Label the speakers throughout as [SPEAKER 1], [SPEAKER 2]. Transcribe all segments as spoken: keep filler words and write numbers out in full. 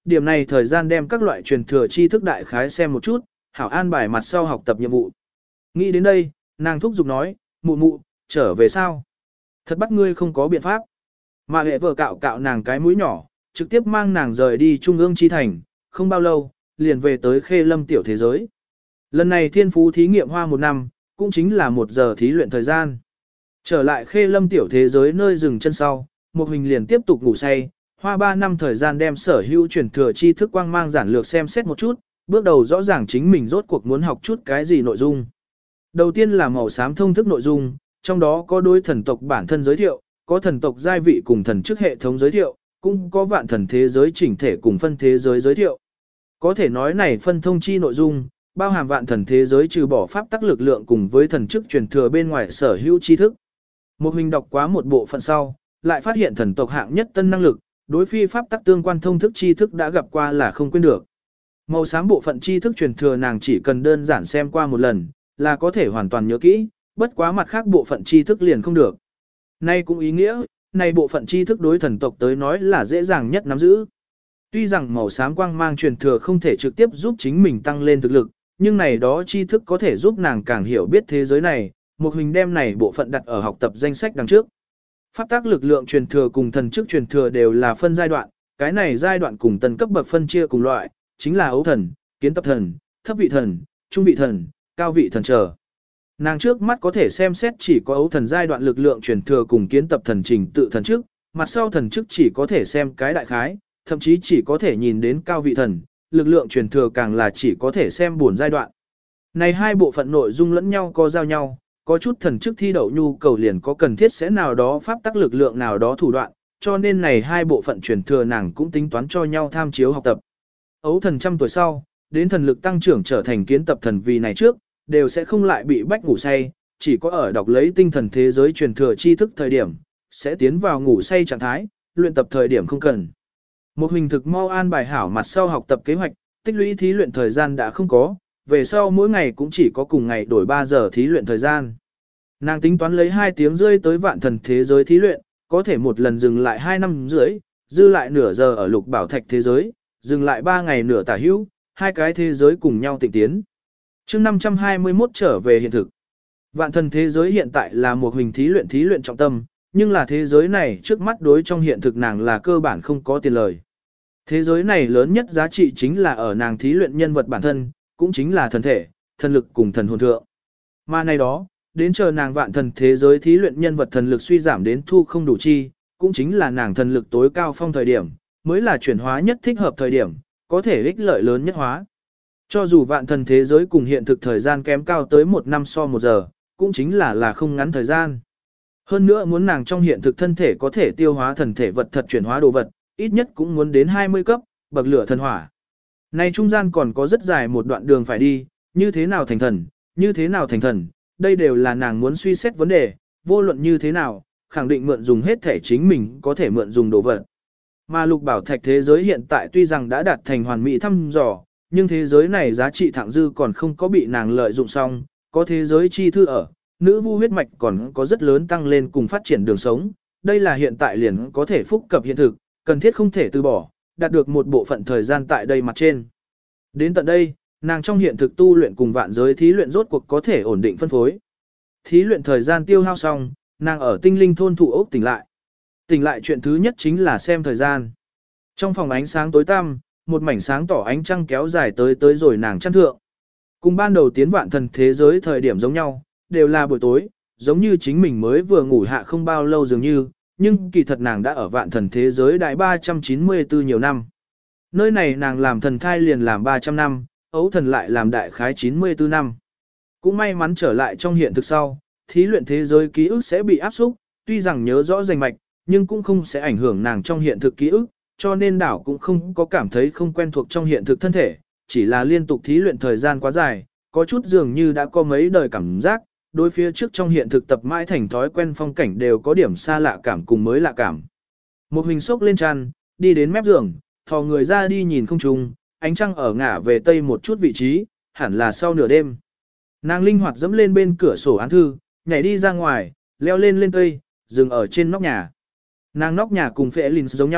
[SPEAKER 1] Điểm này thời gian đem các loại truyền thừa tri thức đại khái xem một chút, hảo an bài mặt sau học tập nhiệm vụ. Nghĩ đến đây, nàng thúc giục nói, mụ mụ, trở về sao? Thật bắt ngươi không có biện pháp. Mà hệ vợ cạo cạo nàng cái mũi nhỏ, trực tiếp mang nàng rời đi trung ương chi thành, không bao lâu, liền về tới khê lâm tiểu thế giới. Lần này thiên phú thí nghiệm hoa một năm, cũng chính là một giờ thí luyện thời gian. Trở lại khê lâm tiểu thế giới nơi dừng chân sau, một hình liền tiếp tục ngủ say, hoa ba năm thời gian đem sở hữu truyền thừa tri thức quang mang giản lược xem xét một chút, bước đầu rõ ràng chính mình rốt cuộc muốn học chút cái gì nội dung. Đầu tiên là màu xám thông thức nội dung, trong đó có đối thần tộc bản thân giới thiệu, có thần tộc giai vị cùng thần chức hệ thống giới thiệu, cũng có vạn thần thế giới chỉnh thể cùng phân thế giới giới thiệu. Có thể nói này phân thông chi nội dung, bao hàm vạn thần thế giới trừ bỏ pháp tắc lực lượng cùng với thần chức truyền thừa bên ngoài sở hữu tri thức. Một mình đọc quá một bộ phận sau, lại phát hiện thần tộc hạng nhất tân năng lực, đối phi pháp tắc tương quan thông thức tri thức đã gặp qua là không quên được. Màu xám bộ phận tri thức truyền thừa nàng chỉ cần đơn giản xem qua một lần, là có thể hoàn toàn nhớ kỹ, bất quá mặt khác bộ phận tri thức liền không được. Nay cũng ý nghĩa, này bộ phận tri thức đối thần tộc tới nói là dễ dàng nhất nắm giữ. Tuy rằng màu xám quang mang truyền thừa không thể trực tiếp giúp chính mình tăng lên thực lực, nhưng này đó tri thức có thể giúp nàng càng hiểu biết thế giới này, một hình đem này bộ phận đặt ở học tập danh sách đằng trước. Pháp tác lực lượng truyền thừa cùng thần chức truyền thừa đều là phân giai đoạn, cái này giai đoạn cùng tầng cấp bậc phân chia cùng loại, chính là ấu thần, kiến tập thần, thấp vị thần, trung vị thần, cao vị thần trở. Nàng trước mắt có thể xem xét chỉ có ấu thần giai đoạn lực lượng truyền thừa cùng kiến tập thần trình tự thần chức, mặt sau thần chức chỉ có thể xem cái đại khái, thậm chí chỉ có thể nhìn đến cao vị thần, lực lượng truyền thừa càng là chỉ có thể xem buồn giai đoạn. Này hai bộ phận nội dung lẫn nhau có giao nhau, có chút thần chức thi đậu nhu cầu liền có cần thiết sẽ nào đó pháp tắc lực lượng nào đó thủ đoạn, cho nên này hai bộ phận truyền thừa nàng cũng tính toán cho nhau tham chiếu học tập. Ấu thần trăm tuổi sau, đến thần lực tăng trưởng trở thành kiến tập thần vì này trước, đều sẽ không lại bị bách ngủ say, chỉ có ở đọc lấy tinh thần thế giới truyền thừa tri thức thời điểm, sẽ tiến vào ngủ say trạng thái, luyện tập thời điểm không cần. Một hình thực mau an bài hảo mặt sau học tập kế hoạch, tích lũy thí luyện thời gian đã không có, về sau mỗi ngày cũng chỉ có cùng ngày đổi ba giờ thí luyện thời gian. Nàng tính toán lấy hai tiếng rưỡi tới vạn thần thế giới thí luyện, có thể một lần dừng lại hai năm rưỡi, dư lại nửa giờ ở lục bảo thạch thế giới, dừng lại ba ngày nửa tả hữu, hai cái thế giới cùng nhau tịnh tiến. chương năm trăm hai mươi mốt trở về hiện thực. Vạn thần thế giới hiện tại là một hình thí luyện thí luyện trọng tâm, nhưng là thế giới này trước mắt đối trong hiện thực nàng là cơ bản không có tiền lời. Thế giới này lớn nhất giá trị chính là ở nàng thí luyện nhân vật bản thân, cũng chính là thần thể, thần lực cùng thần hồn thượng. Mà này đó, đến chờ nàng vạn thần thế giới thí luyện nhân vật thần lực suy giảm đến thu không đủ chi, cũng chính là nàng thần lực tối cao phong thời điểm, mới là chuyển hóa nhất thích hợp thời điểm, có thể ích lợi lớn nhất hóa. Cho dù vạn thần thế giới cùng hiện thực thời gian kém cao tới một năm so một giờ, cũng chính là là không ngắn thời gian. Hơn nữa muốn nàng trong hiện thực thân thể có thể tiêu hóa thần thể vật thật chuyển hóa đồ vật, ít nhất cũng muốn đến hai mươi cấp, bậc lửa thần hỏa. Này trung gian còn có rất dài một đoạn đường phải đi, như thế nào thành thần, như thế nào thành thần, đây đều là nàng muốn suy xét vấn đề, vô luận như thế nào, khẳng định mượn dùng hết thể chính mình có thể mượn dùng đồ vật. Mà lục bảo thạch thế giới hiện tại tuy rằng đã đạt thành hoàn mỹ thăm dò, nhưng thế giới này giá trị thẳng dư còn không có bị nàng lợi dụng xong, có thế giới chi thư ở, nữ vu huyết mạch còn có rất lớn tăng lên cùng phát triển đường sống, đây là hiện tại liền có thể phúc cập hiện thực, cần thiết không thể từ bỏ, đạt được một bộ phận thời gian tại đây mặt trên. Đến tận đây, nàng trong hiện thực tu luyện cùng vạn giới thí luyện rốt cuộc có thể ổn định phân phối. Thí luyện thời gian tiêu hao xong, nàng ở tinh linh thôn thủ ốc tỉnh lại. Tỉnh lại chuyện thứ nhất chính là xem thời gian. Trong phòng ánh sáng tối tăm, một mảnh sáng tỏ ánh trăng kéo dài tới tới rồi nàng chăn thượng. Cùng ban đầu tiến vạn thần thế giới thời điểm giống nhau, đều là buổi tối, giống như chính mình mới vừa ngủ hạ không bao lâu dường như, nhưng kỳ thật nàng đã ở vạn thần thế giới đại ba trăm chín mươi tư nhiều năm. Nơi này nàng làm thần thai liền làm ba trăm năm, ấu thần lại làm đại khái chín mươi tư năm. Cũng may mắn trở lại trong hiện thực sau, thí luyện thế giới ký ức sẽ bị áp xúc, tuy rằng nhớ rõ rành mạch, nhưng cũng không sẽ ảnh hưởng nàng trong hiện thực ký ức, cho nên đảo cũng không có cảm thấy không quen thuộc trong hiện thực thân thể, chỉ là liên tục thí luyện thời gian quá dài, có chút dường như đã có mấy đời cảm giác, đối phía trước trong hiện thực tập mãi thành thói quen phong cảnh đều có điểm xa lạ cảm cùng mới lạ cảm. Một hình sốc lên tràn, đi đến mép giường, thò người ra đi nhìn không trùng, ánh trăng ở ngả về tây một chút vị trí, hẳn là sau nửa đêm. Nàng linh hoạt dẫm lên bên cửa sổ án thư, nhảy đi ra ngoài, leo lên lên cây, dừng ở trên nóc nhà. Nàng nóc nhà cùng Phệ Linh giống nhau,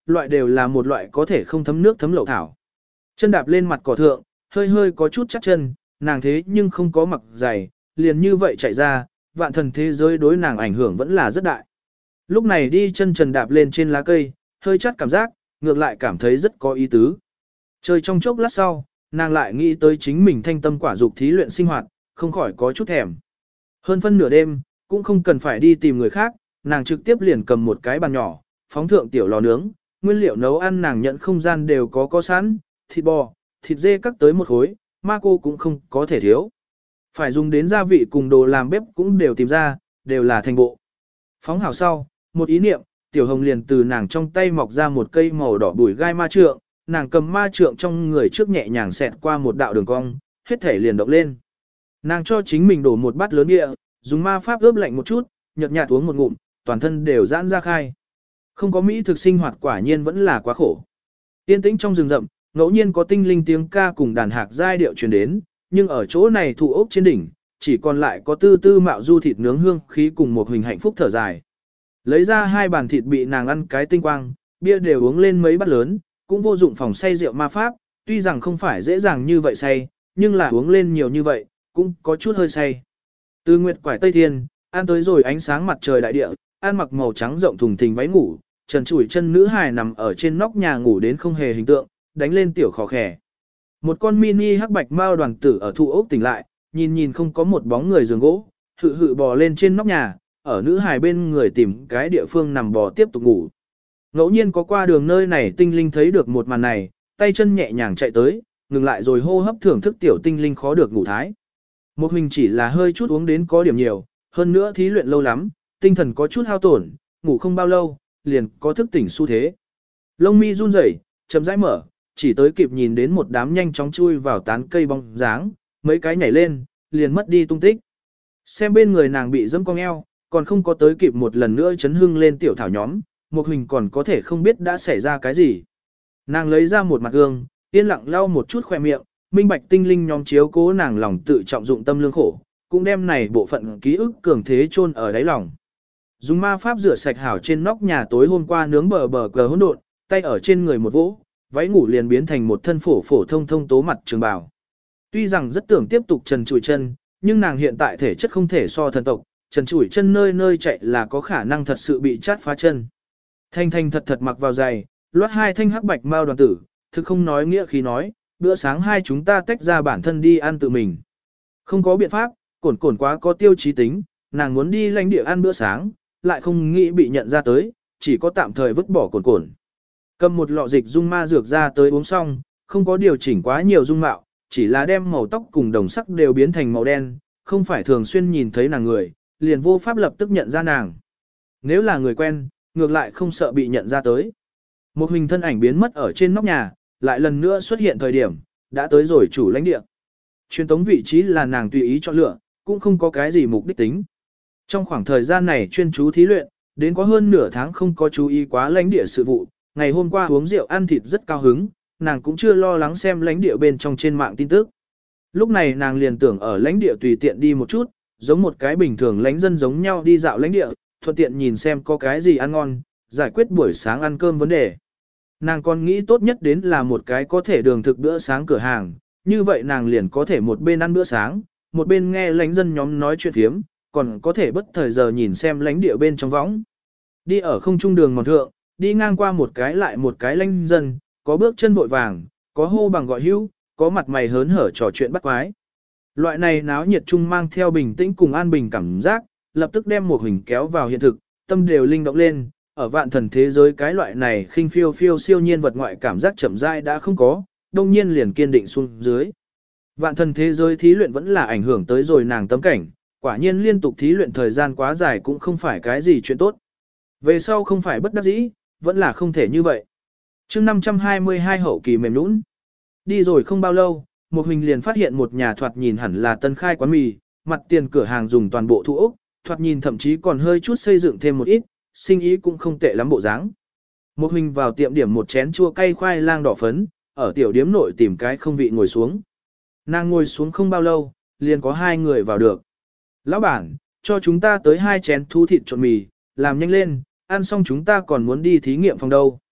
[SPEAKER 1] loại đều là một loại có thể không thấm nước thấm lậu thảo. Chân đạp lên mặt cỏ thượng, hơi hơi có chút chắc chân, nàng thế nhưng không có mặc giày, liền như vậy chạy ra, vạn thần thế giới đối nàng ảnh hưởng vẫn là rất đại. Lúc này đi chân trần đạp lên trên lá cây, hơi chắt cảm giác, ngược lại cảm thấy rất có ý tứ. Chơi trong chốc lát sau, nàng lại nghĩ tới chính mình thanh tâm quả dục thí luyện sinh hoạt, không khỏi có chút thèm. Hơn phân nửa đêm, cũng không cần phải đi tìm người khác, nàng trực tiếp liền cầm một cái bàn nhỏ, phóng thượng tiểu lò nướng, nguyên liệu nấu ăn nàng nhận không gian đều có có sẵn, thịt bò, thịt dê cắt tới một khối, ma cô cũng không có thể thiếu. Phải dùng đến gia vị cùng đồ làm bếp cũng đều tìm ra, đều là thành bộ. Phóng hảo sau, một ý niệm, tiểu hồng liền từ nàng trong tay mọc ra một cây màu đỏ bùi gai ma trượng, nàng cầm ma trượng trong người trước nhẹ nhàng xẹt qua một đạo đường cong, hết thể liền động lên. Nàng cho chính mình đổ một bát lớn địa, dùng ma pháp ướp lạnh một chút, nhợt nhạt uống một ngụm, toàn thân đều giãn ra khai. Không có mỹ thực sinh hoạt quả nhiên vẫn là quá khổ. Yên tĩnh trong rừng rậm, ngẫu nhiên có tinh linh tiếng ca cùng đàn hạc giai điệu truyền đến, nhưng ở chỗ này thụ ốc trên đỉnh, chỉ còn lại có tư tư mạo du thịt nướng hương khí cùng một hình hạnh phúc thở dài. Lấy ra hai bàn thịt bị nàng ăn cái tinh quang, bia đều uống lên mấy bát lớn, cũng vô dụng phòng say rượu ma pháp, tuy rằng không phải dễ dàng như vậy say, nhưng là uống lên nhiều như vậy, cũng có chút hơi say. Từ nguyệt quải tây thiên, ăn tới rồi ánh sáng mặt trời đại địa, ăn mặc màu trắng rộng thùng thình váy ngủ, trần trụi chân nữ hài nằm ở trên nóc nhà ngủ đến không hề hình tượng, đánh lên tiểu khó khẻ. Một con mini hắc bạch mao đoàn tử ở thụ ốc tỉnh lại, nhìn nhìn không có một bóng người giường gỗ, hự hự bò lên trên nóc nhà, ở nữ hài bên người tìm cái địa phương nằm bò tiếp tục ngủ. Ngẫu nhiên có qua đường nơi này tinh linh thấy được một màn này, tay chân nhẹ nhàng chạy tới, ngừng lại rồi hô hấp thưởng thức tiểu tinh linh khó được ngủ thái. Một mình chỉ là hơi chút uống đến có điểm nhiều, hơn nữa thí luyện lâu lắm, tinh thần có chút hao tổn, ngủ không bao lâu, liền có thức tỉnh xu thế. Lông mi run rẩy, chậm rãi mở, chỉ tới kịp nhìn đến một đám nhanh chóng chui vào tán cây bóng dáng, mấy cái nhảy lên, liền mất đi tung tích. Xem bên người nàng bị dẫm cong eo, còn không có tới kịp một lần nữa chấn hưng lên tiểu thảo nhóm, một hình còn có thể không biết đã xảy ra cái gì. Nàng lấy ra một mặt gương, yên lặng lau một chút khoe miệng, minh bạch tinh linh nhóm chiếu cố nàng lòng tự trọng dụng tâm lương khổ, cũng đem này bộ phận ký ức cường thế chôn ở đáy lòng. Dùng ma pháp rửa sạch hảo trên nóc nhà tối hôm qua nướng bờ bờ cờ hỗn độn, tay ở trên người một vỗ, váy ngủ liền biến thành một thân phổ phổ thông thông tố mặt trường bào. Tuy rằng rất tưởng tiếp tục trần trụi chân, nhưng nàng hiện tại thể chất không thể so thần tộc, trần trụi chân nơi nơi chạy là có khả năng thật sự bị chát phá chân. Thanh thanh thật thật mặc vào giày, loát hai thanh hắc bạch mao đoàn tử, thực không nói nghĩa khi nói, bữa sáng hai chúng ta tách ra bản thân đi ăn tự mình. Không có biện pháp, cổn cổn quá có tiêu chí tính, nàng muốn đi lãnh địa ăn bữa sáng, lại không nghĩ bị nhận ra tới, chỉ có tạm thời vứt bỏ cổn cổn. Cầm một lọ dịch dung ma dược ra tới uống xong, không có điều chỉnh quá nhiều dung mạo, chỉ là đem màu tóc cùng đồng sắc đều biến thành màu đen, không phải thường xuyên nhìn thấy nàng người, liền vô pháp lập tức nhận ra nàng. Nếu là người quen, ngược lại không sợ bị nhận ra tới. Một hình thân ảnh biến mất ở trên nóc nhà, lại lần nữa xuất hiện thời điểm, đã tới rồi chủ lãnh địa. Truyền tống vị trí là nàng tùy ý chọn lựa, cũng không có cái gì mục đích tính. Trong khoảng thời gian này chuyên chú thí luyện, đến có hơn nửa tháng không có chú ý quá lãnh địa sự vụ, ngày hôm qua uống rượu ăn thịt rất cao hứng, nàng cũng chưa lo lắng xem lãnh địa bên trong trên mạng tin tức. Lúc này nàng liền tưởng ở lãnh địa tùy tiện đi một chút, giống một cái bình thường lãnh dân giống nhau đi dạo lãnh địa, thuận tiện nhìn xem có cái gì ăn ngon, giải quyết buổi sáng ăn cơm vấn đề. Nàng còn nghĩ tốt nhất đến là một cái có thể đường thực bữa sáng cửa hàng, như vậy nàng liền có thể một bên ăn bữa sáng, một bên nghe lãnh dân nhóm nói chuyện phiếm, còn có thể bất thời giờ nhìn xem lãnh địa bên trong võng. Đi ở không trung đường mòn thượng, đi ngang qua một cái lại một cái lãnh dân, có bước chân vội vàng, có hô bằng gọi hữu, có mặt mày hớn hở trò chuyện bắt quái. Loại này náo nhiệt chung mang theo bình tĩnh cùng an bình cảm giác, lập tức đem một hình kéo vào hiện thực, tâm đều linh động lên, ở vạn thần thế giới cái loại này khinh phiêu phiêu siêu nhiên vật ngoại cảm giác chậm rãi đã không có, đông nhiên liền kiên định xuống dưới. Vạn thần thế giới thí luyện vẫn là ảnh hưởng tới rồi nàng tâm cảnh, quả nhiên liên tục thí luyện thời gian quá dài cũng không phải cái gì chuyện tốt. Về sau không phải bất đắc dĩ, vẫn là không thể như vậy. chương năm trăm hai mươi hai hậu kỳ mềm nũng. Đi rồi không bao lâu, một hình liền phát hiện một nhà thoạt nhìn hẳn là tân khai quán mì, mặt tiền cửa hàng dùng toàn bộ thu ốc, thoạt nhìn thậm chí còn hơi chút xây dựng thêm một ít, sinh ý cũng không tệ lắm bộ dáng. Một hình vào tiệm điểm một chén chua cay khoai lang đỏ phấn, ở tiểu điếm nội tìm cái không vị ngồi xuống. Nàng ngồi xuống không bao lâu, liền có hai người vào được. Lão bản, cho chúng ta tới hai chén thú thịt trộn mì, làm nhanh lên, ăn xong chúng ta còn muốn đi thí nghiệm phòng đâu.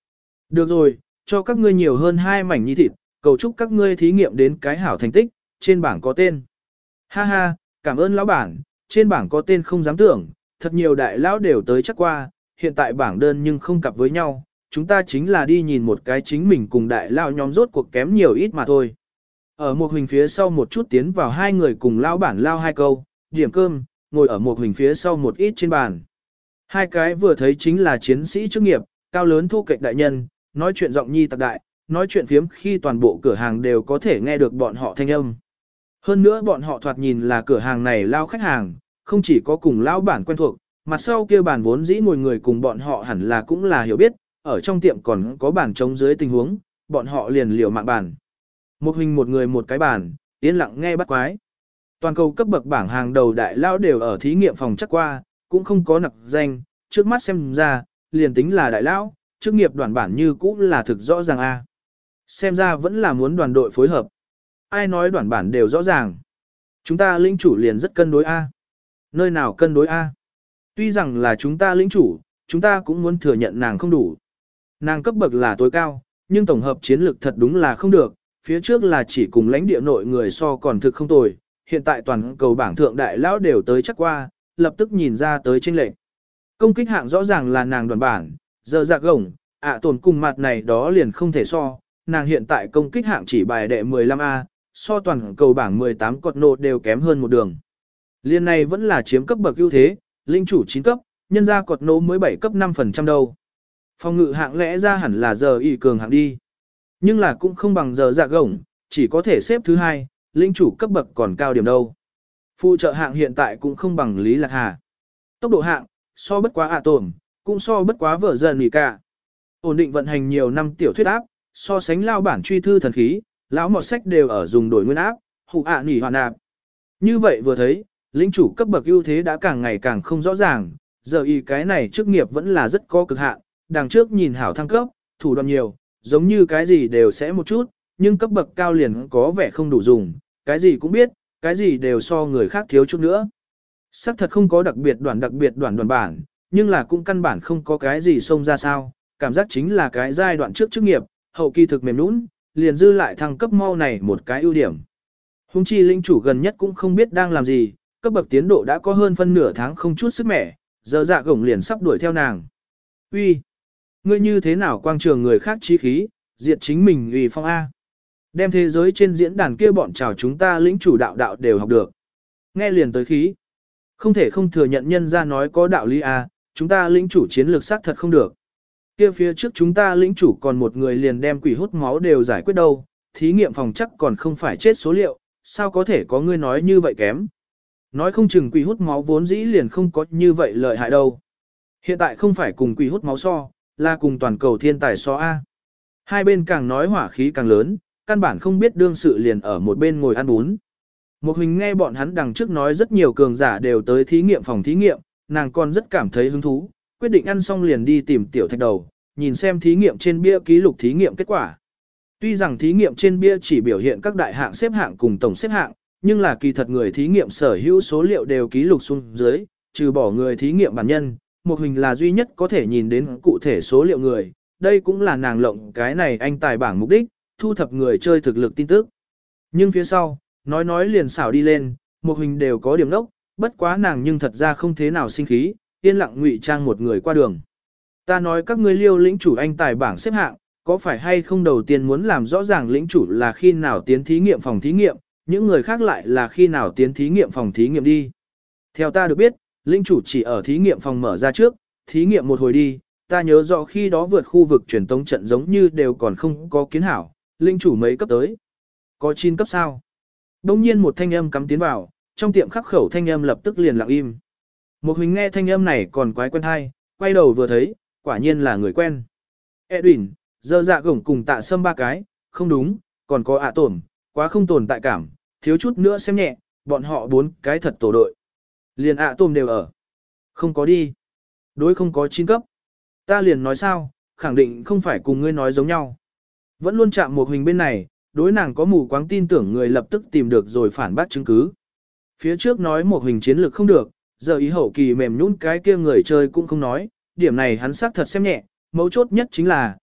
[SPEAKER 1] Được rồi, cho các ngươi nhiều hơn hai mảnh nhi thịt, cầu chúc các ngươi thí nghiệm đến cái hảo thành tích, trên bảng có tên. Ha ha, cảm ơn lão bản, trên bảng có tên không dám tưởng, thật nhiều đại lão đều tới chắc qua, hiện tại bảng đơn nhưng không cặp với nhau, chúng ta chính là đi nhìn một cái chính mình cùng đại lão nhóm rốt cuộc kém nhiều ít mà thôi. Ở một hình phía sau một chút tiến vào hai người cùng lão bản lao hai câu, điểm cơm, ngồi ở một hình phía sau một ít trên bàn. Hai cái vừa thấy chính là chiến sĩ chức nghiệp, cao lớn thô kệch đại nhân, nói chuyện giọng nhi tặc đại, nói chuyện phiếm khi toàn bộ cửa hàng đều có thể nghe được bọn họ thanh âm. Hơn nữa bọn họ thoạt nhìn là cửa hàng này lao khách hàng, không chỉ có cùng lão bản quen thuộc, mặt sau kia bàn vốn dĩ ngồi người cùng bọn họ hẳn là cũng là hiểu biết, ở trong tiệm còn có bàn trống dưới tình huống, bọn họ liền liều mạng bàn. Một hình một người một cái bàn, yên lặng nghe bắt quái. Toàn cầu cấp bậc bảng hàng đầu đại lão đều ở thí nghiệm phòng chắc qua, cũng không có nặc danh, trước mắt xem ra, liền tính là đại lão, chức nghiệp đoàn bản như cũ là thực rõ ràng a. Xem ra vẫn là muốn đoàn đội phối hợp. Ai nói đoàn bản đều rõ ràng. Chúng ta lĩnh chủ liền rất cân đối a. Nơi nào cân đối a? Tuy rằng là chúng ta lĩnh chủ, chúng ta cũng muốn thừa nhận nàng không đủ. Nàng cấp bậc là tối cao, nhưng tổng hợp chiến lược thật đúng là không được, phía trước là chỉ cùng lãnh địa nội người so còn thực không tồi, hiện tại toàn cầu bảng thượng đại lão đều tới chắc qua, lập tức nhìn ra tới chênh lệch. Công kích hạng rõ ràng là nàng đoàn bản, giờ dạ gồng, ạ tổn cùng mặt này đó liền không thể so, nàng hiện tại công kích hạng chỉ bài đệ mười lăm A, so toàn cầu bảng mười tám cột nộ đều kém hơn một đường. Liên này vẫn là chiếm cấp bậc ưu thế, linh chủ chín cấp, nhân ra cột nộ mới bảy cấp năm phần trăm đâu. Phòng ngự hạng lẽ ra hẳn là giờ y cường hạng đi. Nhưng là cũng không bằng giờ dạ gồng, chỉ có thể xếp thứ hai, linh chủ cấp bậc còn cao điểm đâu. Phụ trợ hạng hiện tại cũng không bằng Lý Lạc Hà. Tốc độ hạng, so bất quá ạ tổn, cũng so bất quá vợ dần nghỉ cả. Ổn định vận hành nhiều năm tiểu thuyết áp, so sánh lao bản truy thư thần khí, lão mọt sách đều ở dùng đổi nguyên áp, hụ ạ nỉ hoàn áp. Như vậy vừa thấy, lĩnh chủ cấp bậc ưu thế đã càng ngày càng không rõ ràng, giờ y cái này chức nghiệp vẫn là rất có cực hạn, đằng trước nhìn hảo thăng cấp, thủ đoạn nhiều, giống như cái gì đều sẽ một chút, nhưng cấp bậc cao liền có vẻ không đủ dùng, cái gì cũng biết, cái gì đều so người khác thiếu chút nữa. Sắc thật không có đặc biệt đoàn đặc biệt đoàn đoàn bản, nhưng là cũng căn bản không có cái gì xông ra sao, cảm giác chính là cái giai đoạn trước chức nghiệp, hậu kỳ thực mềm nũng, liền dư lại thăng cấp mau này một cái ưu điểm. Hùng chi linh chủ gần nhất cũng không biết đang làm gì, cấp bậc tiến độ đã có hơn phân nửa tháng không chút sức mẻ, giờ dạ gổng liền sắp đuổi theo nàng. Uy, ngươi như thế nào quang trường người khác chí khí, diệt chính mình uy phong A. Đem thế giới trên diễn đàn kia bọn chào chúng ta lĩnh chủ đạo đạo đều học được. Nghe liền tới khí. Không thể không thừa nhận nhân ra nói có đạo lý A, chúng ta lĩnh chủ chiến lược xác thật không được. Kia phía trước chúng ta lĩnh chủ còn một người liền đem quỷ hút máu đều giải quyết đâu, thí nghiệm phòng chắc còn không phải chết số liệu, sao có thể có ngươi nói như vậy kém. Nói không chừng quỷ hút máu vốn dĩ liền không có như vậy lợi hại đâu. Hiện tại không phải cùng quỷ hút máu so, là cùng toàn cầu thiên tài so A. Hai bên càng nói hỏa khí càng lớn, căn bản không biết đương sự liền ở một bên ngồi ăn bún. Một hình nghe bọn hắn đằng trước nói rất nhiều cường giả đều tới thí nghiệm phòng thí nghiệm, nàng còn rất cảm thấy hứng thú, quyết định ăn xong liền đi tìm tiểu thạch đầu, nhìn xem thí nghiệm trên bia ký lục thí nghiệm kết quả. Tuy rằng thí nghiệm trên bia chỉ biểu hiện các đại hạng xếp hạng cùng tổng xếp hạng, nhưng là kỳ thật người thí nghiệm sở hữu số liệu đều ký lục xuống dưới, trừ bỏ người thí nghiệm bản nhân, một hình là duy nhất có thể nhìn đến cụ thể số liệu người, đây cũng là nàng lộng cái này anh tài bảng mục đích, thu thập người chơi thực lực tin tức. Nhưng phía sau, nói nói liền xảo đi lên, một hình đều có điểm đốc, bất quá nàng nhưng thật ra không thế nào sinh khí, yên lặng ngụy trang một người qua đường. Ta nói các ngươi liêu lĩnh chủ anh tài bảng xếp hạng, có phải hay không đầu tiên muốn làm rõ ràng lĩnh chủ là khi nào tiến thí nghiệm phòng thí nghiệm, những người khác lại là khi nào tiến thí nghiệm phòng thí nghiệm đi. Theo ta được biết, lĩnh chủ chỉ ở thí nghiệm phòng mở ra trước, thí nghiệm một hồi đi, ta nhớ rõ khi đó vượt khu vực truyền tống trận giống như đều còn không có kiến hảo, lĩnh chủ mấy cấp tới. Có chín cấp sao? Đông nhiên một thanh âm cắm tiến vào, trong tiệm khắc khẩu thanh âm lập tức liền lặng im. Một hình nghe thanh âm này còn quái quen hay, quay đầu vừa thấy, quả nhiên là người quen. Edwin, giờ dạ gổng cùng tạ sâm ba cái, không đúng, còn có ạ tổn, quá không tồn tại cảm, thiếu chút nữa xem nhẹ, bọn họ bốn cái thật tổ đội. Liền ạ tổn đều ở. Không có đi. Đối không có chín cấp. Ta liền nói sao, khẳng định không phải cùng ngươi nói giống nhau. Vẫn luôn chạm một hình bên này, đối nàng có mù quáng tin tưởng người lập tức tìm được rồi phản bác chứng cứ. Phía trước nói một hình chiến lược không được, giờ ý hậu kỳ mềm nhũn cái kia người chơi cũng không nói, điểm này hắn xác thật xem nhẹ, mấu chốt nhất chính là,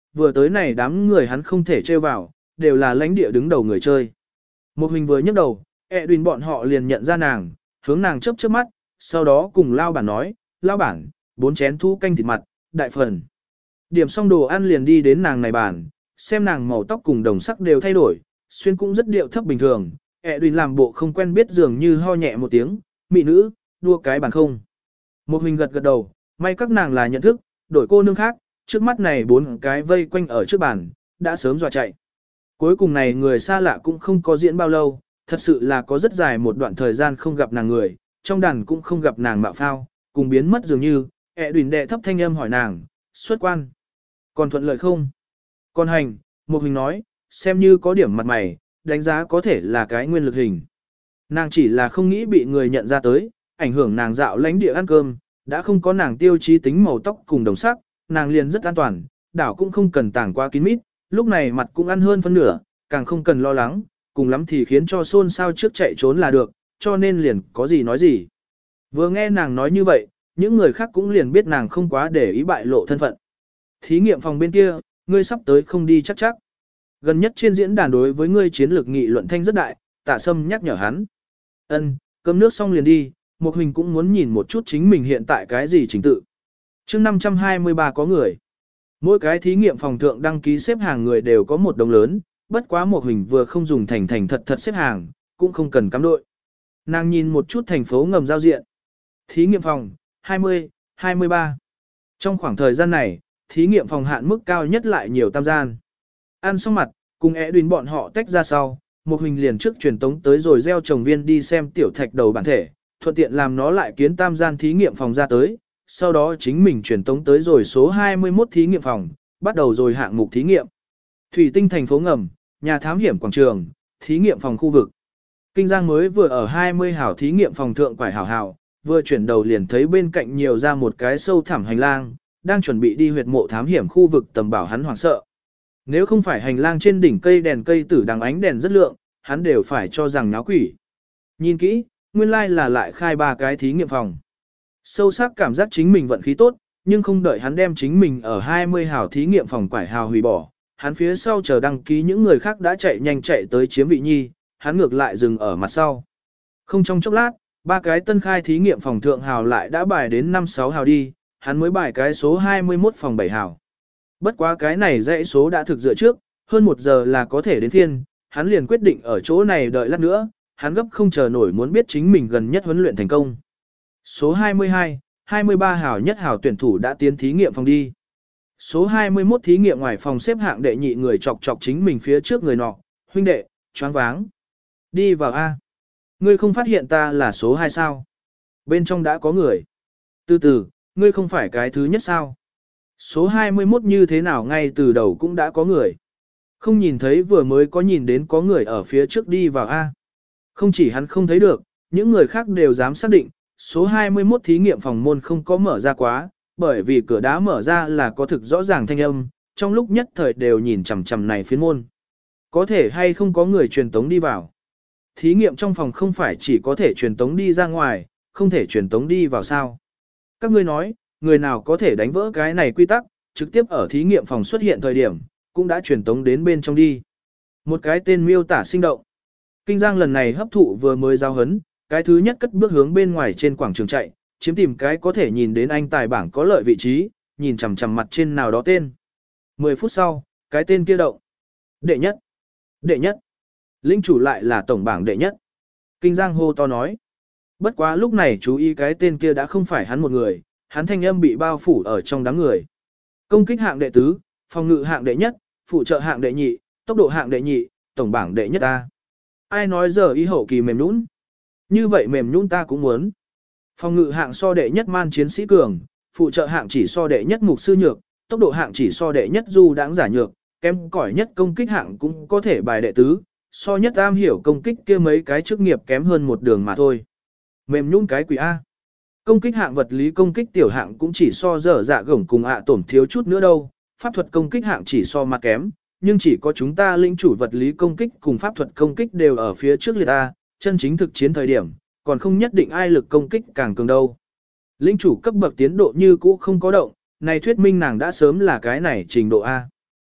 [SPEAKER 1] vừa tới này đám người hắn không thể trêu vào, đều là lãnh địa đứng đầu người chơi. Một hình vừa nhấc đầu, Edwin bọn họ liền nhận ra nàng, hướng nàng chớp chớp mắt, sau đó cùng lao bản nói, lao bản, bốn chén thu canh thịt mặt, đại phần. Điểm xong đồ ăn liền đi đến nàng này bàn, xem nàng màu tóc cùng đồng sắc đều thay đổi, xuyên cũng rất điệu thấp bình thường. Edwin làm bộ không quen biết dường như ho nhẹ một tiếng, mị nữ, đua cái bàn không. Một hình gật gật đầu, may các nàng là nhận thức, đổi cô nương khác, trước mắt này bốn cái vây quanh ở trước bàn, đã sớm dọa chạy. Cuối cùng này người xa lạ cũng không có diễn bao lâu, thật sự là có rất dài một đoạn thời gian không gặp nàng người, trong đàn cũng không gặp nàng mạo phao, cùng biến mất dường như, ẹ đùn đệ thấp thanh âm hỏi nàng, xuất quan. Còn thuận lợi không? Còn hành, một hình nói, xem như có điểm mặt mày, đánh giá có thể là cái nguyên lực hình. Nàng chỉ là không nghĩ bị người nhận ra tới, ảnh hưởng nàng dạo lãnh địa ăn cơm, đã không có nàng tiêu chí tính màu tóc cùng đồng sắc, nàng liền rất an toàn, đảo cũng không cần tàng quá kín mít, lúc này mặt cũng ăn hơn phân nửa, càng không cần lo lắng, cùng lắm thì khiến cho xôn xao trước chạy trốn là được, cho nên liền có gì nói gì. Vừa nghe nàng nói như vậy, những người khác cũng liền biết nàng không quá để ý bại lộ thân phận. Thí nghiệm phòng bên kia, ngươi sắp tới không đi chắc chắc. Gần nhất trên diễn đàn đối với ngươi chiến lược nghị luận thanh rất đại, Tạ Sâm nhắc nhở hắn. Ân, cơm nước xong liền đi, Một Hình cũng muốn nhìn một chút chính mình hiện tại cái gì trình tự. Chương năm trăm hai mươi ba có người. Mỗi cái thí nghiệm phòng thượng đăng ký xếp hàng người đều có một đồng lớn, bất quá Một Hình vừa không dùng thành thành thật thật xếp hàng, cũng không cần cắm đội. Nàng nhìn một chút thành phố ngầm giao diện. Thí nghiệm phòng, hai mươi, hai mươi ba. Trong khoảng thời gian này, thí nghiệm phòng hạn mức cao nhất lại nhiều tam gian. Ăn xong mặt, cùng Edwin bọn họ tách ra sau, Một Hình liền trước truyền tống tới rồi gieo trồng viên đi xem tiểu thạch đầu bản thể, thuận tiện làm nó lại kiến tam gian thí nghiệm phòng ra tới, sau đó chính mình truyền tống tới rồi số hai mươi mốt thí nghiệm phòng, bắt đầu rồi hạng mục thí nghiệm. Thủy tinh thành phố ngầm, nhà thám hiểm quảng trường, thí nghiệm phòng khu vực. Kinh Giang mới vừa ở hai mươi hảo thí nghiệm phòng thượng quải hảo hảo, vừa chuyển đầu liền thấy bên cạnh nhiều ra một cái sâu thẳm hành lang, đang chuẩn bị đi huyệt mộ thám hiểm khu vực tầm bảo hắn hoảng sợ. Nếu không phải hành lang trên đỉnh cây đèn cây tử đằng ánh đèn rất lượng, hắn đều phải cho rằng náo quỷ. Nhìn kỹ, nguyên lai là lại khai ba cái thí nghiệm phòng. Sâu sắc cảm giác chính mình vận khí tốt, nhưng không đợi hắn đem chính mình ở hai mươi hào thí nghiệm phòng quải hào hủy bỏ, hắn phía sau chờ đăng ký những người khác đã chạy nhanh chạy tới chiếm vị nhi, hắn ngược lại dừng ở mặt sau. Không trong chốc lát, ba cái tân khai thí nghiệm phòng thượng hào lại đã bài đến năm sáu hào đi, hắn mới bài cái số hai mươi mốt phòng bảy hào. Bất quá cái này dãy số đã thực dựa trước, hơn một giờ là có thể đến phiên, hắn liền quyết định ở chỗ này đợi lát nữa, hắn gấp không chờ nổi muốn biết chính mình gần nhất huấn luyện thành công. Số hai mươi hai, hai mươi ba hào nhất hào tuyển thủ đã tiến thí nghiệm phòng đi. Số hai mươi mốt thí nghiệm ngoài phòng xếp hạng đệ nhị người chọc chọc chính mình phía trước người nọ, huynh đệ, choáng váng. Đi vào A. Ngươi không phát hiện ta là số hai sao? Bên trong đã có người. Từ từ, ngươi không phải cái thứ nhất sao? Số hai mươi mốt như thế nào ngay từ đầu cũng đã có người. Không nhìn thấy vừa mới có nhìn đến có người ở phía trước đi vào A. Không chỉ hắn không thấy được, những người khác đều dám xác định, số hai mươi mốt thí nghiệm phòng môn không có mở ra quá, bởi vì cửa đá mở ra là có thực rõ ràng thanh âm, trong lúc nhất thời đều nhìn chằm chằm này phiến môn. Có thể hay không có người truyền tống đi vào. Thí nghiệm trong phòng không phải chỉ có thể truyền tống đi ra ngoài, không thể truyền tống đi vào sao. Các ngươi nói, người nào có thể đánh vỡ cái này quy tắc, trực tiếp ở thí nghiệm phòng xuất hiện thời điểm, cũng đã truyền tống đến bên trong đi. Một cái tên miêu tả sinh động. Kinh Giang lần này hấp thụ vừa mới giao hấn, cái thứ nhất cất bước hướng bên ngoài trên quảng trường chạy, chiếm tìm cái có thể nhìn đến anh tài bảng có lợi vị trí, nhìn chằm chằm mặt trên nào đó tên. mười phút sau, cái tên kia động. Đệ nhất. Đệ nhất. Linh chủ lại là tổng bảng đệ nhất. Kinh Giang hô to nói. Bất quá lúc này chú ý cái tên kia đã không phải hắn một người, hắn thanh âm bị bao phủ ở trong đám người. Công kích hạng đệ tứ, phòng ngự hạng đệ nhất, phụ trợ hạng đệ nhị, tốc độ hạng đệ nhị, tổng bảng đệ nhất ta. Ai nói giờ y hậu kỳ mềm nũng? Như vậy mềm nhũn ta cũng muốn. Phòng ngự hạng so đệ nhất man chiến sĩ cường, phụ trợ hạng chỉ so đệ nhất mục sư nhược, tốc độ hạng chỉ so đệ nhất du đãng giả nhược, kém cỏi nhất công kích hạng cũng có thể bài đệ tứ, so nhất am hiểu công kích kia mấy cái chức nghiệp kém hơn một đường mà thôi. Mềm nhũn cái quỷ A. Công kích hạng vật lý công kích tiểu hạng cũng chỉ so dở dạ gổng cùng ạ tổn thiếu chút nữa đâu, pháp thuật công kích hạng chỉ so mặt kém, nhưng chỉ có chúng ta linh chủ vật lý công kích cùng pháp thuật công kích đều ở phía trước liệt A, chân chính thực chiến thời điểm, còn không nhất định ai lực công kích càng cường đâu. Linh chủ cấp bậc tiến độ như cũ không có động, này thuyết minh nàng đã sớm là cái này trình độ A.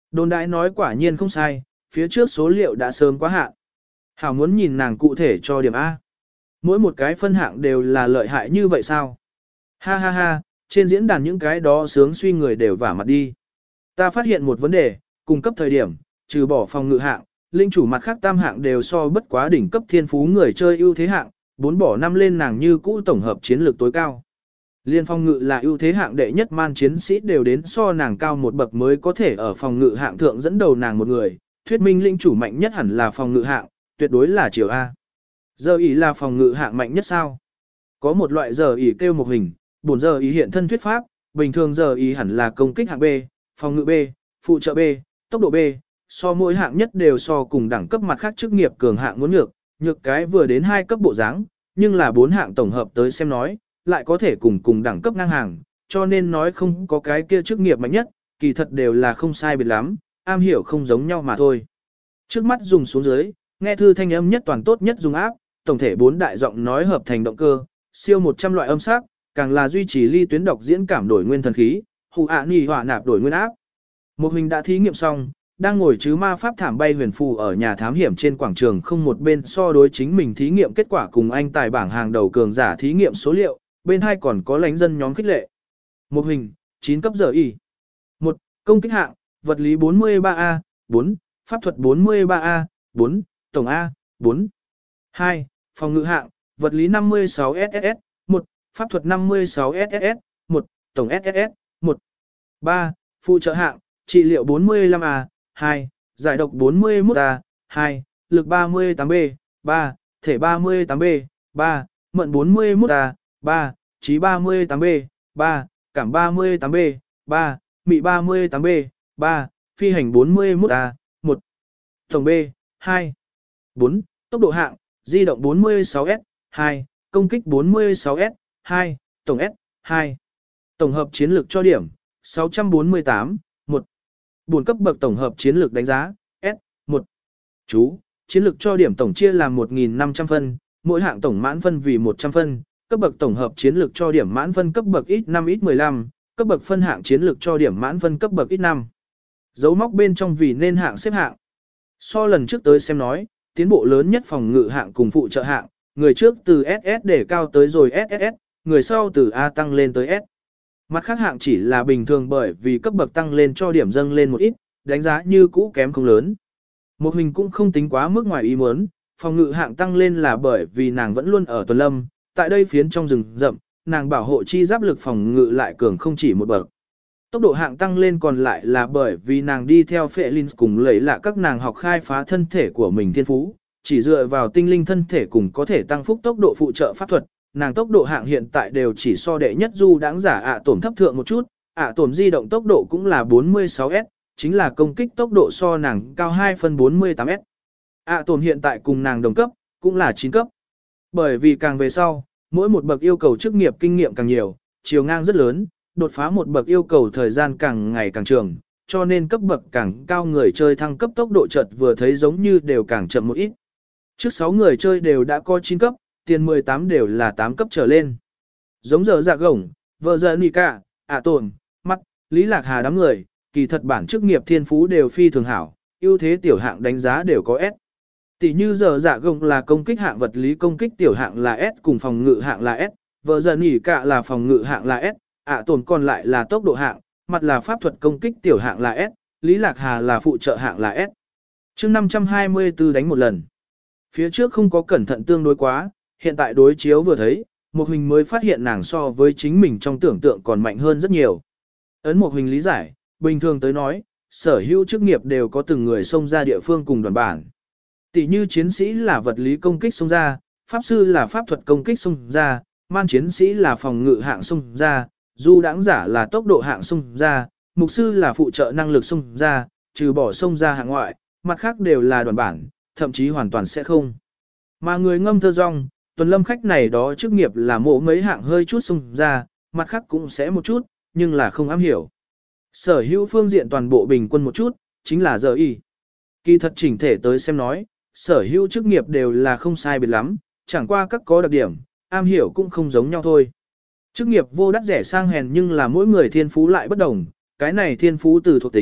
[SPEAKER 1] Đồn đại nói quả nhiên không sai, phía trước số liệu đã sớm quá hạn. Hảo muốn nhìn nàng cụ thể cho điểm A. Mỗi một cái phân hạng đều là lợi hại như vậy sao? Ha ha ha, trên diễn đàn những cái đó sướng suy người đều vả mặt đi. Ta phát hiện một vấn đề, cung cấp thời điểm, trừ bỏ phòng ngự hạng, linh chủ mặt khác tam hạng đều so bất quá đỉnh cấp thiên phú người chơi ưu thế hạng, bốn bỏ năm lên nàng như cũ tổng hợp chiến lược tối cao. Liên phòng ngự là ưu thế hạng đệ nhất man chiến sĩ đều đến so nàng cao một bậc mới có thể ở phòng ngự hạng thượng dẫn đầu nàng một người, thuyết minh linh chủ mạnh nhất hẳn là phòng ngự hạng, tuyệt đối là chiều A. Giờ ý là phòng ngự hạng mạnh nhất sao? Có một loại giờ ý kêu một hình, bổn giờ ý hiện thân thuyết pháp, bình thường giờ ý hẳn là công kích hạng B, phòng ngự B, phụ trợ B, tốc độ B, so mỗi hạng nhất đều so cùng đẳng cấp mặt khác chức nghiệp cường hạng muốn nhược, nhược cái vừa đến hai cấp bộ dáng, nhưng là bốn hạng tổng hợp tới xem nói, lại có thể cùng cùng đẳng cấp ngang hàng, cho nên nói không có cái kia chức nghiệp mạnh nhất, kỳ thật đều là không sai biệt lắm, am hiểu không giống nhau mà thôi. Trước mắt dùng xuống dưới, nghe thư thanh âm nhất toàn tốt nhất dùng áp, tổng thể bốn đại giọng nói hợp thành động cơ, siêu một trăm loại âm sắc, càng là duy trì ly tuyến đọc diễn cảm đổi nguyên thần khí, hù ạ nì hỏa nạp đổi nguyên áp. Một hình đã thí nghiệm xong, đang ngồi chứ ma pháp thảm bay huyền phù ở nhà thám hiểm trên quảng trường không một bên so đối chính mình thí nghiệm kết quả cùng anh tài bảng hàng đầu cường giả thí nghiệm số liệu, bên hai còn có lãnh dân nhóm khích lệ. Một hình, chín cấp giờ y. một. Công kích hạng, vật lý bốn mươi ba A, bốn, pháp thuật bốn mươi ba A, bốn, tổng A, bốn. hai. Phòng ngự hạng, vật lý năm mươi sáu S S S, một, pháp thuật năm mươi sáu S S S, một, tổng S S S, một. ba. Phụ trợ hạng, trị liệu bốn mươi lăm A, hai, giải độc bốn mươi mốt A, hai, lực ba mươi tám B, ba, thể ba mươi tám B, ba, mận bốn mươi mốt A, ba, trí ba mươi tám B, ba, cảm ba mươi tám B, ba, mị ba mươi tám B, ba, phi hành bốn mươi mốt A, một, tổng B, hai, bốn, tốc độ hạng, di động bốn mươi sáu S, hai, công kích bốn mươi sáu S, hai, tổng S, hai. Tổng hợp chiến lược cho điểm, sáu trăm bốn mươi tám, một. Buồn cấp bậc tổng hợp chiến lược đánh giá, S, một. Chú, chiến lược cho điểm tổng chia làm một nghìn năm trăm phân, mỗi hạng tổng mãn phân vì một trăm phân, cấp bậc tổng hợp chiến lược cho điểm mãn phân cấp bậc ít năm ít mười lăm, cấp bậc phân hạng chiến lược cho điểm mãn phân cấp bậc ít năm. Dấu móc bên trong vì nên hạng xếp hạng. So lần trước tới xem nói, tiến bộ lớn nhất phòng ngự hạng cùng phụ trợ hạng, người trước từ ét ét để cao tới rồi ét ét ét, người sau từ A tăng lên tới S. Mặt khác hạng chỉ là bình thường bởi vì cấp bậc tăng lên cho điểm dâng lên một ít, đánh giá như cũ kém không lớn. Một hình cũng không tính quá mức ngoài ý muốn, phòng ngự hạng tăng lên là bởi vì nàng vẫn luôn ở tuần lâm, tại đây phiến trong rừng rậm, nàng bảo hộ chi giáp lực phòng ngự lại cường không chỉ một bậc. Tốc độ hạng tăng lên còn lại là bởi vì nàng đi theo phệ linh cùng lấy lạ các nàng học khai phá thân thể của mình thiên phú, chỉ dựa vào tinh linh thân thể cùng có thể tăng phúc tốc độ phụ trợ pháp thuật, nàng tốc độ hạng hiện tại đều chỉ so đệ nhất du đáng giả ạ tổn thấp thượng một chút, ạ tổn di động tốc độ cũng là bốn mươi sáu S, chính là công kích tốc độ so nàng cao hai phân bốn mươi tám S. ạ tổn hiện tại cùng nàng đồng cấp, cũng là chín cấp. Bởi vì càng về sau, mỗi một bậc yêu cầu chức nghiệp kinh nghiệm càng nhiều, chiều ngang rất lớn, đột phá một bậc yêu cầu thời gian càng ngày càng trường, cho nên cấp bậc càng cao người chơi thăng cấp tốc độ chợt vừa thấy giống như đều càng chậm một ít. Trước sáu người chơi đều đã có chín cấp, tiền mười tám đều là tám cấp trở lên. Giống giờ dạ gổng, vợ giờ nì cả, ạ tồn, mắt, Lý Lạc Hà đám người, kỳ thật bản chức nghiệp thiên phú đều phi thường hảo, ưu thế tiểu hạng đánh giá đều có S. Tỷ như giờ dạ gồng là công kích hạng vật lý công kích tiểu hạng là S cùng phòng ngự hạng là S, vợ giờ nỉ cả là phòng ngự hạng là S, ạ tồn còn lại là tốc độ hạng, mặt là pháp thuật công kích tiểu hạng là S, Lý Lạc Hà là phụ trợ hạng là S. Chương năm trăm hai mươi tư đánh một lần. Phía trước không có cẩn thận tương đối quá, hiện tại đối chiếu vừa thấy, một hình mới phát hiện nàng so với chính mình trong tưởng tượng còn mạnh hơn rất nhiều. Ấn một hình lý giải, bình thường tới nói, sở hữu chức nghiệp đều có từng người xông ra địa phương cùng đoàn bản. Tỷ như chiến sĩ là vật lý công kích xông ra, pháp sư là pháp thuật công kích xông ra, man chiến sĩ là phòng ngự hạng xông ra, du đãng giả là tốc độ hạng xông ra, mục sư là phụ trợ năng lực xông ra, trừ bỏ xông ra hạng ngoại, mặt khác đều là đoàn bản, thậm chí hoàn toàn sẽ không. Mà người ngâm thơ rong, tuần lâm khách này đó chức nghiệp là mộ mấy hạng hơi chút xông ra, mặt khác cũng sẽ một chút, nhưng là không am hiểu. Sở hữu phương diện toàn bộ bình quân một chút, chính là giờ y. Kỳ thật chỉnh thể tới xem nói, sở hữu chức nghiệp đều là không sai biệt lắm, chẳng qua các có đặc điểm, am hiểu cũng không giống nhau thôi. Chức nghiệp vô đắt rẻ sang hèn nhưng là mỗi người thiên phú lại bất đồng, cái này thiên phú từ thuộc tính,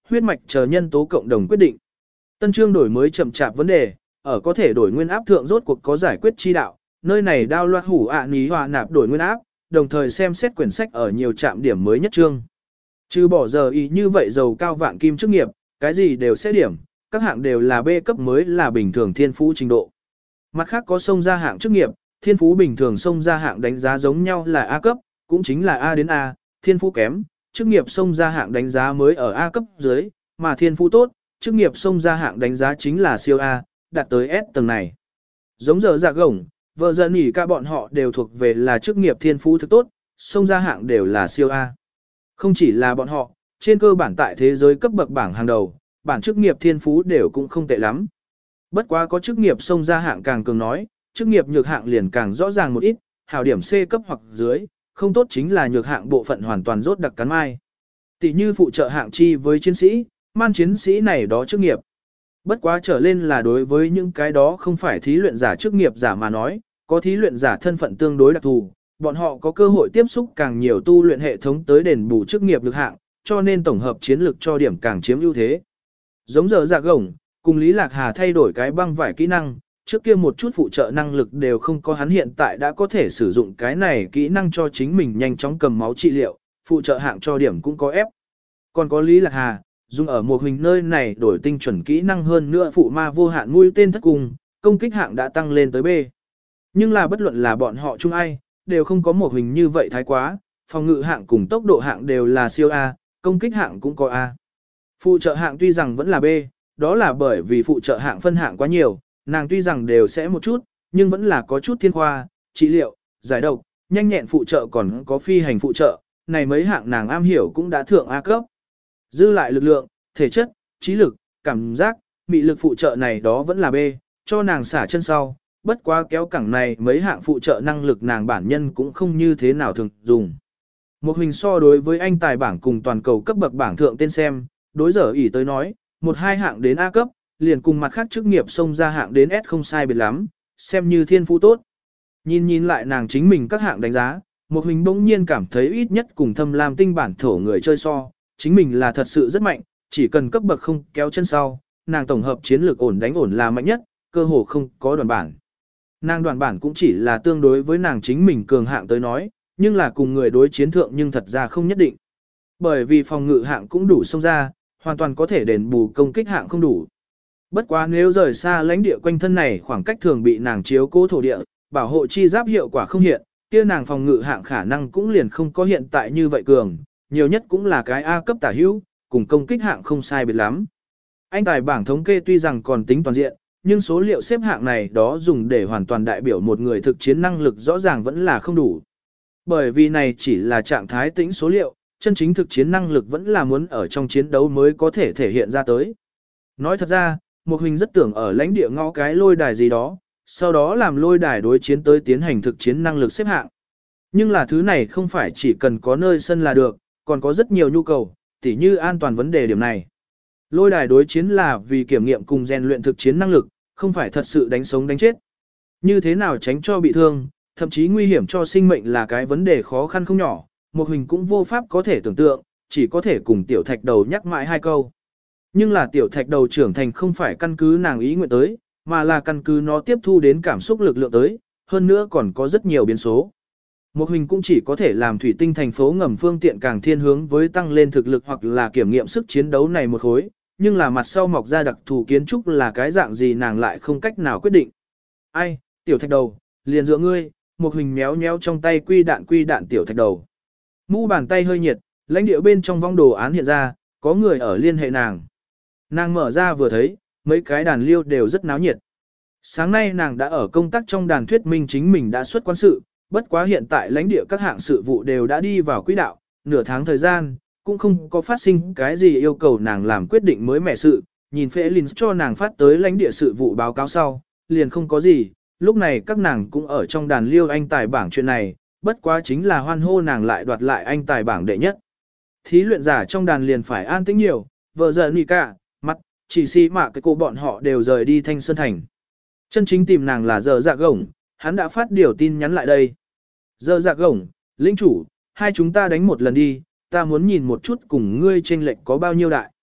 [SPEAKER 1] huyết mạch chờ nhân tố cộng đồng quyết định. Tân chương đổi mới chậm chạp vấn đề, ở có thể đổi nguyên áp thượng rốt cuộc có giải quyết chi đạo, nơi này đao loạt hủ ạ ní hòa nạp đổi nguyên áp, đồng thời xem xét quyển sách ở nhiều trạm điểm mới nhất chương. Trừ bỏ giờ ý như vậy dầu cao vạn kim chức nghiệp, cái gì đều sẽ điểm, các hạng đều là B cấp mới là bình thường thiên phú trình độ. Mặt khác có xông ra hạng chức nghiệp, thiên phú bình thường xông ra hạng đánh giá giống nhau là A cấp, cũng chính là A đến A, thiên phú kém, chức nghiệp xông ra hạng đánh giá mới ở A cấp dưới, mà thiên phú tốt, chức nghiệp xông ra hạng đánh giá chính là siêu A, đạt tới S tầng này. Giống giờ dạ gổng, vợ giận nghỉ cả bọn họ đều thuộc về là chức nghiệp thiên phú thực tốt, xông ra hạng đều là siêu A. Không chỉ là bọn họ, trên cơ bản tại thế giới cấp bậc bảng hàng đầu, bản chức nghiệp thiên phú đều cũng không tệ lắm. Bất quá có chức nghiệp xông ra hạng càng cường nói, chức nghiệp nhược hạng liền càng rõ ràng một ít, hảo điểm C cấp hoặc dưới, không tốt chính là nhược hạng bộ phận hoàn toàn rốt đặc cắn mai. Tỷ như phụ trợ hạng chi với chiến sĩ, man chiến sĩ này đó chức nghiệp. Bất quá trở lên là đối với những cái đó không phải thí luyện giả chức nghiệp giả mà nói, có thí luyện giả thân phận tương đối đặc thù, bọn họ có cơ hội tiếp xúc càng nhiều tu luyện hệ thống tới đền bù chức nghiệp lực hạng, cho nên tổng hợp chiến lược cho điểm càng chiếm ưu thế. Giống giờ dạ gổng, cùng Lý Lạc Hà thay đổi cái băng vải kỹ năng, trước kia một chút phụ trợ năng lực đều không có, hắn hiện tại đã có thể sử dụng cái này kỹ năng cho chính mình nhanh chóng cầm máu trị liệu, phụ trợ hạng cho điểm cũng có ép. Còn có Lý Lạc Hà, dùng ở một hình nơi này đổi tinh chuẩn kỹ năng hơn nữa phụ ma vô hạn mũi tên thất cùng, công kích hạng đã tăng lên tới B. Nhưng là bất luận là bọn họ chung ai, đều không có một hình như vậy thái quá, phòng ngự hạng cùng tốc độ hạng đều là siêu A, công kích hạng cũng có A. Phụ trợ hạng tuy rằng vẫn là B, đó là bởi vì phụ trợ hạng phân hạng quá nhiều, nàng tuy rằng đều sẽ một chút, nhưng vẫn là có chút thiên khoa, trị liệu, giải độc, nhanh nhẹn phụ trợ còn có phi hành phụ trợ, này mấy hạng nàng am hiểu cũng đã thượng A cấp. Dư lại lực lượng, thể chất, trí lực, cảm giác, mị lực phụ trợ này đó vẫn là B, cho nàng xả chân sau, bất quá kéo cẳng này mấy hạng phụ trợ năng lực nàng bản nhân cũng không như thế nào thường dùng. Một hình so đối với anh tài bảng cùng toàn cầu cấp bậc bảng thượng tên xem, đối giờ ỉ tới nói, một hai hạng đến A cấp, liền cùng mặt khác chức nghiệp xông ra hạng đến S không sai biệt lắm, xem như thiên phú tốt. Nhìn nhìn lại nàng chính mình các hạng đánh giá, một hình bỗng nhiên cảm thấy ít nhất cùng thâm lam tinh bản thổ người chơi so, chính mình là thật sự rất mạnh, chỉ cần cấp bậc không kéo chân sau, nàng tổng hợp chiến lược ổn đánh ổn là mạnh nhất, cơ hồ không có đoàn bản. Nàng đoàn bản cũng chỉ là tương đối với nàng chính mình cường hạng tới nói, nhưng là cùng người đối chiến thượng nhưng thật ra không nhất định. Bởi vì phòng ngự hạng cũng đủ xông ra, hoàn toàn có thể đền bù công kích hạng không đủ. Bất quá nếu rời xa lãnh địa quanh thân này khoảng cách thường bị nàng chiếu cố thổ địa, bảo hộ chi giáp hiệu quả không hiện, kia nàng phòng ngự hạng khả năng cũng liền không có hiện tại như vậy cường, nhiều nhất cũng là cái A cấp tả hữu, cùng công kích hạng không sai biệt lắm. Anh tài bảng thống kê tuy rằng còn tính toàn diện, nhưng số liệu xếp hạng này đó dùng để hoàn toàn đại biểu một người thực chiến năng lực rõ ràng vẫn là không đủ. Bởi vì này chỉ là trạng thái tĩnh số liệu, chân chính thực chiến năng lực vẫn là muốn ở trong chiến đấu mới có thể thể hiện ra tới. Nói thật ra, một hình rất tưởng ở lãnh địa ngõ cái lôi đài gì đó, sau đó làm lôi đài đối chiến tới tiến hành thực chiến năng lực xếp hạng. Nhưng là thứ này không phải chỉ cần có nơi sân là được, còn có rất nhiều nhu cầu, tỉ như an toàn vấn đề điểm này. Lôi đài đối chiến là vì kiểm nghiệm cùng rèn luyện thực chiến năng lực, không phải thật sự đánh sống đánh chết. Như thế nào tránh cho bị thương, thậm chí nguy hiểm cho sinh mệnh là cái vấn đề khó khăn không nhỏ, một hình cũng vô pháp có thể tưởng tượng, chỉ có thể cùng tiểu thạch đầu nhắc mãi hai câu. Nhưng là tiểu thạch đầu trưởng thành không phải căn cứ nàng ý nguyện tới, mà là căn cứ nó tiếp thu đến cảm xúc lực lượng tới, hơn nữa còn có rất nhiều biến số. Một hình cũng chỉ có thể làm thủy tinh thành phố ngầm phương tiện càng thiên hướng với tăng lên thực lực hoặc là kiểm nghiệm sức chiến đấu này một khối, nhưng là mặt sau mọc ra đặc thù kiến trúc là cái dạng gì nàng lại không cách nào quyết định. Ai, tiểu thạch đầu, liền dựa ngươi, một hình méo méo trong tay quy đạn quy đạn tiểu thạch đầu. Mu bàn tay hơi nhiệt, lãnh địa bên trong vong đồ án hiện ra, có người ở liên hệ nàng. Nàng mở ra vừa thấy, mấy cái đàn liêu đều rất náo nhiệt. Sáng nay nàng đã ở công tác trong đàn thuyết minh chính mình đã xuất quan sự, bất quá hiện tại lãnh địa các hạng sự vụ đều đã đi vào quỹ đạo, nửa tháng thời gian, cũng không có phát sinh cái gì yêu cầu nàng làm quyết định mới mẻ sự, nhìn Phệ Linh cho nàng phát tới lãnh địa sự vụ báo cáo sau, liền không có gì, lúc này các nàng cũng ở trong đàn liêu anh tài bảng chuyện này, bất quá chính là hoan hô nàng lại đoạt lại anh tài bảng đệ nhất. Thí luyện giả trong đàn liền phải an tĩnh nhiều, vợ giờ nì cả, mắt, chỉ si mà cái cô bọn họ đều rời đi Thanh Sơn Thành. Chân chính tìm nàng là giờ dạ gổng, hắn đã phát điều tin nhắn lại đây. Giờ dạ gổng, lĩnh chủ, hai chúng ta đánh một lần đi, ta muốn nhìn một chút cùng ngươi chênh lệch có bao nhiêu đại.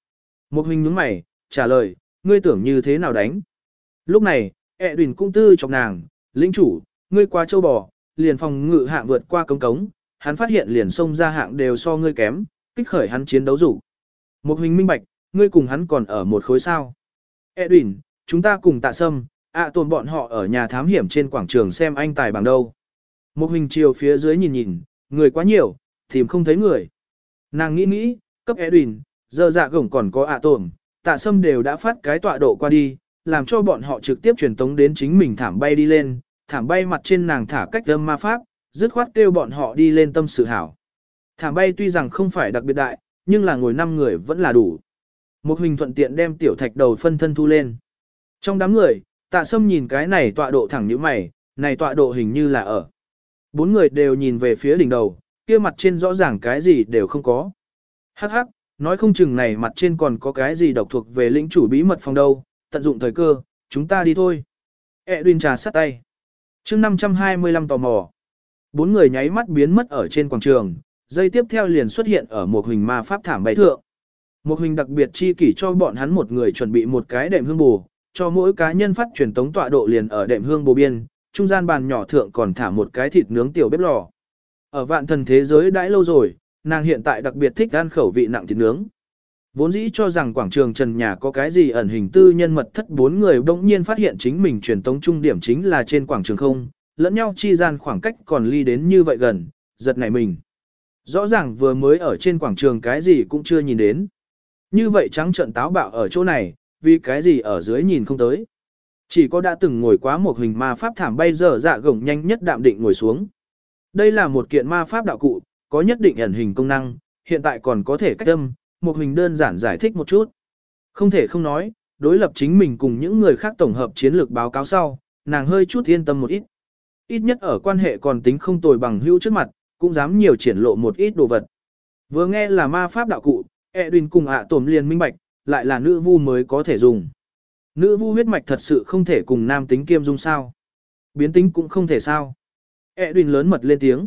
[SPEAKER 1] Một hình nhướng mày, trả lời, ngươi tưởng như thế nào đánh. Lúc này, ẹ đùn cũng tư chọc nàng, lĩnh chủ, ngươi qua châu bò, liền phòng ngự hạng vượt qua cống cống, hắn phát hiện liền xông ra hạng đều so ngươi kém, kích khởi hắn chiến đấu rủ. Một hình minh bạch, ngươi cùng hắn còn ở một khối sao. Ẹ đùn, chúng ta cùng tạ sâm, ạ tồn bọn họ ở nhà thám hiểm trên quảng trường xem anh tài bằng đâu. Một hình chiều phía dưới nhìn nhìn, người quá nhiều, tìm không thấy người. Nàng nghĩ nghĩ, cấp Edwin, giờ dạ gổng còn có ạ tổn, tạ sâm đều đã phát cái tọa độ qua đi, làm cho bọn họ trực tiếp truyền tống đến chính mình thảm bay đi lên, thảm bay mặt trên nàng thả cách âm ma pháp, dứt khoát kêu bọn họ đi lên tâm sự hảo. Thảm bay tuy rằng không phải đặc biệt đại, nhưng là ngồi năm người vẫn là đủ. Một hình thuận tiện đem tiểu thạch đầu phân thân thu lên. Trong đám người, tạ sâm nhìn cái này tọa độ thẳng như mày, này tọa độ hình như là ở. Bốn người đều nhìn về phía đỉnh đầu, kia mặt trên rõ ràng cái gì đều không có. Hắc hắc, nói không chừng này mặt trên còn có cái gì độc thuộc về lĩnh chủ bí mật phòng đâu, tận dụng thời cơ, chúng ta đi thôi. Edwin trà sắt tay. chương năm trăm hai mươi lăm tò mò. Bốn người nháy mắt biến mất ở trên quảng trường, giây tiếp theo liền xuất hiện ở một hình ma pháp thảm bay thượng. Một hình đặc biệt chi kỷ cho bọn hắn một người chuẩn bị một cái đệm hương bù, cho mỗi cá nhân phát truyền tống tọa độ liền ở đệm hương bù biên, trung gian bàn nhỏ thượng còn thả một cái thịt nướng tiểu bếp lò. Ở vạn thần thế giới đãi lâu rồi, nàng hiện tại đặc biệt thích ăn khẩu vị nặng thịt nướng. Vốn dĩ cho rằng quảng trường trần nhà có cái gì ẩn hình tư nhân mật thất, bốn người bỗng nhiên phát hiện chính mình truyền tống trung điểm chính là trên quảng trường không, lẫn nhau chi gian khoảng cách còn ly đến như vậy gần, giật nảy mình. Rõ ràng vừa mới ở trên quảng trường cái gì cũng chưa nhìn đến. Như vậy trắng trợn táo bạo ở chỗ này, vì cái gì ở dưới nhìn không tới. Chỉ có đã từng ngồi quá một hình ma pháp thảm bay giờ dạ gồng nhanh nhất đạm định ngồi xuống. Đây là một kiện ma pháp đạo cụ, có nhất định ẩn hình công năng, hiện tại còn có thể cách âm, một hình đơn giản giải thích một chút. Không thể không nói, đối lập chính mình cùng những người khác tổng hợp chiến lược báo cáo sau, nàng hơi chút yên tâm một ít. Ít nhất ở quan hệ còn tính không tồi bằng hữu trước mặt, cũng dám nhiều triển lộ một ít đồ vật. Vừa nghe là ma pháp đạo cụ, Edwin cùng ạ tổm liền minh bạch, lại là nữ vu mới có thể dùng. Nữ vu huyết mạch thật sự không thể cùng nam tính kiêm dung sao. Biến tính cũng không thể sao. Edwin lớn mật lên tiếng.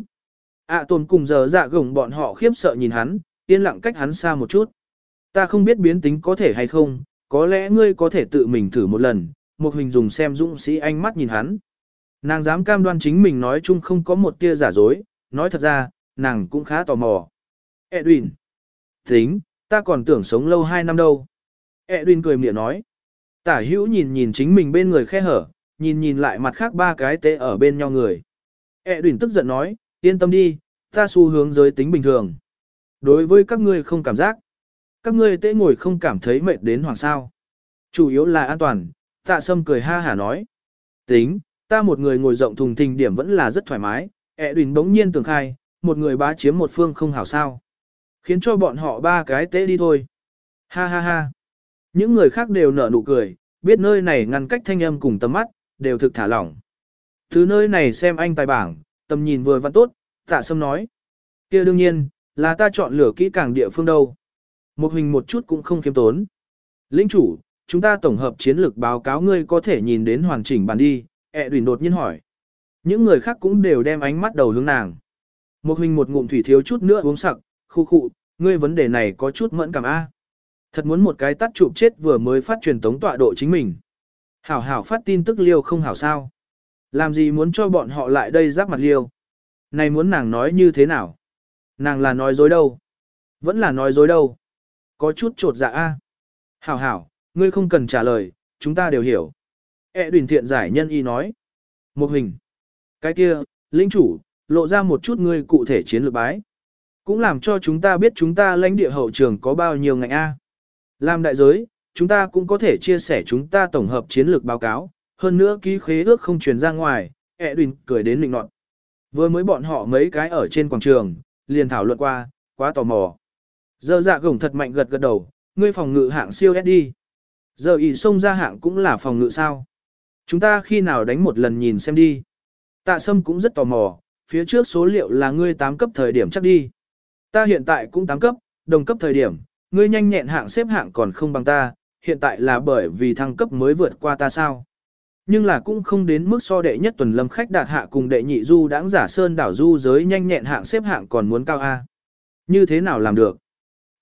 [SPEAKER 1] ạ tổm cùng giờ dạ gồng bọn họ khiếp sợ nhìn hắn, yên lặng cách hắn xa một chút. Ta không biết biến tính có thể hay không, có lẽ ngươi có thể tự mình thử một lần, một hình dùng xem dũng sĩ ánh mắt nhìn hắn. Nàng dám cam đoan chính mình nói chung không có một tia giả dối, nói thật ra, nàng cũng khá tò mò. Edwin. Tính, ta còn tưởng sống lâu hai năm đâu. Edwin cười miệng nói. Tả hữu nhìn nhìn chính mình bên người khe hở, nhìn nhìn lại mặt khác ba cái tế ở bên nhau người. Edwin tức giận nói, yên tâm đi, ta xu hướng giới tính bình thường. Đối với các ngươi không cảm giác. Các ngươi tế ngồi không cảm thấy mệt đến hoàng sao. Chủ yếu là an toàn, tạ sâm cười ha hả nói. Tính, ta một người ngồi rộng thùng thình điểm vẫn là rất thoải mái. Edwin bỗng nhiên tưởng khai, một người bá chiếm một phương không hảo sao. Khiến cho bọn họ ba cái tế đi thôi. Ha ha ha. Những người khác đều nở nụ cười, biết nơi này ngăn cách thanh âm cùng tầm mắt, đều thực thả lỏng. Từ nơi này xem anh tài bảng, tầm nhìn vừa văn tốt, tạ sâm nói. Kia đương nhiên, là ta chọn lựa kỹ càng địa phương đâu. Một hình một chút cũng không khiêm tốn. Lĩnh chủ, chúng ta tổng hợp chiến lược báo cáo ngươi có thể nhìn đến hoàn chỉnh bản đi, Edwin đột nhiên hỏi. Những người khác cũng đều đem ánh mắt đầu hướng nàng. Một hình một ngụm thủy thiếu chút nữa uống sặc, khu khụ, ngươi vấn đề này có chút mẫn cảm a. Thật muốn một cái tắt chụp chết vừa mới phát truyền tống tọa độ chính mình. Hảo hảo phát tin tức liêu không hảo sao. Làm gì muốn cho bọn họ lại đây giáp mặt liêu. Này muốn nàng nói như thế nào? Nàng là nói dối đâu? Vẫn là nói dối đâu? Có chút trột dạ a. Hảo hảo, ngươi không cần trả lời, chúng ta đều hiểu. Edwin thiện giải nhân y nói. Một hình. Cái kia, lĩnh chủ, lộ ra một chút ngươi cụ thể chiến lược bái. Cũng làm cho chúng ta biết chúng ta lãnh địa hậu trường có bao nhiêu ngành A. Làm đại giới, chúng ta cũng có thể chia sẻ chúng ta tổng hợp chiến lược báo cáo, hơn nữa ký khế ước không truyền ra ngoài, Edwin cười đến lịnh nọt. Vừa mới bọn họ mấy cái ở trên quảng trường, liền thảo luận qua, quá tò mò. Giờ dạ gồng thật mạnh gật gật đầu, ngươi phòng ngự hạng siêu ét đi. Giờ ý xông ra hạng cũng là phòng ngự sao. Chúng ta khi nào đánh một lần nhìn xem đi. Tạ Sâm cũng rất tò mò, phía trước số liệu là ngươi tám cấp thời điểm chắc đi. Ta hiện tại cũng tám cấp, đồng cấp thời điểm, ngươi nhanh nhẹn hạng xếp hạng còn không bằng ta, hiện tại là bởi vì thăng cấp mới vượt qua ta sao. Nhưng là cũng không đến mức so đệ nhất tuần lâm khách đạt hạ cùng đệ nhị du đãng giả sơn đảo du giới nhanh nhẹn hạng xếp hạng còn muốn cao A. Như thế nào làm được?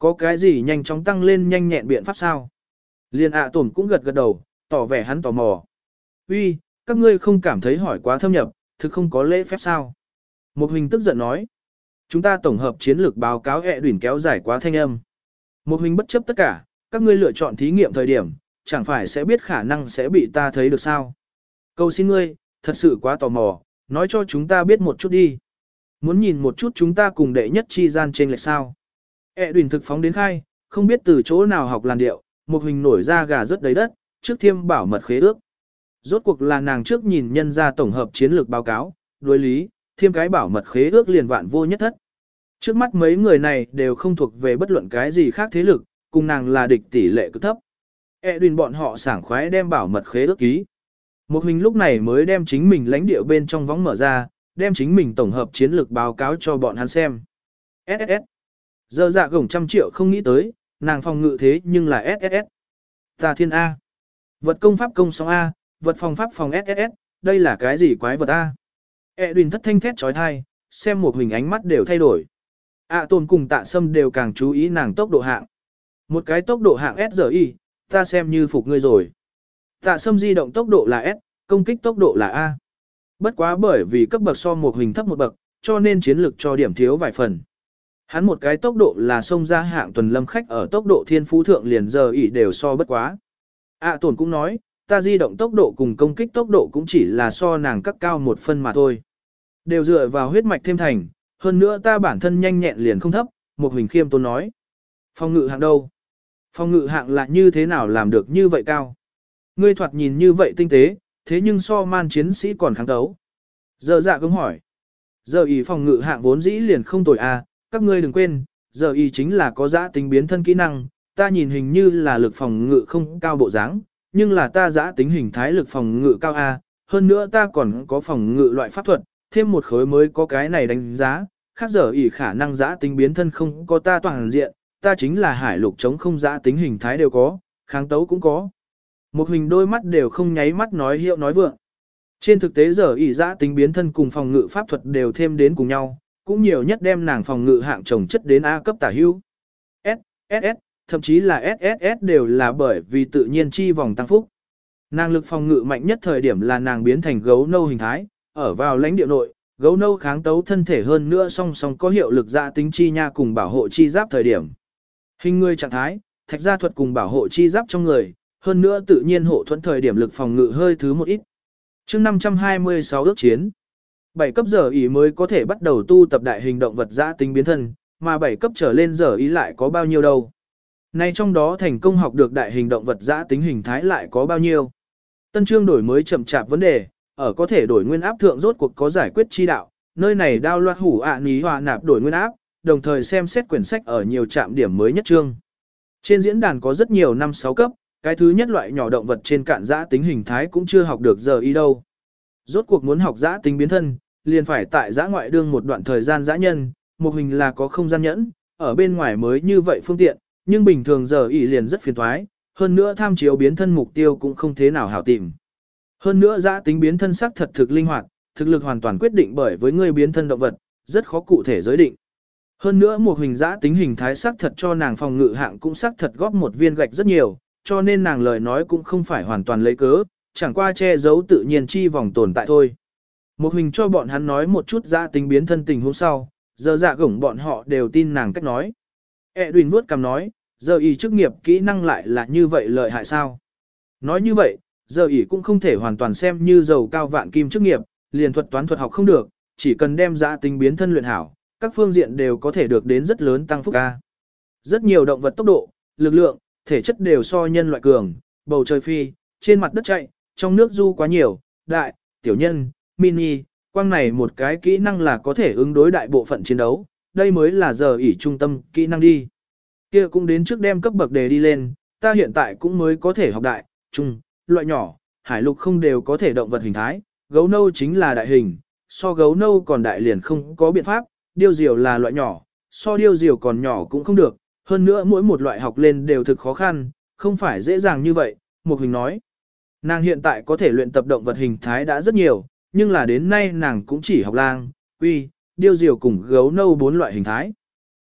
[SPEAKER 1] Có cái gì nhanh chóng tăng lên nhanh nhẹn biện pháp sao? Liên ạ tổn cũng gật gật đầu, tỏ vẻ hắn tò mò. Uy, các ngươi không cảm thấy hỏi quá thâm nhập, thực không có lễ phép sao? Một Huỳnh tức giận nói. Chúng ta tổng hợp chiến lược báo cáo ẹ đuỷn kéo dài quá thanh âm. Một Huỳnh bất chấp tất cả, các ngươi lựa chọn thí nghiệm thời điểm, chẳng phải sẽ biết khả năng sẽ bị ta thấy được sao? Cầu xin ngươi, thật sự quá tò mò, nói cho chúng ta biết một chút đi. Muốn nhìn một chút chúng ta cùng đệ nhất chi gian trên lệch sao? ẹ đuỳnh thực phóng đến khai, không biết từ chỗ nào học làn điệu, một Huỳnh nổi ra gà rất đầy đất, trước thiêm bảo mật khế ước. Rốt cuộc là nàng trước nhìn nhân ra tổng hợp chiến lược báo cáo, đối lý, thiêm cái bảo mật khế ước liền vạn vô nhất thất. Trước mắt mấy người này đều không thuộc về bất luận cái gì khác thế lực, cùng nàng là địch tỷ lệ cực thấp. Edwin bọn họ sảng khoái đem bảo mật khế ước ký. Một Huỳnh lúc này mới đem chính mình lãnh địa bên trong vóng mở ra, đem chính mình tổng hợp chiến lược báo cáo cho bọn hắn xem. ét ét ét. Giờ dạ gồng trăm triệu không nghĩ tới, nàng phòng ngự thế nhưng là ét ét ét. Tà thiên A. Vật công pháp công sóng A, vật phòng pháp phòng ét ét ét, đây là cái gì quái vật A. Edwin thất thanh thét trói thai, xem một Huỳnh ánh mắt đều thay đổi. ạ tồn cùng tạ sâm đều càng chú ý nàng tốc độ hạng. Một cái tốc độ hạng ét giê i, ta xem như phục ngươi rồi. Tạ sâm di động tốc độ là S, công kích tốc độ là A. Bất quá bởi vì cấp bậc so một Huỳnh thấp một bậc, cho nên chiến lược cho điểm thiếu vài phần. Hắn một cái tốc độ là xông ra hạng tuần lâm khách ở tốc độ thiên phú thượng liền giờ ỉ đều so bất quá. ạ tồn cũng nói, ta di động tốc độ cùng công kích tốc độ cũng chỉ là so nàng cấp cao một phân mà thôi. Đều dựa vào huyết mạch thêm thành, hơn nữa ta bản thân nhanh nhẹn liền không thấp, một Huỳnh khiêm tốn nói. Phòng ngự hạng đâu? Phòng ngự hạng là như thế nào làm được như vậy cao? Ngươi thoạt nhìn như vậy tinh tế, thế nhưng so man chiến sĩ còn kháng tấu. Giờ dạ cũng hỏi. Giờ ý phòng ngự hạng vốn dĩ liền không tồi à, các ngươi đừng quên, giờ ý chính là có giã tính biến thân kỹ năng, ta nhìn hình như là lực phòng ngự không cao bộ dáng, nhưng là ta giã tính hình thái lực phòng ngự cao a, hơn nữa ta còn có phòng ngự loại pháp thuật, thêm một khối mới có cái này đánh giá, khác giờ ý khả năng giã tính biến thân không có ta toàn diện, ta chính là hải lục chống không giã tính hình thái đều có, kháng tấu cũng có. Một Huỳnh đôi mắt đều không nháy mắt nói hiệu nói vượng. Trên thực tế giờ ỷ giã tính biến thân cùng phòng ngự pháp thuật đều thêm đến cùng nhau, cũng nhiều nhất đem nàng phòng ngự hạng trồng chất đến A cấp tả hữu. S, ét ét, thậm chí là ét ét ét đều là bởi vì tự nhiên chi vòng tăng phúc. Nàng lực phòng ngự mạnh nhất thời điểm là nàng biến thành gấu nâu hình thái, ở vào lãnh địa nội, gấu nâu kháng tấu thân thể hơn nữa song song có hiệu lực giã tính chi nha cùng bảo hộ chi giáp thời điểm. Hình người trạng thái, thạch gia thuật cùng bảo hộ chi giáp trong người, hơn nữa tự nhiên hộ thuẫn thời điểm lực phòng ngự hơi thứ một ít. Chương năm trăm hai mươi sáu ước chiến. bảy cấp giờ ý mới có thể bắt đầu tu tập đại hình động vật giã tính biến thân, mà bảy cấp trở lên giờ ý lại có bao nhiêu đâu. Nay trong đó thành công học được đại hình động vật giã tính hình thái lại có bao nhiêu. Tân chương đổi mới chậm chạp vấn đề, ở có thể đổi nguyên áp thượng rốt cuộc có giải quyết chi đạo, nơi này đao loạt hủ ạ ní hòa nạp đổi nguyên áp, đồng thời xem xét quyển sách ở nhiều trạm điểm mới nhất chương. Trên diễn đàn có rất nhiều năm sáu cấp, cái thứ nhất loại nhỏ động vật trên cạn giã tính hình thái cũng chưa học được giờ y đâu. Rốt cuộc muốn học giã tính biến thân, liền phải tại giã ngoại đương một đoạn thời gian giã nhân, một hình là có không gian nhẫn, ở bên ngoài mới như vậy phương tiện, nhưng bình thường giờ y liền rất phiền toái, hơn nữa tham chiếu biến thân mục tiêu cũng không thế nào hảo tìm. Hơn nữa giã tính biến thân sắc thật thực linh hoạt, thực lực hoàn toàn quyết định bởi với người biến thân động vật, rất khó cụ thể giới định. Hơn nữa một hình giã tính hình thái sắc thật cho nàng phòng ngự hạng cũng sắc thật góp một viên gạch rất nhiều, cho nên nàng lời nói cũng không phải hoàn toàn lấy cớ, chẳng qua che giấu tự nhiên chi vòng tồn tại thôi. Một hình cho bọn hắn nói một chút giã tính biến thân tình hôm sau, giờ dạ gổng bọn họ đều tin nàng cách nói. Edwin vuốt cằm nói, giờ y chức nghiệp kỹ năng lại là như vậy lợi hại sao? Nói như vậy, giờ y cũng không thể hoàn toàn xem như giàu cao vạn kim chức nghiệp, liền thuật toán thuật học không được, chỉ cần đem giã tính biến thân luyện hảo, các phương diện đều có thể được đến rất lớn tăng phúc ca. Rất nhiều động vật tốc độ, lực lượng, thể chất đều so nhân loại cường, bầu trời phi, trên mặt đất chạy, trong nước du quá nhiều, đại, tiểu nhân, mini, quang này một cái kỹ năng là có thể ứng đối đại bộ phận chiến đấu, đây mới là giờ ỷ trung tâm kỹ năng đi. Kia cũng đến trước đem cấp bậc đề đi lên, ta hiện tại cũng mới có thể học đại, trung, loại nhỏ, hải lục không đều có thể động vật hình thái, gấu nâu chính là đại hình, so gấu nâu còn đại liền không có biện pháp, điêu diều là loại nhỏ, so điêu diều còn nhỏ cũng không được, hơn nữa mỗi một loại học lên đều thực khó khăn, không phải dễ dàng như vậy, Mục Hình nói. Nàng hiện tại có thể luyện tập động vật hình thái đã rất nhiều, nhưng là đến nay nàng cũng chỉ học lang, uy, điêu diều cùng gấu nâu bốn loại hình thái.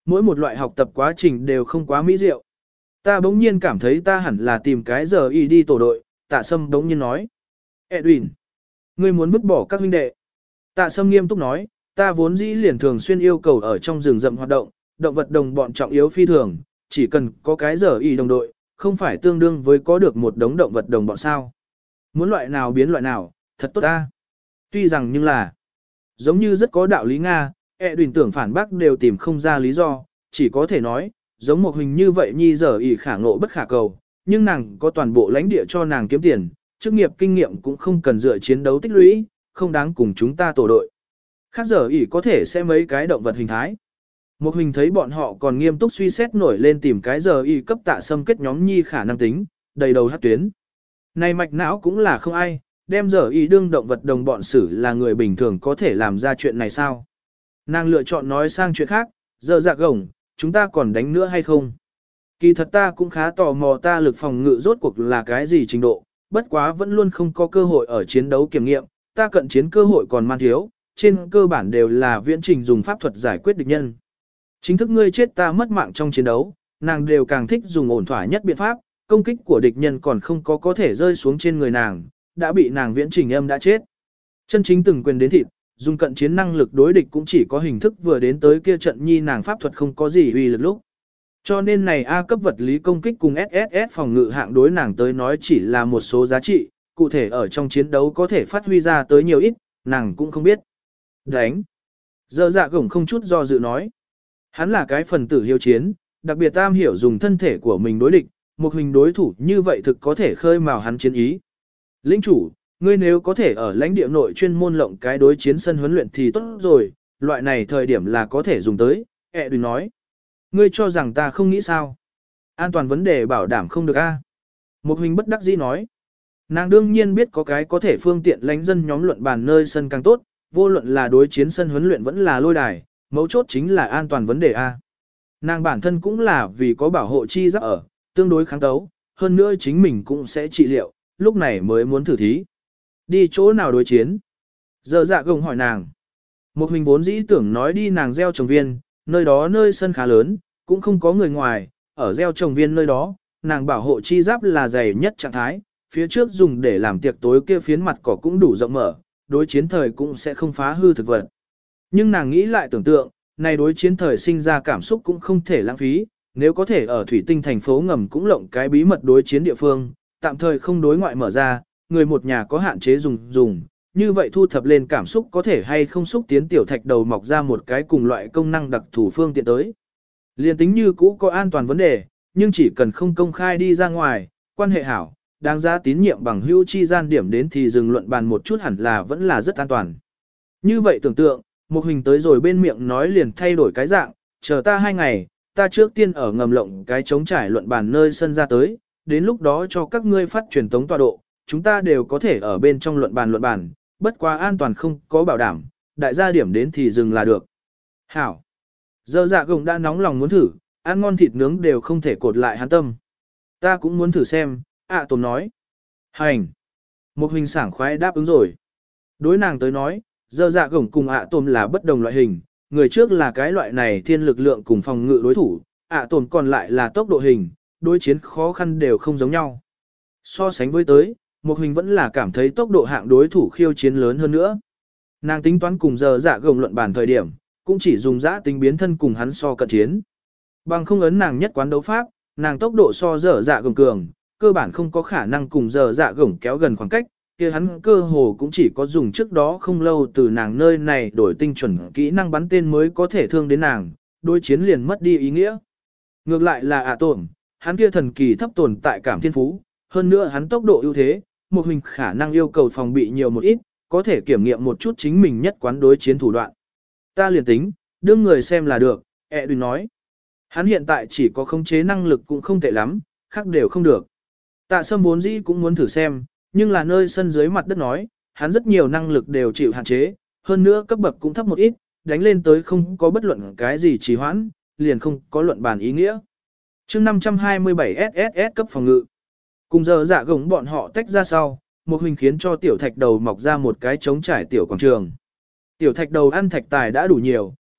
[SPEAKER 1] Mỗi một loại học tập quá trình đều không quá mỹ diệu. Ta bỗng nhiên cảm thấy ta hẳn là tìm cái giờ y đi tổ đội, Tạ Sâm bỗng nhiên nói. Edwin, ngươi muốn vứt bỏ các huynh đệ. Tạ Sâm nghiêm túc nói, ta vốn dĩ liền thường xuyên yêu cầu ở trong rừng rậm hoạt động, động vật đồng bọn trọng yếu phi thường, chỉ cần có cái giờ y đồng đội, không phải tương đương với có được một đống động vật đồng bọn sao. Muốn loại nào biến loại nào, thật tốt ta. Tuy rằng nhưng là, giống như rất có đạo lý Nga, Edwin tưởng phản bác đều tìm không ra lý do, chỉ có thể nói, giống một hình như vậy nhi giờ y khả ngộ bất khả cầu, nhưng nàng có toàn bộ lãnh địa cho nàng kiếm tiền, chức nghiệp kinh nghiệm cũng không cần dựa chiến đấu tích lũy, không đáng cùng chúng ta tổ đội. Khác giờ y có thể sẽ mấy cái động vật hình thái. Một hình thấy bọn họ còn nghiêm túc suy xét nổi lên tìm cái giờ y cấp Tạ Sâm kết nhóm nhi khả năng tính, đầy đầu hát tuyến. Này mạch não cũng là không ai, đem giờ y đương động vật đồng bọn xử là người bình thường có thể làm ra chuyện này sao? Nàng lựa chọn nói sang chuyện khác, giờ dạ gồng, chúng ta còn đánh nữa hay không? Kỳ thật ta cũng khá tò mò ta lực phòng ngự rốt cuộc là cái gì trình độ, bất quá vẫn luôn không có cơ hội ở chiến đấu kiểm nghiệm, ta cận chiến cơ hội còn man thiếu, trên cơ bản đều là viễn trình dùng pháp thuật giải quyết địch nhân. Chính thức ngươi chết ta mất mạng trong chiến đấu, nàng đều càng thích dùng ổn thỏa nhất biện pháp, công kích của địch nhân còn không có có thể rơi xuống trên người nàng, đã bị nàng viễn trình âm đã chết. Chân chính từng quyền đến thịt, dùng cận chiến năng lực đối địch cũng chỉ có hình thức vừa đến tới kia trận nhi nàng pháp thuật không có gì uy lực lúc. Cho nên này A cấp vật lý công kích cùng ét ét ét phòng ngự hạng đối nàng tới nói chỉ là một số giá trị, cụ thể ở trong chiến đấu có thể phát huy ra tới nhiều ít, nàng cũng không biết. Đánh. Giờ dạ gổng không chút do dự nói. Hắn là cái phần tử hiếu chiến, đặc biệt tam hiểu dùng thân thể của mình đối địch, một hình đối thủ như vậy thực có thể khơi mào hắn chiến ý. Lĩnh chủ, ngươi nếu có thể ở lãnh địa nội chuyên môn lộng cái đối chiến sân huấn luyện thì tốt rồi, loại này thời điểm là có thể dùng tới, ẹ đừng nói. Ngươi cho rằng ta không nghĩ sao? An toàn vấn đề bảo đảm không được a. Một hình bất đắc dĩ nói. Nàng đương nhiên biết có cái có thể phương tiện lãnh dân nhóm luận bàn nơi sân càng tốt, vô luận là đối chiến sân huấn luyện vẫn là lôi đài, mấu chốt chính là an toàn vấn đề a. Nàng bản thân cũng là vì có bảo hộ chi giáp ở, tương đối kháng tấu, hơn nữa chính mình cũng sẽ trị liệu, lúc này mới muốn thử thí. Đi chỗ nào đối chiến? Giờ dạ gồng hỏi nàng. Một hình vốn dĩ tưởng nói đi nàng gieo trồng viên, nơi đó nơi sân khá lớn, cũng không có người ngoài, ở gieo trồng viên nơi đó, nàng bảo hộ chi giáp là dày nhất trạng thái, phía trước dùng để làm tiệc tối kia phiến mặt cỏ cũng đủ rộng mở, đối chiến thời cũng sẽ không phá hư thực vật. Nhưng nàng nghĩ lại tưởng tượng, này đối chiến thời sinh ra cảm xúc cũng không thể lãng phí, nếu có thể ở thủy tinh thành phố ngầm cũng lộng cái bí mật đối chiến địa phương, tạm thời không đối ngoại mở ra, người một nhà có hạn chế dùng dùng, như vậy thu thập lên cảm xúc có thể hay không xúc tiến tiểu thạch đầu mọc ra một cái cùng loại công năng đặc thù phương tiện tới. Liên tính như cũ có an toàn vấn đề, nhưng chỉ cần không công khai đi ra ngoài, quan hệ hảo, đáng giá tín nhiệm bằng hữu chi gian điểm đến thì dừng luận bàn một chút hẳn là vẫn là rất an toàn. Như vậy tưởng tượng, một hình tới rồi bên miệng nói liền thay đổi cái dạng, chờ ta hai ngày, ta trước tiên ở ngầm lộng cái trống trải luận bàn nơi sân ra tới, đến lúc đó cho các ngươi phát truyền tống tọa độ, chúng ta đều có thể ở bên trong luận bàn luận bàn, bất quá an toàn không có bảo đảm, đại gia điểm đến thì dừng là được. Hảo. Giờ dạ gồng đã nóng lòng muốn thử, ăn ngon thịt nướng đều không thể cột lại hắn tâm. Ta cũng muốn thử xem, ạ à, Tồn nói. Hành. Một hình sảng khoái đáp ứng rồi. Đối nàng tới nói, giờ dạ gồng cùng ạ à Tồn là bất đồng loại hình, người trước là cái loại này thiên lực lượng cùng phòng ngự đối thủ, ạ à Tồn còn lại là tốc độ hình, đối chiến khó khăn đều không giống nhau. So sánh với tới, một hình vẫn là cảm thấy tốc độ hạng đối thủ khiêu chiến lớn hơn nữa. Nàng tính toán cùng giờ dạ gồng luận bàn thời điểm, cũng chỉ dùng giã tính biến thân cùng hắn so cận chiến. Bằng không ấn nàng nhất quán đấu pháp, nàng tốc độ so giờ dạ gồng cường, cơ bản không có khả năng cùng giờ dạ gồng kéo gần khoảng cách, kia hắn cơ hồ cũng chỉ có dùng trước đó không lâu từ nàng nơi này đổi tinh chuẩn kỹ năng bắn tên mới có thể thương đến nàng, đối chiến liền mất đi ý nghĩa. Ngược lại là ạ tổn, hắn kia thần kỳ thấp tồn tại cảm thiên phú, hơn nữa hắn tốc độ ưu thế, một hình khả năng yêu cầu phòng bị nhiều một ít, có thể kiểm nghiệm một chút chính mình nhất quán đối chiến thủ đoạn. Ta liền tính, đương người xem là được, ẹ đừng nói. Hắn hiện tại chỉ có khống chế năng lực cũng không tệ lắm, khác đều không được. Tạ Sâm vốn dĩ cũng muốn thử xem, nhưng là nơi sân dưới mặt đất nói, hắn rất nhiều năng lực đều chịu hạn chế, hơn nữa cấp bậc cũng thấp một ít, đánh lên tới không có bất luận cái gì trì hoãn, liền không có luận bàn ý nghĩa. chương năm trăm hai mươi bảy ét ét ét cấp phòng ngự. Cùng giờ dạ gồng bọn họ tách ra sau, một hình khiến cho tiểu thạch đầu mọc ra một cái trống trải tiểu quảng trường. Tiểu thạch đầu ăn thạch tài đã đủ nhiều,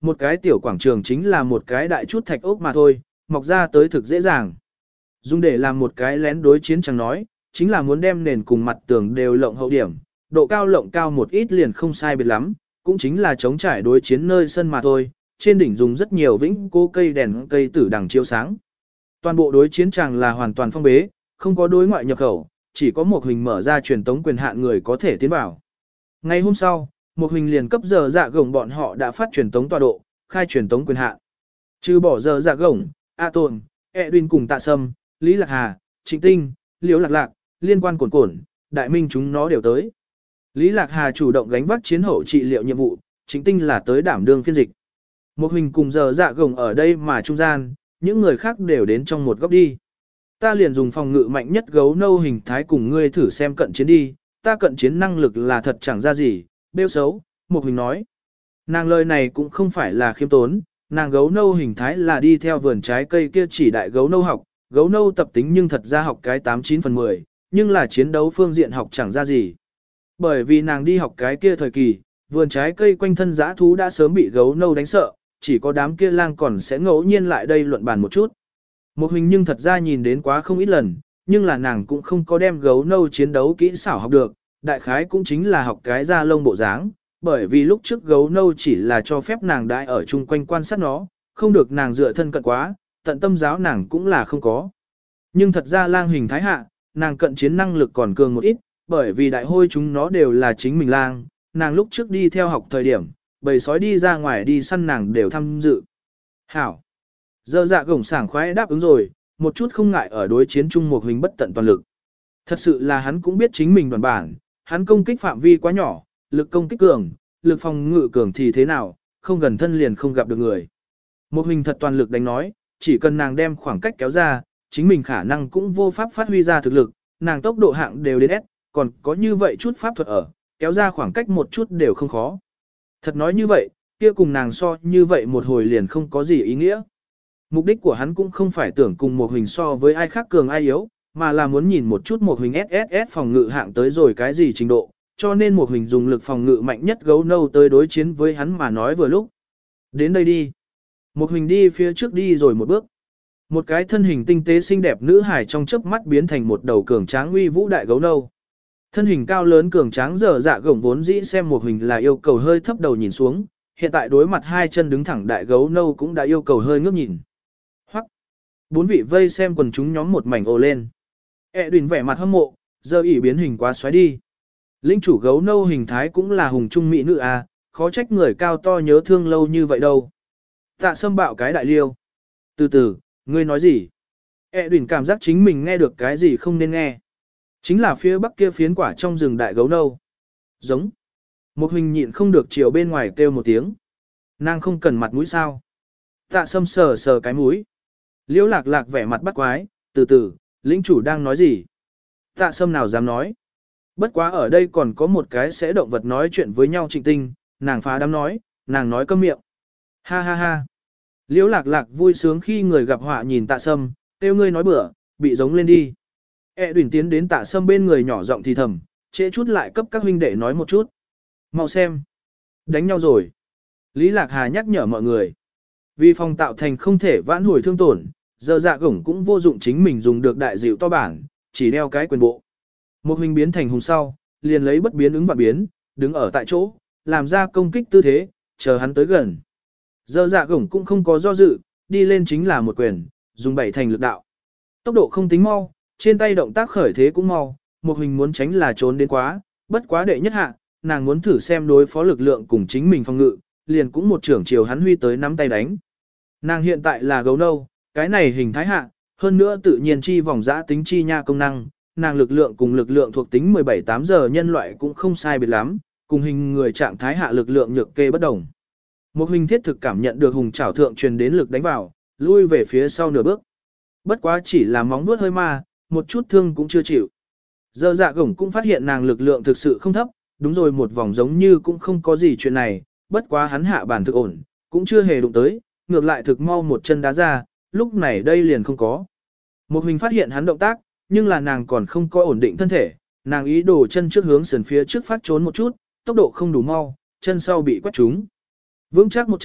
[SPEAKER 1] một cái tiểu quảng trường chính là một cái đại chút thạch ốc mà thôi, mọc ra tới thực dễ dàng. Dùng để làm một cái lén đối chiến chẳng nói, chính là muốn đem nền cùng mặt tường đều lộng hậu điểm, độ cao lộng cao một ít liền không sai biệt lắm, cũng chính là chống trải đối chiến nơi sân mà thôi, trên đỉnh dùng rất nhiều vĩnh cố cây đèn cây tử đằng chiếu sáng. Toàn bộ đối chiến tràng là hoàn toàn phong bế, không có đối ngoại nhập khẩu, chỉ có một hình mở ra truyền tống quyền hạn người có thể tiến vào. Ngày hôm sau, một hình liền cấp giờ dạ gồng bọn họ đã phát truyền tống tọa độ, khai truyền tống quyền hạn. Trừ bỏ giờ dạ gồng, A Tồn, Edwin cùng Tạ Sâm, Lý Lạc Hà, Trịnh Tinh, Liễu Lạc Lạc, liên quan cổn cổn, đại minh chúng nó đều tới. Lý Lạc Hà chủ động gánh vác chiến hậu trị liệu nhiệm vụ, Trịnh Tinh là tới đảm đương phiên dịch. Một hình cùng giờ dạ gồng ở đây mà trung gian, những người khác đều đến trong một góc đi. Ta liền dùng phòng ngự mạnh nhất gấu nâu hình thái cùng ngươi thử xem cận chiến đi, ta cận chiến năng lực là thật chẳng ra gì, bêu xấu, một hình nói. Nàng lời này cũng không phải là khiêm tốn, nàng gấu nâu hình thái là đi theo vườn trái cây kia chỉ đại gấu nâu học, gấu nâu tập tính nhưng thật ra học cái tám chín phần mười, nhưng là chiến đấu phương diện học chẳng ra gì. Bởi vì nàng đi học cái kia thời kỳ, vườn trái cây quanh thân dã thú đã sớm bị gấu nâu đánh sợ, chỉ có đám kia lang còn sẽ ngẫu nhiên lại đây luận bàn một chút. Một hình nhưng thật ra nhìn đến quá không ít lần, nhưng là nàng cũng không có đem gấu nâu chiến đấu kỹ xảo học được, đại khái cũng chính là học cái da lông bộ dáng, bởi vì lúc trước gấu nâu chỉ là cho phép nàng đãi ở chung quanh quan sát nó, không được nàng dựa thân cận quá, tận tâm giáo nàng cũng là không có. Nhưng thật ra lang hình thái hạ, nàng cận chiến năng lực còn cường một ít, bởi vì đại hôi chúng nó đều là chính mình lang, nàng lúc trước đi theo học thời điểm, bầy sói đi ra ngoài đi săn nàng đều tham dự. Hảo! Giờ dạ gổng sảng khoái đáp ứng rồi, một chút không ngại ở đối chiến chung một hình bất tận toàn lực. Thật sự là hắn cũng biết chính mình đoàn bản, hắn công kích phạm vi quá nhỏ, lực công kích cường, lực phòng ngự cường thì thế nào, không gần thân liền không gặp được người. Một hình thật toàn lực đánh nói, chỉ cần nàng đem khoảng cách kéo ra, chính mình khả năng cũng vô pháp phát huy ra thực lực, nàng tốc độ hạng đều đến S, còn có như vậy chút pháp thuật ở, kéo ra khoảng cách một chút đều không khó. Thật nói như vậy, kia cùng nàng so như vậy một hồi liền không có gì ý nghĩa. Mục đích của hắn cũng không phải tưởng cùng một hình so với ai khác cường ai yếu, mà là muốn nhìn một chút một hình ét ét ét phòng ngự hạng tới rồi cái gì trình độ, cho nên một hình dùng lực phòng ngự mạnh nhất gấu nâu tới đối chiến với hắn mà nói vừa lúc. Đến đây đi. Một hình đi phía trước đi rồi một bước. Một cái thân hình tinh tế xinh đẹp nữ hài trong chớp mắt biến thành một đầu cường tráng uy vũ đại gấu nâu. Thân hình cao lớn cường tráng dở dạ gồng vốn dĩ xem một hình là yêu cầu hơi thấp đầu nhìn xuống, hiện tại đối mặt hai chân đứng thẳng đại gấu nâu cũng đã yêu cầu hơi ngước nhìn. Hoắc. Bốn vị vây xem quần chúng nhóm một mảnh ồ lên. E đùn vẻ mặt hâm mộ, giờ ỉ biến hình quá xoáy đi. Linh chủ gấu nâu hình thái cũng là hùng trung mỹ nữ à, khó trách người cao to nhớ thương lâu như vậy đâu. Tạ Sâm bạo cái đại liêu. Từ từ, ngươi nói gì? E đùn cảm giác chính mình nghe được cái gì không nên nghe. Chính là phía bắc kia phiến quả trong rừng đại gấu nâu. Giống. Một hình nhịn không được chiều bên ngoài kêu một tiếng. Nàng không cần mặt mũi sao. Tạ Sâm sờ sờ cái mũi. Liễu Lạc Lạc vẻ mặt bắt quái, từ từ, lĩnh chủ đang nói gì? Tạ Sâm nào dám nói. Bất quá ở đây còn có một cái sẽ động vật nói chuyện với nhau Trịnh Tinh, nàng phá đám nói, nàng nói câm miệng. Ha ha ha. Liễu Lạc Lạc vui sướng khi người gặp họa nhìn Tạ Sâm, kêu ngươi nói bữa, bị giống lên đi. E đùn tiến đến Tạ Sâm bên người nhỏ giọng thì thầm, trễ chút lại cấp các huynh đệ nói một chút. Mau xem. Đánh nhau rồi. Lý Lạc Hà nhắc nhở mọi người. Vì phòng tạo thành không thể vãn hồi thương tổn, giờ dạ gổng cũng vô dụng chính mình dùng được đại dịu to bản, chỉ đeo cái quyền bộ. Một hình biến thành hùng sau, liền lấy bất biến ứng và biến, đứng ở tại chỗ, làm ra công kích tư thế, chờ hắn tới gần. Giờ dạ gổng cũng không có do dự, đi lên chính là một quyền, dùng bảy thành lực đạo. Tốc độ không tính mau, trên tay động tác khởi thế cũng mau, một hình muốn tránh là trốn đến quá, bất quá đệ nhất hạ, nàng muốn thử xem đối phó lực lượng cùng chính mình phòng ngự, liền cũng một trưởng chiều hắn huy tới nắm tay đánh. Nàng hiện tại là gấu nâu, cái này hình thái hạ, hơn nữa tự nhiên chi vòng giã tính chi nha công năng, nàng lực lượng cùng lực lượng thuộc tính mười bảy tám giờ nhân loại cũng không sai biệt lắm, cùng hình người trạng thái hạ lực lượng nhược kê bất đồng. Một hình thiết thực cảm nhận được hùng trảo thượng truyền đến lực đánh vào, lui về phía sau nửa bước. Bất quá chỉ là móng vuốt hơi ma, một chút thương cũng chưa chịu. Giờ dạ gổng cũng phát hiện nàng lực lượng thực sự không thấp, đúng rồi một vòng giống như cũng không có gì chuyện này, bất quá hắn hạ bản thực ổn, cũng chưa hề đụng tới, ngược lại thực mau một chân đá ra, lúc này đây liền không có. Một hình phát hiện hắn động tác, nhưng là nàng còn không có ổn định thân thể, nàng ý đồ chân trước hướng sườn phía trước phát trốn một chút, tốc độ không đủ mau, chân sau bị quét trúng. Vững chắc một chân,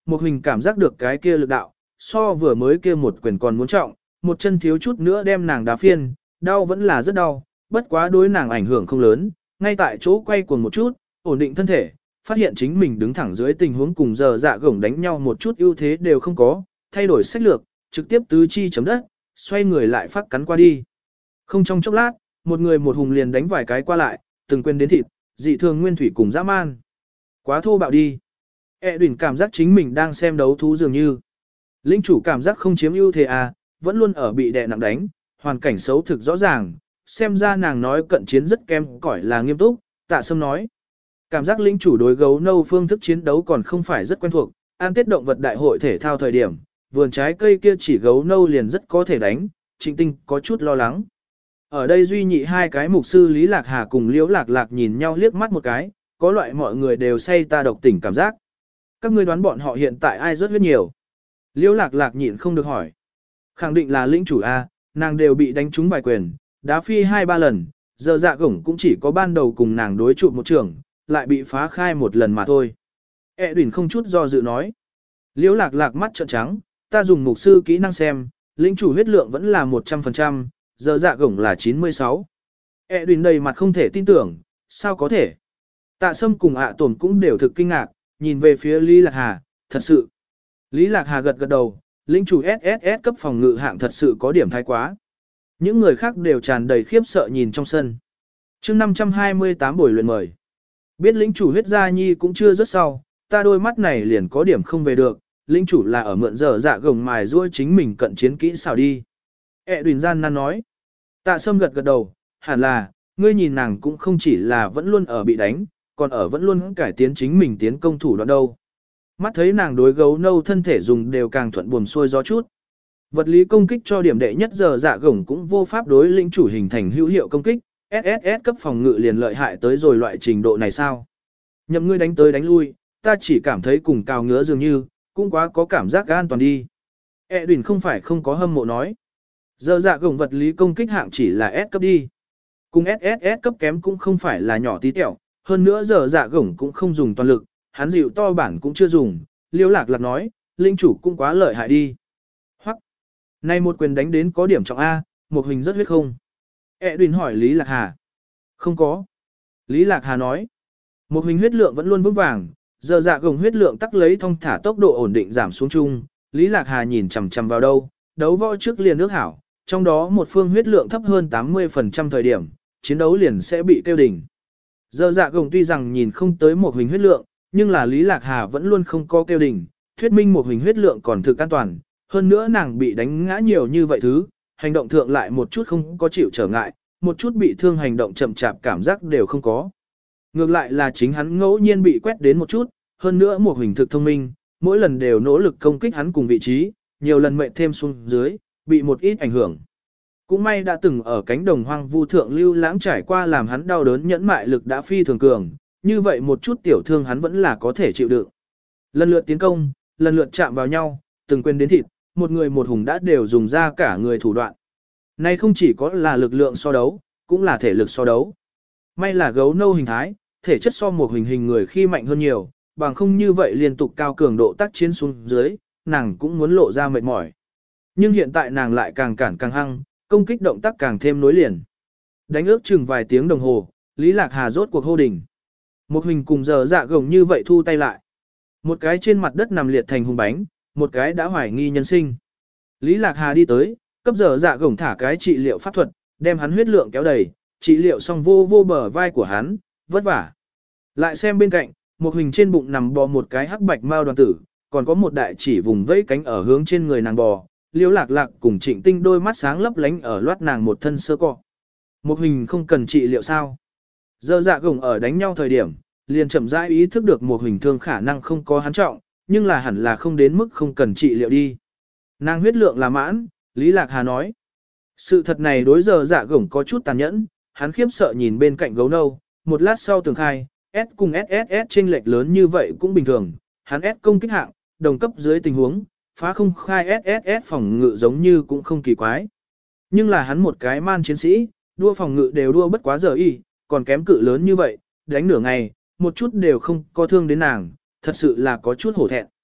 [SPEAKER 1] một hình cảm giác được cái kia lực đạo, so vừa mới kia một quyền còn muốn trọng, một chân thiếu chút nữa đem nàng đá phiên, đau vẫn là rất đau, bất quá đối nàng ảnh hưởng không lớn, ngay tại chỗ quay cuồng một chút, ổn định thân thể, phát hiện chính mình đứng thẳng dưới tình huống cùng giờ dạ gổng đánh nhau một chút ưu thế đều không có, thay đổi sách lược, trực tiếp tứ chi chấm đất, xoay người lại phát cắn qua đi. Không trong chốc lát, một người một hùng liền đánh vài cái qua lại, từng quên đến thịt, dị thường nguyên thủy cùng dã man. Quá thô bạo đi. E đỉnh cảm giác chính mình đang xem đấu thú dường như. Linh chủ cảm giác không chiếm ưu thế à, vẫn luôn ở bị đè nặng đánh, hoàn cảnh xấu thực rõ ràng, xem ra nàng nói cận chiến rất kém cỏi là nghiêm túc, Tạ Sâm nói. Cảm giác linh chủ đối gấu nâu phương thức chiến đấu còn không phải rất quen thuộc, an tiết động vật đại hội thể thao thời điểm, vườn trái cây kia chỉ gấu nâu liền rất có thể đánh, Trịnh Tinh có chút lo lắng. Ở đây duy nhị hai cái mục sư Lý Lạc Hà cùng Liễu Lạc Lạc nhìn nhau liếc mắt một cái, có loại mọi người đều say ta độc tỉnh cảm giác. Các ngươi đoán bọn họ hiện tại ai rất huyết nhiều? Liễu Lạc Lạc nhịn không được hỏi. Khẳng định là lĩnh chủ A, nàng đều bị đánh trúng vài quyền, đá phi hai ba lần, giờ dạ gổng cũng chỉ có ban đầu cùng nàng đối trụ một trường, lại bị phá khai một lần mà thôi. E đùn không chút do dự nói. Liễu Lạc Lạc mắt trợn trắng, ta dùng mục sư kỹ năng xem, lĩnh chủ huyết lượng vẫn là một trăm phần trăm, giờ dạ gổng là chín mươi sáu. E đùn đầy mặt không thể tin tưởng, sao có thể? Tạ Sâm cùng ạ tổn cũng đều thực kinh ngạc, nhìn về phía Lý Lạc Hà, thật sự. Lý Lạc Hà gật gật đầu, lĩnh chủ ét ét ét cấp phòng ngự hạng thật sự có điểm thái quá. Những người khác đều tràn đầy khiếp sợ nhìn trong sân. chương năm trăm hai mươi tám buổi luyện mời. Biết lĩnh chủ huyết gia nhi cũng chưa rất sau, ta đôi mắt này liền có điểm không về được, lĩnh chủ là ở mượn giờ dạ gồng mài ruôi chính mình cận chiến kỹ xảo đi. E đùn gian nan nói. Tạ Sâm gật gật đầu, hẳn là, ngươi nhìn nàng cũng không chỉ là vẫn luôn ở bị đánh, còn ở vẫn luôn cải tiến chính mình tiến công thủ đoạn đâu. Mắt thấy nàng đối gấu nâu thân thể dùng đều càng thuận buồm xuôi gió chút. Vật lý công kích cho điểm đệ nhất giờ dạ gồng cũng vô pháp đối lĩnh chủ hình thành hữu hiệu công kích, ét ét ét cấp phòng ngự liền lợi hại tới rồi loại trình độ này sao? Nhậm ngươi đánh tới đánh lui, ta chỉ cảm thấy cùng cào ngứa dường như, cũng quá có cảm giác an toàn đi. E đùn không phải không có hâm mộ nói. Giờ dạ gồng vật lý công kích hạng chỉ là S cấp đi. Cùng ét ét ét cấp kém cũng không phải là nhỏ tí tẹo, hơn nữa giờ dạ gồng cũng không dùng toàn lực, hắn dịu to bản cũng chưa dùng, Liễu Lạc Lạc nói, linh chủ cũng quá lợi hại đi. Hoặc, nay một quyền đánh đến có điểm trọng A, một hình rất huyết không? E đùn hỏi Lý Lạc Hà. Không có. Lý Lạc Hà nói, một hình huyết lượng vẫn luôn vững vàng, giờ dạ gồng huyết lượng tắc lấy thông thả tốc độ ổn định giảm xuống chung. Lý Lạc Hà nhìn chằm chằm vào đâu, đấu võ trước liền ước hảo, trong đó một phương huyết lượng thấp hơn tám mươi phần trăm thời điểm, chiến đấu liền sẽ bị kêu đỉnh. Giờ dạ gồng tuy rằng nhìn không tới một hình huyết lượng, nhưng là Lý Lạc Hà vẫn luôn không có kêu đỉnh, thuyết minh một hình huyết lượng còn thực an toàn, hơn nữa nàng bị đánh ngã nhiều như vậy thứ, hành động thượng lại một chút không có chịu trở ngại, một chút bị thương hành động chậm chạp cảm giác đều không có. Ngược lại là chính hắn ngẫu nhiên bị quét đến một chút, hơn nữa một hình thực thông minh, mỗi lần đều nỗ lực công kích hắn cùng vị trí, nhiều lần mệnh thêm xuống dưới, bị một ít ảnh hưởng. Cũng may đã từng ở cánh đồng hoang vu thượng lưu lãng trải qua làm hắn đau đớn nhẫn mại lực đã phi thường cường, như vậy một chút tiểu thương hắn vẫn là có thể chịu đựng. Lần lượt tiến công, lần lượt chạm vào nhau, từng quên đến thịt, một người một hùng đã đều dùng ra cả người thủ đoạn. Này không chỉ có là lực lượng so đấu, cũng là thể lực so đấu. May là gấu nâu hình thái, thể chất so một hình hình người khi mạnh hơn nhiều, bằng không như vậy liên tục cao cường độ tác chiến xuống dưới, nàng cũng muốn lộ ra mệt mỏi. Nhưng hiện tại nàng lại càng cản càng hăng, công kích động tác càng thêm nối liền. Đánh ước chừng vài tiếng đồng hồ, Lý Lạc Hà rốt cuộc hô đỉnh. Một hình cùng giờ dạ gồng như vậy thu tay lại. Một cái trên mặt đất nằm liệt thành hùng bánh, một cái đã hoài nghi nhân sinh. Lý Lạc Hà đi tới, cấp giờ dạ gồng thả cái trị liệu pháp thuật, đem hắn huyết lượng kéo đầy, trị liệu xong vô vô bờ vai của hắn, vất vả. Lại xem bên cạnh, một hình trên bụng nằm bò một cái hắc bạch mao đoàn tử, còn có một đại chỉ vùng vẫy cánh ở hướng trên người nàng bò, Liễu Lạc Lạc cùng Trịnh Tinh đôi mắt sáng lấp lánh ở loát nàng một thân sơ cọ. Một hình không cần trị liệu sao? Giờ dạ gồng ở đánh nhau thời điểm, liền chậm rãi ý thức được một hình thương khả năng không có hắn trọng, nhưng là hẳn là không đến mức không cần trị liệu đi. Nàng huyết lượng là mãn, Lý Lạc Hà nói. Sự thật này đối giờ dạ gồng có chút tàn nhẫn, hắn khiếp sợ nhìn bên cạnh gấu nâu, một lát sau tường khai, S cùng ét ét ét chênh lệch lớn như vậy cũng bình thường, hắn S công kích hạng, đồng cấp dưới tình huống, phá không khai ét ét ét phòng ngự giống như cũng không kỳ quái. Nhưng là hắn một cái man chiến sĩ, đua phòng ngự đều đua bất quá giờ y, còn kém cự lớn như vậy, đánh nửa ngày, một chút đều không có thương đến nàng, thật sự là có chút hổ thẹn.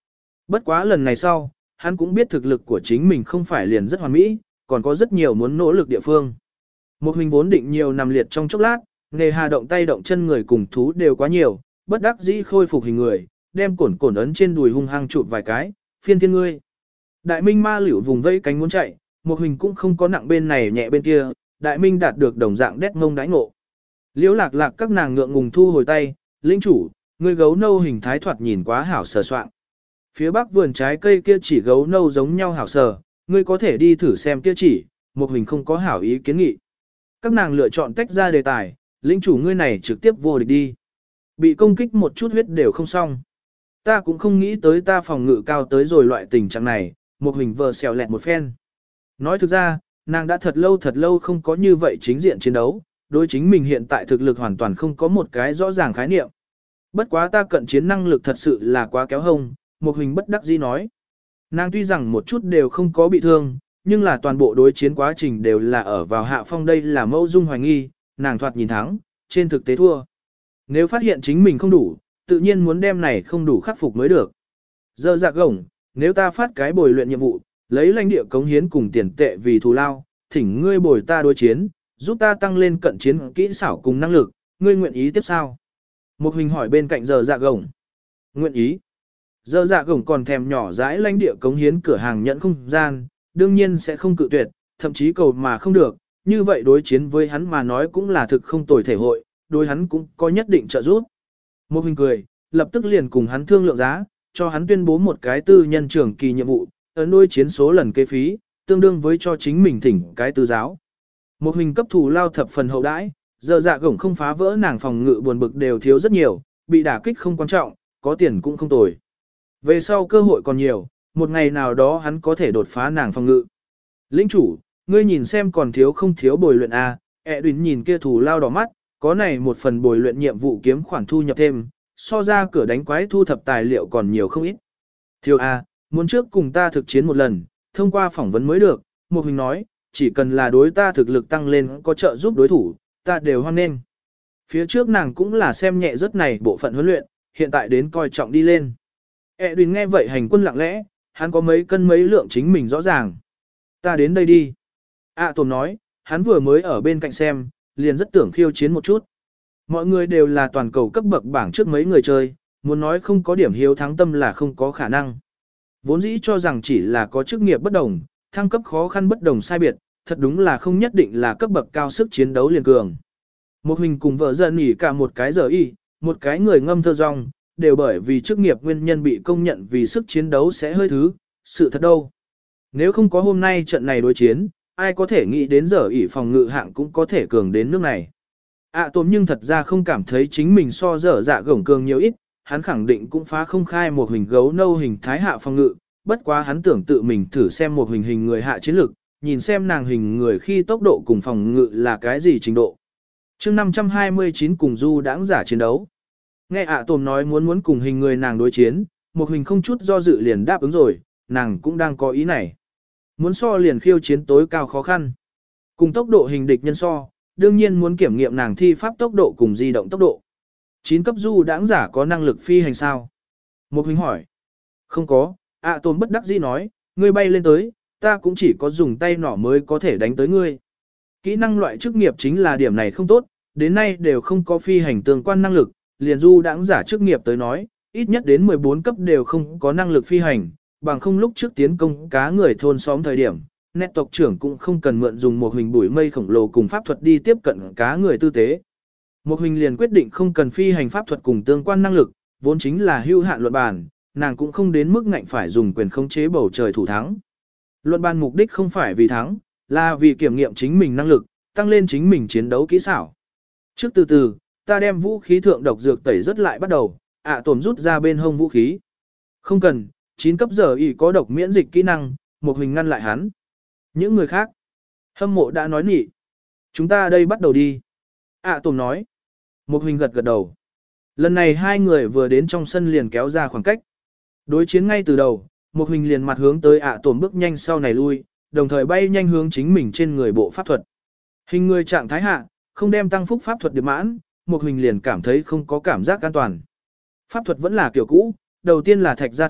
[SPEAKER 1] Bất quá lần này sau, hắn cũng biết thực lực của chính mình không phải liền rất hoàn mỹ, còn có rất nhiều muốn nỗ lực địa phương. Một hình vốn định nhiều nằm liệt trong chốc lát, nghề hà động tay động chân người cùng thú đều quá nhiều, bất đắc dĩ khôi phục hình người, đem cổn cổn ấn trên đùi hung hăng chụp vài cái, phiên thiên ngươi. Đại minh ma liễu vùng vẫy cánh muốn chạy, một hình cũng không có nặng bên này nhẹ bên kia, đại minh đạt được đồng dạng đét ngông đái ngộ. Liễu lạc lạc các nàng ngượng ngùng thu hồi tay, linh chủ, ngươi gấu nâu hình thái thoạt nhìn quá hảo sờ soạn. Phía bắc vườn trái cây kia chỉ gấu nâu giống nhau hảo sờ, ngươi có thể đi thử xem kia chỉ, một hình không có hảo ý kiến nghị. Các nàng lựa chọn tách ra đề tài, lĩnh chủ ngươi này trực tiếp vô địch đi. Bị công kích một chút huyết đều không xong. Ta cũng không nghĩ tới ta phòng ngự cao tới rồi loại tình trạng này, một hình vờ xèo lẹt một phen. Nói thực ra, nàng đã thật lâu thật lâu không có như vậy chính diện chiến đấu, đối chính mình hiện tại thực lực hoàn toàn không có một cái rõ ràng khái niệm. Bất quá ta cận chiến năng lực thật sự là quá kéo hông, một hình bất đắc dĩ nói. Nàng tuy rằng một chút đều không có bị thương, nhưng là toàn bộ đối chiến quá trình đều là ở vào hạ phong, đây là mẫu dung hoài nghi, nàng thoạt nhìn thắng, trên thực tế thua. Nếu phát hiện chính mình không đủ, tự nhiên muốn đem này không đủ khắc phục mới được. Giờ dạ gổng, nếu ta phát cái bồi luyện nhiệm vụ, lấy lãnh địa cống hiến cùng tiền tệ vì thù lao, thỉnh ngươi bồi ta đối chiến, giúp ta tăng lên cận chiến kỹ xảo cùng năng lực, ngươi nguyện ý tiếp sao? Một hình hỏi bên cạnh giờ dạ gổng. Nguyện ý. Giờ dạ gổng còn thèm nhỏ dãi lãnh địa cống hiến cửa hàng nhận không gian, đương nhiên sẽ không cự tuyệt, thậm chí cầu mà không được, như vậy đối chiến với hắn mà nói cũng là thực không tồi thể hội, đối hắn cũng có nhất định trợ giúp. Một hình cười, lập tức liền cùng hắn thương lượng giá, cho hắn tuyên bố một cái tư nhân trưởng kỳ nhiệm vụ, ấn đối chiến số lần kế phí, tương đương với cho chính mình thỉnh cái tư giáo. Một hình cấp thù lao thập phần hậu đãi, giờ dạ gổng không phá vỡ nàng phòng ngự buồn bực đều thiếu rất nhiều, bị đả kích không quan trọng, có tiền cũng không tồi. Về sau cơ hội còn nhiều, một ngày nào đó hắn có thể đột phá nàng phòng ngự. Lĩnh chủ, ngươi nhìn xem còn thiếu không thiếu bồi luyện A, ẹ đuyến nhìn kia thù lao đỏ mắt, có này một phần bồi luyện nhiệm vụ kiếm khoản thu nhập thêm, so ra cửa đánh quái thu thập tài liệu còn nhiều không ít. Thiếu A, muốn trước cùng ta thực chiến một lần, thông qua phỏng vấn mới được, một hình nói, chỉ cần là đối ta thực lực tăng lên có trợ giúp đối thủ, ta đều hoan nghênh. Phía trước nàng cũng là xem nhẹ rất này bộ phận huấn luyện, hiện tại đến coi trọng đi lên. Edwin nghe vậy hành quân lặng lẽ, hắn có mấy cân mấy lượng chính mình rõ ràng. Ta đến đây đi. À Tồn nói, hắn vừa mới ở bên cạnh xem, liền rất tưởng khiêu chiến một chút. Mọi người đều là toàn cầu cấp bậc bảng trước mấy người chơi, muốn nói không có điểm hiếu thắng tâm là không có khả năng. Vốn dĩ cho rằng chỉ là có chức nghiệp bất đồng, thăng cấp khó khăn bất đồng sai biệt, thật đúng là không nhất định là cấp bậc cao sức chiến đấu liền cường. Một hình cùng vợ giận nghỉ cả một cái giờ y, một cái người ngâm thơ rong, đều bởi vì chức nghiệp nguyên nhân bị công nhận vì sức chiến đấu sẽ hơi thứ, sự thật đâu. Nếu không có hôm nay trận này đối chiến, ai có thể nghĩ đến giờ ỷ phòng ngự hạng cũng có thể cường đến nước này. À tôm nhưng thật ra không cảm thấy chính mình so dở dạ gổng cường nhiều ít, hắn khẳng định cũng phá không khai một hình gấu nâu hình thái hạ phòng ngự, bất quá hắn tưởng tự mình thử xem một hình hình người hạ chiến lực, nhìn xem nàng hình người khi tốc độ cùng phòng ngự là cái gì trình độ. chương năm trăm hai mươi chín cùng du đãng giả chiến đấu. Nghe ạ à tôm nói muốn muốn cùng hình người nàng đối chiến, một hình không chút do dự liền đáp ứng rồi, nàng cũng đang có ý này. Muốn so liền khiêu chiến tối cao khó khăn. Cùng tốc độ hình địch nhân so, đương nhiên muốn kiểm nghiệm nàng thi pháp tốc độ cùng di động tốc độ. chín cấp du đãng giả có năng lực phi hành sao? Một hình hỏi. Không có, ạ à tôm bất đắc dĩ nói, ngươi bay lên tới, ta cũng chỉ có dùng tay nỏ mới có thể đánh tới ngươi. Kỹ năng loại chức nghiệp chính là điểm này không tốt, đến nay đều không có phi hành tương quan năng lực, liền du đãng giả chức nghiệp tới nói, ít nhất đến mười bốn cấp đều không có năng lực phi hành, bằng không lúc trước tiến công cá người thôn xóm thời điểm, nét tộc trưởng cũng không cần mượn dùng một hình bụi mây khổng lồ cùng pháp thuật đi tiếp cận cá người tư tế. Một hình liền quyết định không cần phi hành pháp thuật cùng tương quan năng lực, vốn chính là hưu hạn luận bàn, nàng cũng không đến mức ngạnh phải dùng quyền khống chế bầu trời thủ thắng. Luận bàn mục đích không phải vì thắng, là vì kiểm nghiệm chính mình năng lực, tăng lên chính mình chiến đấu kỹ xảo. Trước từ từ, ta đem vũ khí thượng độc dược tẩy rất lại bắt đầu, ạ à, tổn rút ra bên hông vũ khí. Không cần, chín cấp giờ y có độc miễn dịch kỹ năng, một hình ngăn lại hắn. Những người khác, hâm mộ đã nói nhị. Chúng ta đây bắt đầu đi. ạ à, tổn nói. Một hình gật gật đầu. Lần này hai người vừa đến trong sân liền kéo ra khoảng cách. Đối chiến ngay từ đầu, một hình liền mặt hướng tới ạ à, tổn bước nhanh sau này lui, đồng thời bay nhanh hướng chính mình trên người bộ pháp thuật. Hình người trạng thái hạ, không đem tăng phúc pháp thuật điệp mãn, một hình liền cảm thấy không có cảm giác an toàn. Pháp thuật vẫn là kiểu cũ, đầu tiên là thạch gia thuật,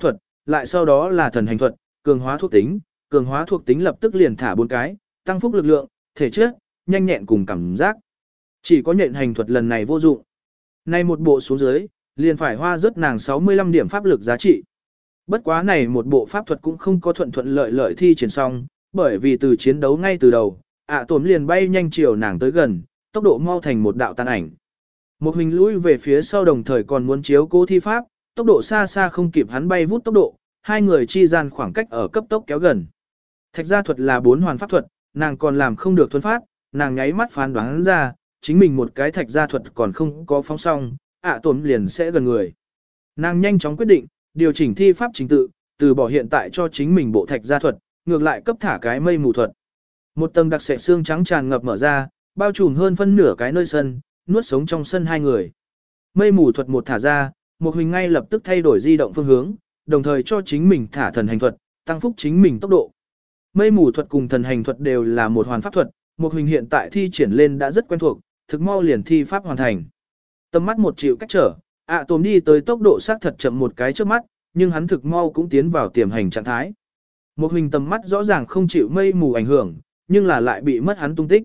[SPEAKER 1] lại sau đó là thần hành thuật, cường hóa thuộc tính, cường hóa thuộc tính lập tức liền thả bốn cái, tăng phúc lực lượng, thể chất, nhanh nhẹn cùng cảm giác. Chỉ có nhện hành thuật lần này vô dụng. Nay một bộ xuống dưới, liền phải hoa rất nàng sáu mươi lăm điểm pháp lực giá trị. Bất quá này một bộ pháp thuật cũng không có thuận thuận lợi lợi thi triển xong, bởi vì từ chiến đấu ngay từ đầu, ạ tổm liền bay nhanh chiều nàng tới gần, tốc độ mau thành một đạo tàn ảnh. Một hình lùi về phía sau đồng thời còn muốn chiếu cố thi pháp, tốc độ xa xa không kịp hắn bay vút tốc độ, hai người chi gian khoảng cách ở cấp tốc kéo gần. Thạch gia thuật là bốn hoàn pháp thuật, nàng còn làm không được thuần phát, nàng nháy mắt phán đoán ra, chính mình một cái thạch gia thuật còn không có phóng xong, ạ tổm liền sẽ gần người. Nàng nhanh chóng quyết định, điều chỉnh thi pháp trình tự, từ bỏ hiện tại cho chính mình bộ thạch gia thuật, ngược lại cấp thả cái mây mù thuật. Một tầng đặc sệ xương trắng tràn ngập mở ra, bao trùm hơn phân nửa cái nơi sân, nuốt sống trong sân hai người. Mây mù thuật một thả ra, một hình ngay lập tức thay đổi di động phương hướng, đồng thời cho chính mình thả thần hành thuật, tăng phúc chính mình tốc độ. Mây mù thuật cùng thần hành thuật đều là một hoàn pháp thuật, một hình hiện tại thi triển lên đã rất quen thuộc, thực mau liền thi pháp hoàn thành. Tầm mắt một triệu cách trở, ạ tôm đi tới tốc độ xác thật chậm một cái trước mắt, nhưng hắn thực mau cũng tiến vào tiềm hành trạng thái. Một hình tầm mắt rõ ràng không chịu mây mù ảnh hưởng, nhưng là lại bị mất hắn tung tích.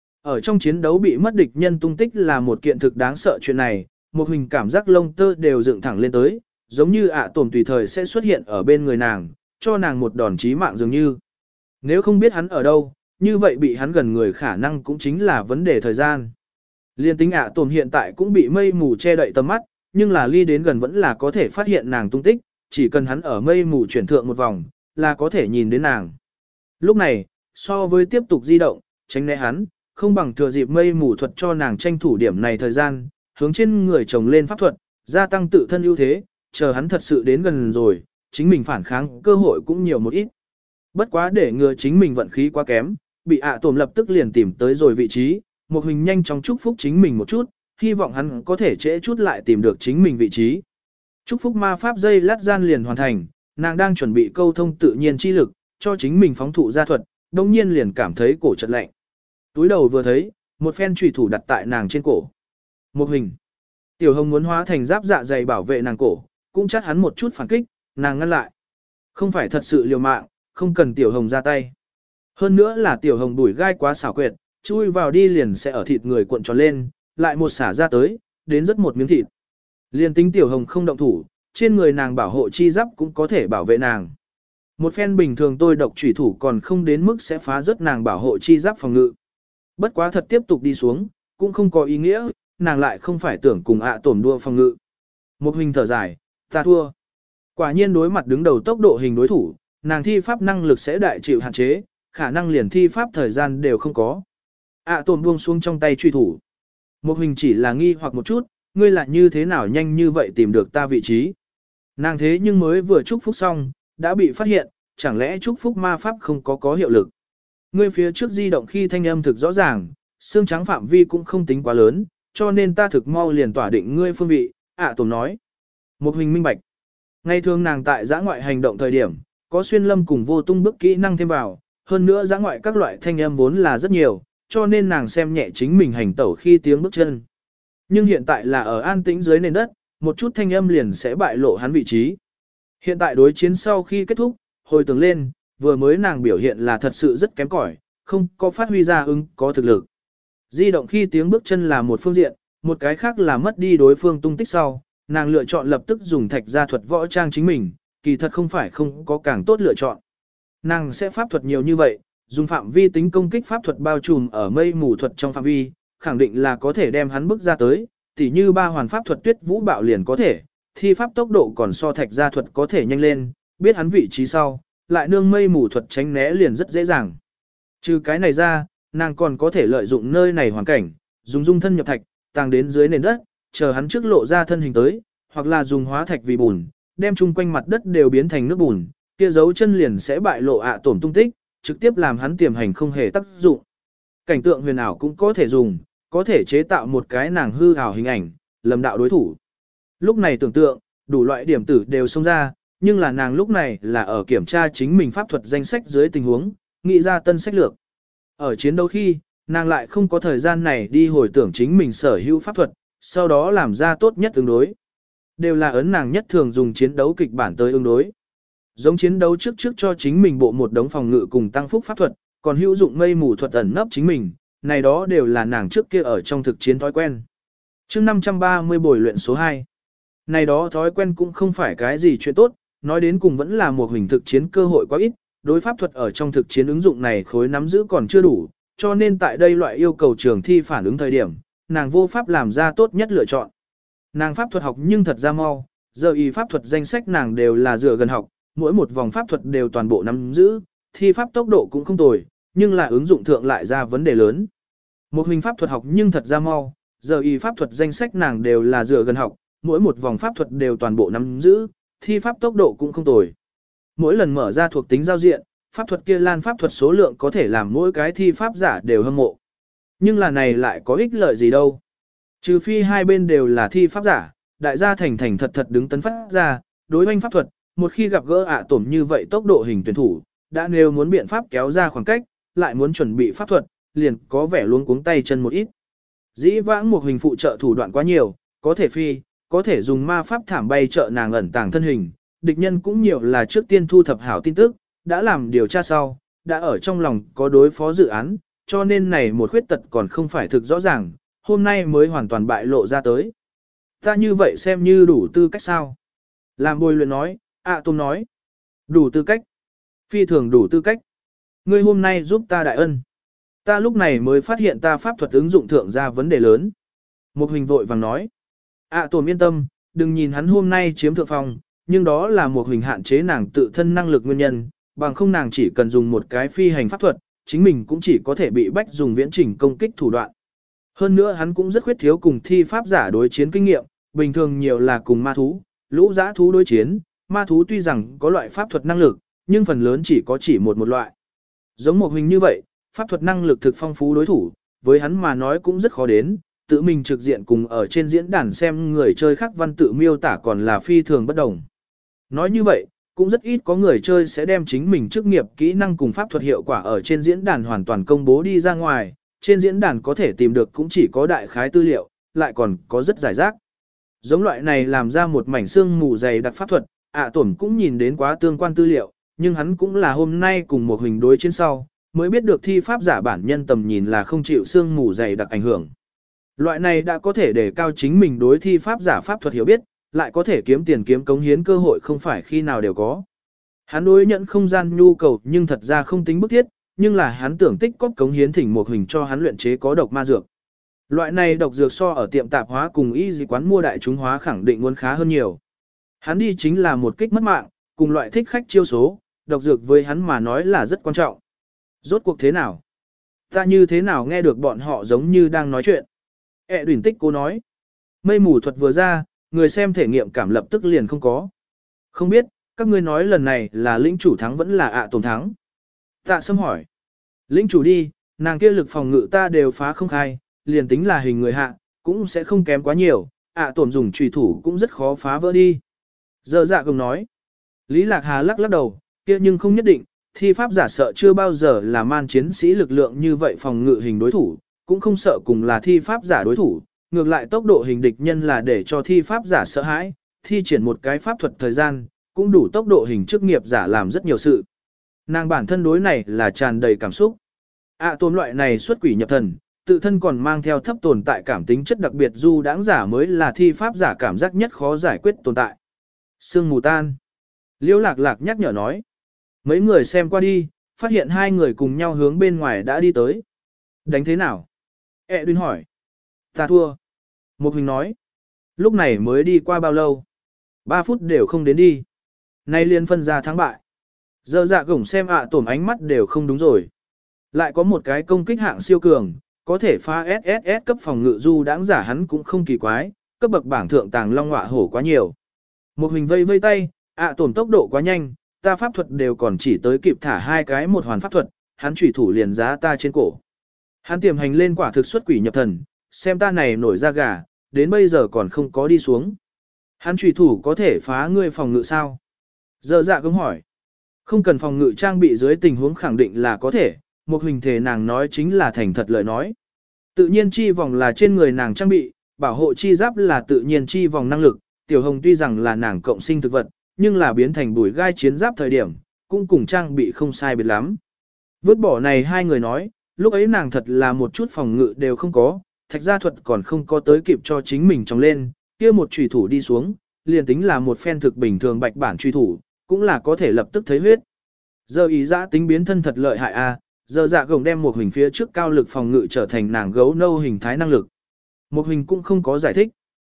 [SPEAKER 1] Ở trong chiến đấu bị mất địch nhân tung tích là một kiện thực đáng sợ chuyện này, một hình cảm giác lông tơ đều dựng thẳng lên tới, giống như ạ tôm tùy thời sẽ xuất hiện ở bên người nàng, cho nàng một đòn chí mạng dường như. Nếu không biết hắn ở đâu, như vậy bị hắn gần người khả năng cũng chính là vấn đề thời gian. Liên tính ạ tôm hiện tại cũng bị mây mù che đậy tầm mắt, nhưng là ly đến gần vẫn là có thể phát hiện nàng tung tích, chỉ cần hắn ở mây mù chuyển thượng một vòng, là có thể nhìn đến nàng. Lúc này, so với tiếp tục di động, tránh né hắn, không bằng thừa dịp mây mù thuật cho nàng tranh thủ điểm này thời gian, hướng trên người chồng lên pháp thuật, gia tăng tự thân ưu thế, chờ hắn thật sự đến gần rồi, chính mình phản kháng cơ hội cũng nhiều một ít. Bất quá để ngừa chính mình vận khí quá kém, bị ạ tổm lập tức liền tìm tới rồi vị trí, một hình nhanh chóng chúc phúc chính mình một chút, hy vọng hắn có thể trễ chút lại tìm được chính mình vị trí. Chúc phúc ma pháp dây lát gian liền hoàn thành, nàng đang chuẩn bị câu thông tự nhiên chi lực, cho chính mình phóng thụ gia thuật, đồng nhiên liền cảm thấy cổ chật lạnh. Túi đầu vừa thấy, một phen chùy thủ đặt tại nàng trên cổ. Một hình. Tiểu hồng muốn hóa thành giáp dạ dày bảo vệ nàng cổ, cũng chắc hắn một chút phản kích, nàng ngăn lại. Không phải thật sự liều mạng, không cần tiểu hồng ra tay. Hơn nữa là tiểu hồng bùi gai quá xảo quyệt, chui vào đi liền sẽ ở thịt người cuộn tròn lên, lại một xả ra tới, đến rất một miếng thịt. Liền tính tiểu hồng không động thủ, trên người nàng bảo hộ chi giáp cũng có thể bảo vệ nàng. Một phen bình thường tôi độc chủy thủ còn không đến mức sẽ phá rớt nàng bảo hộ chi giáp phòng ngự. Bất quá thật tiếp tục đi xuống, cũng không có ý nghĩa, nàng lại không phải tưởng cùng ạ tổm đua phòng ngự. Một hình thở dài, ta thua. Quả nhiên đối mặt đứng đầu tốc độ hình đối thủ, nàng thi pháp năng lực sẽ đại chịu hạn chế, khả năng liền thi pháp thời gian đều không có. ạ tổm buông xuống trong tay truy thủ. Một hình chỉ là nghi hoặc một chút, ngươi lại như thế nào nhanh như vậy tìm được ta vị trí. Nàng thế nhưng mới vừa chúc phúc xong, đã bị phát hiện, chẳng lẽ chúc phúc ma pháp không có có hiệu lực. Ngươi phía trước di động khi thanh âm thực rõ ràng, xương trắng phạm vi cũng không tính quá lớn, cho nên ta thực mau liền tỏa định ngươi phương vị, ạ tổm nói. Một hình minh bạch. Ngày thường nàng tại giã ngoại hành động thời điểm, có xuyên lâm cùng vô tung bức kỹ năng thêm vào, hơn nữa giã ngoại các loại thanh âm vốn là rất nhiều, cho nên nàng xem nhẹ chính mình hành tẩu khi tiếng bước chân. Nhưng hiện tại là ở an tĩnh dưới nền đất, một chút thanh âm liền sẽ bại lộ hắn vị trí. Hiện tại đối chiến sau khi kết thúc, hồi tưởng lên, vừa mới nàng biểu hiện là thật sự rất kém cỏi, không có phát huy ra ứng có thực lực. Di động khi tiếng bước chân là một phương diện, một cái khác là mất đi đối phương tung tích sau, nàng lựa chọn lập tức dùng thạch gia thuật võ trang chính mình, kỳ thật không phải không có càng tốt lựa chọn. Nàng sẽ pháp thuật nhiều như vậy, dùng phạm vi tính công kích pháp thuật bao trùm ở mây mù thuật trong phạm vi, khẳng định là có thể đem hắn bước ra tới, tỉ như ba hoàn pháp thuật tuyết vũ bạo liền có thể, thi pháp tốc độ còn so thạch gia thuật có thể nhanh lên, biết hắn vị trí sau, lại nương mây mù thuật tránh né liền rất dễ dàng. Trừ cái này ra, nàng còn có thể lợi dụng nơi này hoàn cảnh, dùng dung thân nhập thạch, tàng đến dưới nền đất, chờ hắn trước lộ ra thân hình tới, hoặc là dùng hóa thạch vì bùn, đem chung quanh mặt đất đều biến thành nước bùn, kia dấu chân liền sẽ bại lộ ạ tổm tung tích, trực tiếp làm hắn tiềm hành không hề tác dụng. Cảnh tượng huyền ảo cũng có thể dùng, có thể chế tạo một cái nàng hư ảo hình ảnh, lầm đạo đối thủ. Lúc này tưởng tượng, đủ loại điểm tử đều xông ra, nhưng là nàng lúc này là ở kiểm tra chính mình pháp thuật danh sách dưới tình huống, nghĩ ra tân sách lược. Ở chiến đấu khi, nàng lại không có thời gian này đi hồi tưởng chính mình sở hữu pháp thuật, sau đó làm ra tốt nhất ứng đối. Đều là ấn nàng nhất thường dùng chiến đấu kịch bản tới ứng đối. Giống chiến đấu trước trước cho chính mình bộ một đống phòng ngự cùng tăng phúc pháp thuật, còn hữu dụng mây mù thuật ẩn nấp chính mình, này đó đều là nàng trước kia ở trong thực chiến thói quen. Chương năm trăm ba mươi bồi luyện số hai. Này đó thói quen cũng không phải cái gì chuyện tốt, nói đến cùng vẫn là một hình thực chiến cơ hội quá ít, đối pháp thuật ở trong thực chiến ứng dụng này khối nắm giữ còn chưa đủ, cho nên tại đây loại yêu cầu trường thi phản ứng thời điểm, nàng vô pháp làm ra tốt nhất lựa chọn. Nàng pháp thuật học nhưng thật ra mau, giờ y pháp thuật danh sách nàng đều là dựa gần học, mỗi một vòng pháp thuật đều toàn bộ nắm giữ, thi pháp tốc độ cũng không tồi, nhưng là ứng dụng thượng lại ra vấn đề lớn. Một hình pháp thuật học nhưng thật ra mau, giờ y pháp thuật danh sách nàng đều là dựa gần học, mỗi một vòng pháp thuật đều toàn bộ nắm giữ, thi pháp tốc độ cũng không tồi. Mỗi lần mở ra thuộc tính giao diện, pháp thuật kia lan pháp thuật số lượng có thể làm mỗi cái thi pháp giả đều hâm mộ. Nhưng là này lại có ích lợi gì đâu. Trừ phi hai bên đều là thi pháp giả, đại gia thành thành thật thật đứng tấn phát ra, đối oanh pháp thuật, một khi gặp gỡ ạ tổm như vậy tốc độ hình tuyển thủ, đã nếu muốn biện pháp kéo ra khoảng cách, lại muốn chuẩn bị pháp thuật, liền có vẻ luống cuống tay chân một ít. Dĩ vãng một hình phụ trợ thủ đoạn quá nhiều, có thể phi, có thể dùng ma pháp thảm bay trợ nàng ẩn tàng thân hình, địch nhân cũng nhiều là trước tiên thu thập hảo tin tức, đã làm điều tra sau, đã ở trong lòng có đối phó dự án, cho nên này một khuyết tật còn không phải thực rõ ràng, hôm nay mới hoàn toàn bại lộ ra tới. Ta như vậy xem như đủ tư cách sao? Làm bồi luyện nói, ạ à, Tôm nói. Đủ tư cách. Phi thường đủ tư cách. Ngươi hôm nay giúp ta đại ân. Ta lúc này mới phát hiện ta pháp thuật ứng dụng thượng ra vấn đề lớn. Một hình vội vàng nói. ạ à, Tôm yên tâm, đừng nhìn hắn hôm nay chiếm thượng phong, nhưng đó là một hình hạn chế nàng tự thân năng lực nguyên nhân, bằng không nàng chỉ cần dùng một cái phi hành pháp thuật, chính mình cũng chỉ có thể bị bách dùng viễn trình công kích thủ đoạn. Hơn nữa hắn cũng rất khuyết thiếu cùng thi pháp giả đối chiến kinh nghiệm, bình thường nhiều là cùng ma thú, lũ giã thú đối chiến, ma thú tuy rằng có loại pháp thuật năng lực, nhưng phần lớn chỉ có chỉ một một loại. Giống một hình như vậy, pháp thuật năng lực thực phong phú đối thủ, với hắn mà nói cũng rất khó đến, tự mình trực diện cùng ở trên diễn đàn xem người chơi khác văn tự miêu tả còn là phi thường bất đồng. Nói như vậy, cũng rất ít có người chơi sẽ đem chính mình chức nghiệp kỹ năng cùng pháp thuật hiệu quả ở trên diễn đàn hoàn toàn công bố đi ra ngoài, trên diễn đàn có thể tìm được cũng chỉ có đại khái tư liệu, lại còn có rất giải rác. Giống loại này làm ra một mảnh xương mù dày đặc pháp thuật, ạ à, tổn cũng nhìn đến quá tương quan tư liệu, nhưng hắn cũng là hôm nay cùng một hình đối chiến sau, mới biết được thi pháp giả bản nhân tầm nhìn là không chịu xương mù dày đặc ảnh hưởng. Loại này đã có thể để cao chính mình đối thi pháp giả pháp thuật hiểu biết, lại có thể kiếm tiền kiếm cống hiến cơ hội không phải khi nào đều có. Hắn đối nhận không gian nhu cầu nhưng thật ra không tính bức thiết, nhưng là hắn tưởng tích cóp cống hiến thỉnh một hình cho hắn luyện chế có độc ma dược. Loại này độc dược so ở tiệm tạp hóa cùng y dị quán mua đại chúng hóa khẳng định muốn khá hơn nhiều. Hắn đi chính là một kích mất mạng, cùng loại thích khách chiêu số, độc dược với hắn mà nói là rất quan trọng. Rốt cuộc thế nào? Ta như thế nào nghe được bọn họ giống như đang nói chuyện? E đuyển tích cô nói. Mây mù thuật vừa ra, người xem thể nghiệm cảm lập tức liền không có. Không biết, các ngươi nói lần này là lĩnh chủ thắng vẫn là ạ tổn thắng? Tạ Sâm hỏi. Lĩnh chủ đi, nàng kia lực phòng ngự ta đều phá không khai, liền tính là hình người hạ, cũng sẽ không kém quá nhiều, ạ tổn dùng trùy thủ cũng rất khó phá vỡ đi. Giờ dạ cùng nói. Lý Lạc Hà lắc lắc đầu, kia nhưng không nhất định, thi pháp giả sợ chưa bao giờ là man chiến sĩ lực lượng như vậy phòng ngự hình đối thủ, cũng không sợ cùng là thi pháp giả đối thủ, ngược lại tốc độ hình địch nhân là để cho thi pháp giả sợ hãi, thi triển một cái pháp thuật thời gian, cũng đủ tốc độ hình chức nghiệp giả làm rất nhiều sự. Nàng bản thân đối này là tràn đầy cảm xúc. ạ tổn loại này xuất quỷ nhập thần, tự thân còn mang theo thấp tồn tại cảm tính chất đặc biệt du đãng giả mới là thi pháp giả cảm giác nhất khó giải quyết tồn tại. Sương mù tan. Liễu Lạc Lạc nhắc nhở nói. Mấy người xem qua đi, phát hiện hai người cùng nhau hướng bên ngoài đã đi tới. Đánh thế nào? E Đuyên hỏi. Ta thua. Một hình nói. Lúc này mới đi qua bao lâu? Ba phút đều không đến đi. Nay liên phân ra thắng bại. Giờ dạ gổng xem ạ tổn ánh mắt đều không đúng rồi. Lại có một cái công kích hạng siêu cường, có thể phá ét ét ét cấp phòng ngự du đãng giả hắn cũng không kỳ quái, cấp bậc bảng thượng tàng long ngọa hổ quá nhiều. Một hình vây vây tay, ạ tổn tốc độ quá nhanh, ta pháp thuật đều còn chỉ tới kịp thả hai cái một hoàn pháp thuật, hắn chủy thủ liền giá ta trên cổ. Hắn tiềm hành lên quả thực xuất quỷ nhập thần, xem ta này nổi da gà, đến bây giờ còn không có đi xuống. Hắn chủy thủ có thể phá ngươi phòng ngự sao? Giờ dạ cũng hỏi. Không cần phòng ngự trang bị dưới tình huống khẳng định là có thể, một hình thể nàng nói chính là thành thật lời nói. Tự nhiên chi vòng là trên người nàng trang bị, bảo hộ chi giáp là tự nhiên chi vòng năng lực, tiểu hồng tuy rằng là nàng cộng sinh thực vật, nhưng là biến thành bùi gai chiến giáp thời điểm, cũng cùng trang bị không sai biệt lắm. Vứt bỏ này hai người nói, lúc ấy nàng thật là một chút phòng ngự đều không có, thạch gia thuật còn không có tới kịp cho chính mình trồng lên, kia một chủy thủ đi xuống, liền tính là một phen thực bình thường bạch bản truy thủ, cũng là có thể lập tức thấy huyết. Giờ ý giã tính biến thân thật lợi hại a, giờ dạ gồng đem một hình phía trước cao lực phòng ngự trở thành nàng gấu nâu hình thái năng lực. Một hình cũng không có giải thích.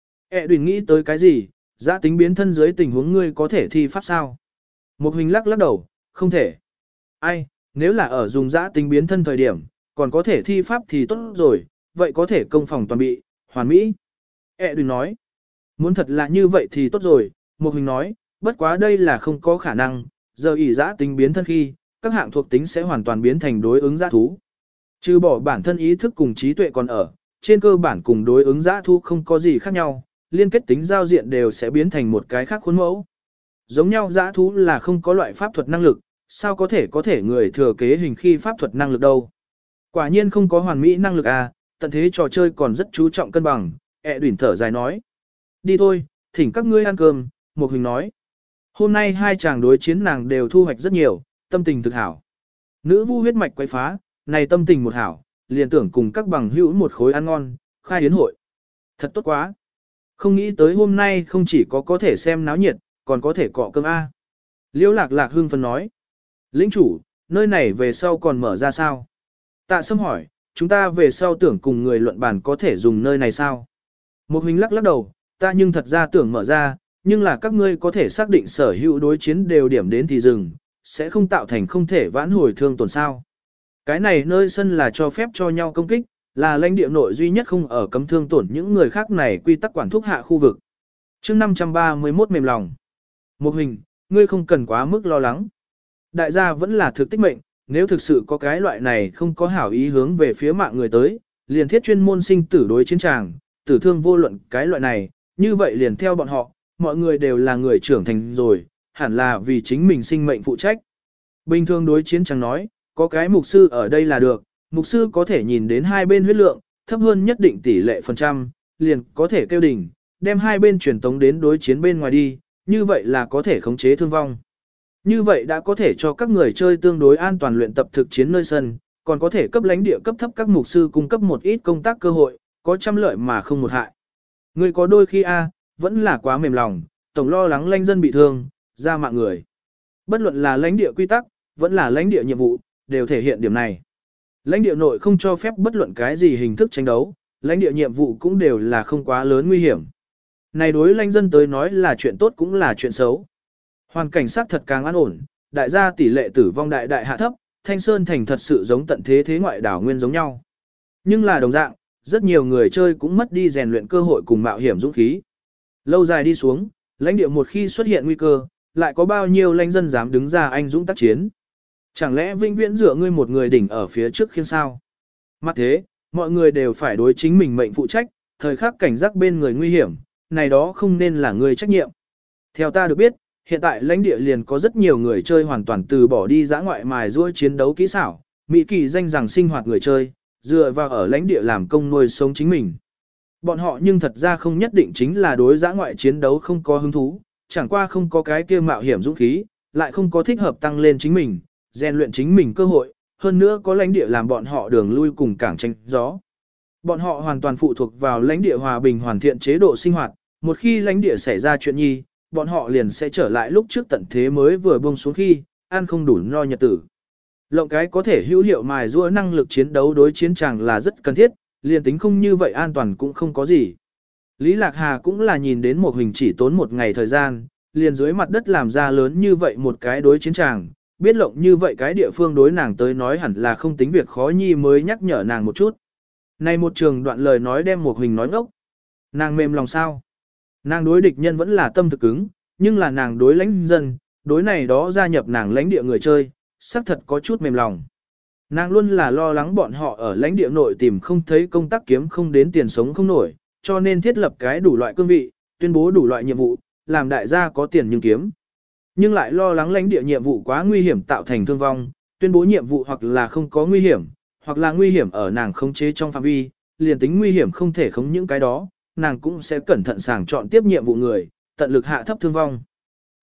[SPEAKER 1] E đùn nghĩ tới cái gì, giã tính biến thân dưới tình huống ngươi có thể thi pháp sao? Một hình lắc lắc đầu, không thể. Ai, nếu là ở dùng giã tính biến thân thời điểm, còn có thể thi pháp thì tốt rồi, vậy có thể công phòng toàn bị, hoàn mỹ. E đùn nói, muốn thật là như vậy thì tốt rồi, một hình nói, bất quá đây là không có khả năng, giờ ỷ giã tính biến thân khi, các hạng thuộc tính sẽ hoàn toàn biến thành đối ứng giã thú. Trừ bỏ bản thân ý thức cùng trí tuệ còn ở, trên cơ bản cùng đối ứng giã thú không có gì khác nhau, liên kết tính giao diện đều sẽ biến thành một cái khác khuôn mẫu. Giống nhau giã thú là không có loại pháp thuật năng lực, sao có thể có thể người thừa kế hình khi pháp thuật năng lực đâu. Quả nhiên không có hoàn mỹ năng lực à, tận thế trò chơi còn rất chú trọng cân bằng, ẹ đuyển thở dài nói. Đi thôi, thỉnh các ngươi ăn cơm, một hình nói. Hôm nay hai chàng đối chiến nàng đều thu hoạch rất nhiều, tâm tình thực hảo. Nữ vu huyết mạch quay phá, này tâm tình một hảo, liền tưởng cùng các bằng hữu một khối ăn ngon, khai yến hội. Thật tốt quá. Không nghĩ tới hôm nay không chỉ có có thể xem náo nhiệt, còn có thể cọ cơm A. Liễu lạc lạc hương phấn nói. Lĩnh chủ, nơi này về sau còn mở ra sao? Tạ Sâm hỏi, chúng ta về sau tưởng cùng người luận bàn có thể dùng nơi này sao? Một huynh lắc lắc đầu, ta nhưng thật ra tưởng mở ra, nhưng là các ngươi có thể xác định sở hữu đối chiến đều điểm đến thì dừng, sẽ không tạo thành không thể vãn hồi thương tổn sao. Cái này nơi sân là cho phép cho nhau công kích, là lãnh địa nội duy nhất không ở cấm thương tổn những người khác này quy tắc quản thúc hạ khu vực. chương năm trăm ba mươi mốt mềm lòng. Một hình, ngươi không cần quá mức lo lắng. Đại gia vẫn là thực tích mệnh, nếu thực sự có cái loại này không có hảo ý hướng về phía mạng người tới, liền thiết chuyên môn sinh tử đối chiến tràng, tử thương vô luận cái loại này, như vậy liền theo bọn họ, mọi người đều là người trưởng thành rồi, hẳn là vì chính mình sinh mệnh phụ trách. Bình thường đối chiến chẳng nói, có cái mục sư ở đây là được, mục sư có thể nhìn đến hai bên huyết lượng, thấp hơn nhất định tỷ lệ phần trăm, liền có thể kêu đỉnh, đem hai bên truyền tống đến đối chiến bên ngoài đi, như vậy là có thể khống chế thương vong. Như vậy đã có thể cho các người chơi tương đối an toàn luyện tập thực chiến nơi sân, còn có thể cấp lãnh địa cấp thấp các mục sư cung cấp một ít công tác cơ hội, có trăm lợi mà không một hại. Người có đôi khi a vẫn là quá mềm lòng, tổng lo lắng lãnh dân bị thương, ra mạng người. Bất luận là lãnh địa quy tắc, vẫn là lãnh địa nhiệm vụ, đều thể hiện điểm này. Lãnh địa nội không cho phép bất luận cái gì hình thức tranh đấu, lãnh địa nhiệm vụ cũng đều là không quá lớn nguy hiểm. Này đối lãnh dân tới nói là chuyện tốt cũng là chuyện xấu. Hoàn cảnh sát thật càng an ổn, đại gia tỷ lệ tử vong đại đại hạ thấp, Thanh Sơn thành thật sự giống tận thế thế ngoại đảo nguyên giống nhau. Nhưng là đồng dạng, rất nhiều người chơi cũng mất đi rèn luyện cơ hội cùng mạo hiểm dũng khí. Lâu dài đi xuống, lãnh địa một khi xuất hiện nguy cơ, lại có bao nhiêu lãnh dân dám đứng ra anh dũng tác chiến. Chẳng lẽ vĩnh viễn dựa ngươi một người đỉnh ở phía trước khiên sao? Mặt thế, mọi người đều phải đối chính mình mệnh phụ trách, thời khắc cảnh giác bên người nguy hiểm, này đó không nên là người trách nhiệm. Theo ta được biết, hiện tại lãnh địa liền có rất nhiều người chơi hoàn toàn từ bỏ đi dã ngoại mài giũa chiến đấu kỹ xảo, mỹ kỳ danh rằng sinh hoạt người chơi, dựa vào ở lãnh địa làm công nuôi sống chính mình. Bọn họ nhưng thật ra không nhất định chính là đối dã ngoại chiến đấu không có hứng thú, chẳng qua không có cái kia mạo hiểm dũng khí, lại không có thích hợp tăng lên chính mình, rèn luyện chính mình cơ hội, hơn nữa có lãnh địa làm bọn họ đường lui cùng cảng tranh gió. Bọn họ hoàn toàn phụ thuộc vào lãnh địa hòa bình hoàn thiện chế độ sinh hoạt, một khi lãnh địa xảy ra chuyện nhi, bọn họ liền sẽ trở lại lúc trước tận thế mới vừa buông xuống khi, ăn không đủ no nhật tử. Lộng cái có thể hữu hiệu mài giũa năng lực chiến đấu đối chiến tràng là rất cần thiết, liền tính không như vậy an toàn cũng không có gì. Lý Lạc Hà cũng là nhìn đến một hình chỉ tốn một ngày thời gian, liền dưới mặt đất làm ra lớn như vậy một cái đối chiến tràng, biết lộng như vậy cái địa phương đối nàng tới nói hẳn là không tính việc khó nhi mới nhắc nhở nàng một chút. Này một trường đoạn lời nói đem một hình nói ngốc. Nàng mềm lòng sao? Nàng đối địch nhân vẫn là tâm thực cứng, nhưng là nàng đối lãnh dân, đối này đó gia nhập nàng lãnh địa người chơi, xác thật có chút mềm lòng. Nàng luôn là lo lắng bọn họ ở lãnh địa nội tìm không thấy công tác kiếm không đến tiền sống không nổi, cho nên thiết lập cái đủ loại cương vị, tuyên bố đủ loại nhiệm vụ, làm đại gia có tiền nhưng kiếm. Nhưng lại lo lắng lãnh địa nhiệm vụ quá nguy hiểm tạo thành thương vong, tuyên bố nhiệm vụ hoặc là không có nguy hiểm, hoặc là nguy hiểm ở nàng khống chế trong phạm vi, liền tính nguy hiểm không thể khống những cái đó, nàng cũng sẽ cẩn thận sàng chọn tiếp nhiệm vụ người, tận lực hạ thấp thương vong.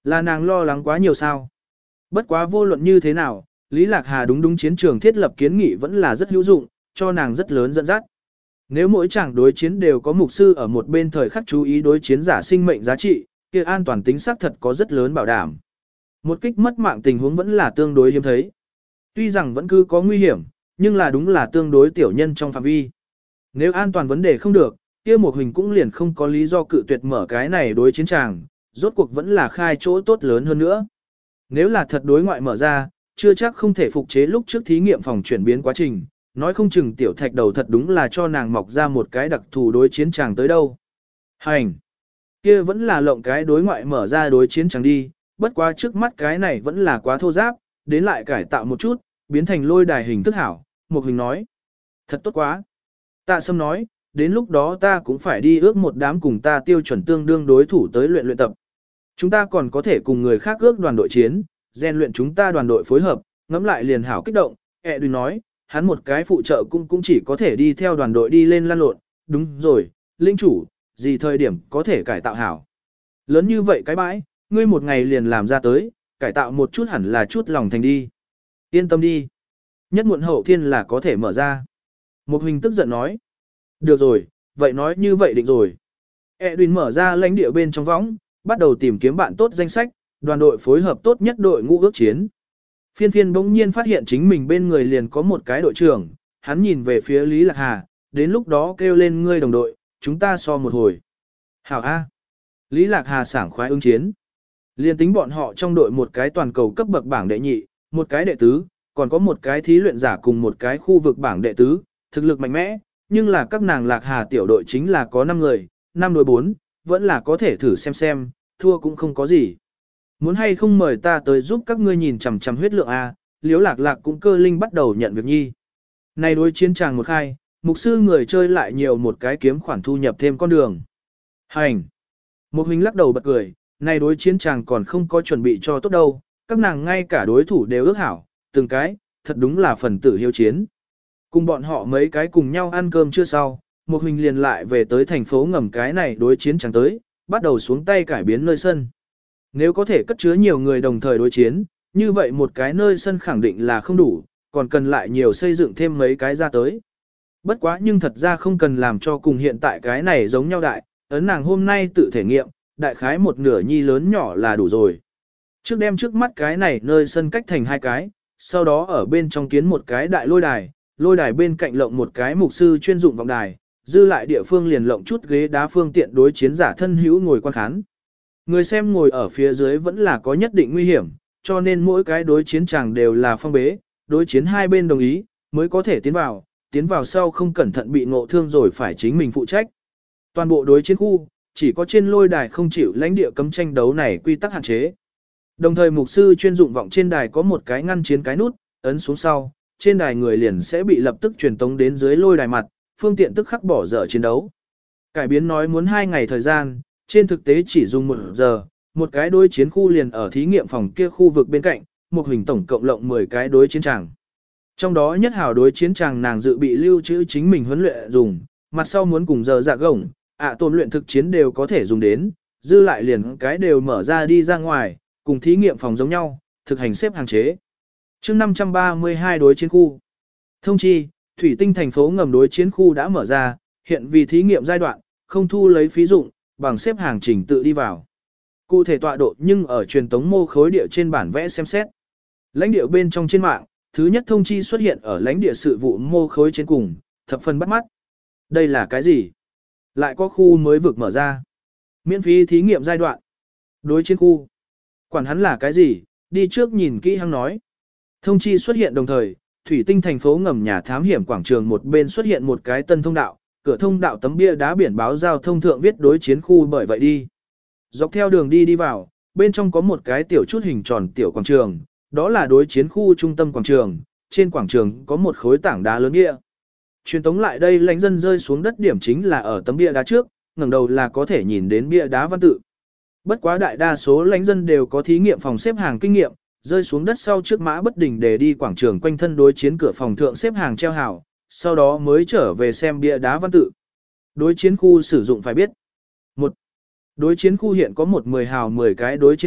[SPEAKER 1] Là nàng lo lắng quá nhiều sao? Bất quá vô luận như thế nào, Lý Lạc Hà đúng đúng chiến trường thiết lập kiến nghị vẫn là rất hữu dụng, cho nàng rất lớn dẫn dắt. Nếu mỗi chàng đối chiến đều có mục sư ở một bên thời khắc chú ý đối chiến giả sinh mệnh giá trị, kia an toàn tính xác thật có rất lớn bảo đảm. Một kích mất mạng tình huống vẫn là tương đối hiếm thấy. Tuy rằng vẫn cứ có nguy hiểm, nhưng là đúng là tương đối tiểu nhân trong phạm vi. Nếu an toàn vấn đề không được, kia một hình cũng liền không có lý do cự tuyệt mở cái này đối chiến tràng, rốt cuộc vẫn là khai chỗ tốt lớn hơn nữa. Nếu là thật đối ngoại mở ra, chưa chắc không thể phục chế lúc trước thí nghiệm phòng chuyển biến quá trình, nói không chừng tiểu thạch đầu thật đúng là cho nàng mọc ra một cái đặc thù đối chiến tràng tới đâu. Hành! Kia vẫn là lộng cái đối ngoại mở ra đối chiến tràng đi, bất quá trước mắt cái này vẫn là quá thô giáp, đến lại cải tạo một chút, biến thành lôi đài hình thức hảo, một hình nói. Thật tốt quá! Tạ Sâm nói, đến lúc đó ta cũng phải đi ước một đám cùng ta tiêu chuẩn tương đương đối thủ tới luyện luyện tập. Chúng ta còn có thể cùng người khác ước đoàn đội chiến, rèn luyện chúng ta đoàn đội phối hợp, ngẫm lại liền hảo kích động. E đùi nói, hắn một cái phụ trợ cũng cũng chỉ có thể đi theo đoàn đội đi lên lan lộn, đúng rồi, linh chủ, gì thời điểm có thể cải tạo hảo. Lớn như vậy cái bãi, ngươi một ngày liền làm ra tới, cải tạo một chút hẳn là chút lòng thành đi. Yên tâm đi. Nhất muộn hậu thiên là có thể mở ra. Một hình tức giận nói. Được rồi, vậy nói như vậy định rồi. Edwin mở ra lãnh địa bên trong võng, bắt đầu tìm kiếm bạn tốt danh sách, đoàn đội phối hợp tốt nhất đội ngũ ước chiến. Phiên phiên bỗng nhiên phát hiện chính mình bên người liền có một cái đội trưởng, hắn nhìn về phía Lý Lạc Hà, đến lúc đó kêu lên ngươi đồng đội, chúng ta so một hồi. Hảo A. Lý Lạc Hà sảng khoái ứng chiến. Liên tính bọn họ trong đội một cái toàn cầu cấp bậc bảng đệ nhị, một cái đệ tứ, còn có một cái thí luyện giả cùng một cái khu vực bảng đệ tứ, thực lực mạnh mẽ, nhưng là các nàng Lạc Hà tiểu đội chính là có năm người, năm đối bốn, vẫn là có thể thử xem xem, thua cũng không có gì. Muốn hay không mời ta tới giúp các ngươi nhìn chằm chằm huyết lượng A, Liễu Lạc Lạc cũng cơ linh bắt đầu nhận việc nhi. Này đối chiến tràng một khai, mục sư người chơi lại nhiều một cái kiếm khoản thu nhập thêm con đường. Hành! Một huynh lắc đầu bật cười, này đối chiến tràng còn không có chuẩn bị cho tốt đâu, các nàng ngay cả đối thủ đều ước hảo, từng cái, thật đúng là phần tử hiếu chiến. Cùng bọn họ mấy cái cùng nhau ăn cơm chưa sau, một huynh liền lại về tới thành phố ngầm cái này đối chiến tràng tới, bắt đầu xuống tay cải biến nơi sân. Nếu có thể cất chứa nhiều người đồng thời đối chiến, như vậy một cái nơi sân khẳng định là không đủ, còn cần lại nhiều xây dựng thêm mấy cái ra tới. Bất quá nhưng thật ra không cần làm cho cùng hiện tại cái này giống nhau đại, ấn nàng hôm nay tự thể nghiệm, đại khái một nửa nhi lớn nhỏ là đủ rồi. Trước đem trước mắt cái này nơi sân cách thành hai cái, sau đó ở bên trong kiến một cái đại lôi đài, lôi đài bên cạnh lộng một cái mục sư chuyên dụng vọng đài, dư lại địa phương liền lộng chút ghế đá phương tiện đối chiến giả thân hữu ngồi quan khán. Người xem ngồi ở phía dưới vẫn là có nhất định nguy hiểm, cho nên mỗi cái đối chiến chàng đều là phong bế, đối chiến hai bên đồng ý, mới có thể tiến vào, tiến vào sau không cẩn thận bị ngộ thương rồi phải chính mình phụ trách. Toàn bộ đối chiến khu, chỉ có trên lôi đài không chịu lãnh địa cấm tranh đấu này quy tắc hạn chế. Đồng thời mục sư chuyên dụng vọng trên đài có một cái ngăn chiến cái nút, ấn xuống sau, trên đài người liền sẽ bị lập tức truyền tống đến dưới lôi đài mặt, phương tiện tức khắc bỏ dở chiến đấu. Cải biến nói muốn hai ngày thời gian, trên thực tế chỉ dùng một giờ, một cái đối chiến khu liền ở thí nghiệm phòng kia khu vực bên cạnh, một hình tổng cộng lộng mười cái đối chiến tràng. Trong đó nhất hảo đối chiến tràng nàng dự bị lưu trữ chính mình huấn luyện dùng, mặt sau muốn cùng giờ dạ gồng, ạ tôn luyện thực chiến đều có thể dùng đến, dư lại liền cái đều mở ra đi ra ngoài, cùng thí nghiệm phòng giống nhau, thực hành xếp hàng chế. Chương năm trăm ba mươi hai đối chiến khu. Thông chi, thủy tinh thành phố ngầm đối chiến khu đã mở ra, hiện vì thí nghiệm giai đoạn, không thu lấy phí dụng, bằng xếp hàng trình tự đi vào. Cụ thể tọa độ nhưng ở truyền tống mô khối địa trên bản vẽ xem xét. Lãnh địa bên trong trên mạng, thứ nhất thông chi xuất hiện ở lãnh địa sự vụ mô khối trên cùng, thập phần bắt mắt. Đây là cái gì? Lại có khu mới vực mở ra. Miễn phí thí nghiệm giai đoạn. Đối chiến khu. Quản hắn là cái gì? Đi trước nhìn kỹ hăng nói. Thông chi xuất hiện đồng thời, thủy tinh thành phố ngầm nhà thám hiểm quảng trường một bên xuất hiện một cái tân thông đạo, cửa thông đạo tấm bia đá biển báo giao thông thượng viết đối chiến khu bởi vậy đi. Dọc theo đường đi đi vào, bên trong có một cái tiểu chút hình tròn tiểu quảng trường, đó là đối chiến khu trung tâm quảng trường, trên quảng trường có một khối tảng đá lớn bia. Truyền tống lại đây lãnh dân rơi xuống đất điểm chính là ở tấm bia đá trước, ngẩng đầu là có thể nhìn đến bia đá văn tự. Bất quá đại đa số lãnh dân đều có thí nghiệm phòng xếp hàng kinh nghiệm, rơi xuống đất sau trước mã bất đình để đi quảng trường quanh thân đối chiến cửa phòng thượng xếp hàng treo hảo, sau đó mới trở về xem bia đá văn tự. Đối chiến khu sử dụng phải biết. một. Đối chiến khu hiện có một mười hào mười cái đối chiến thất,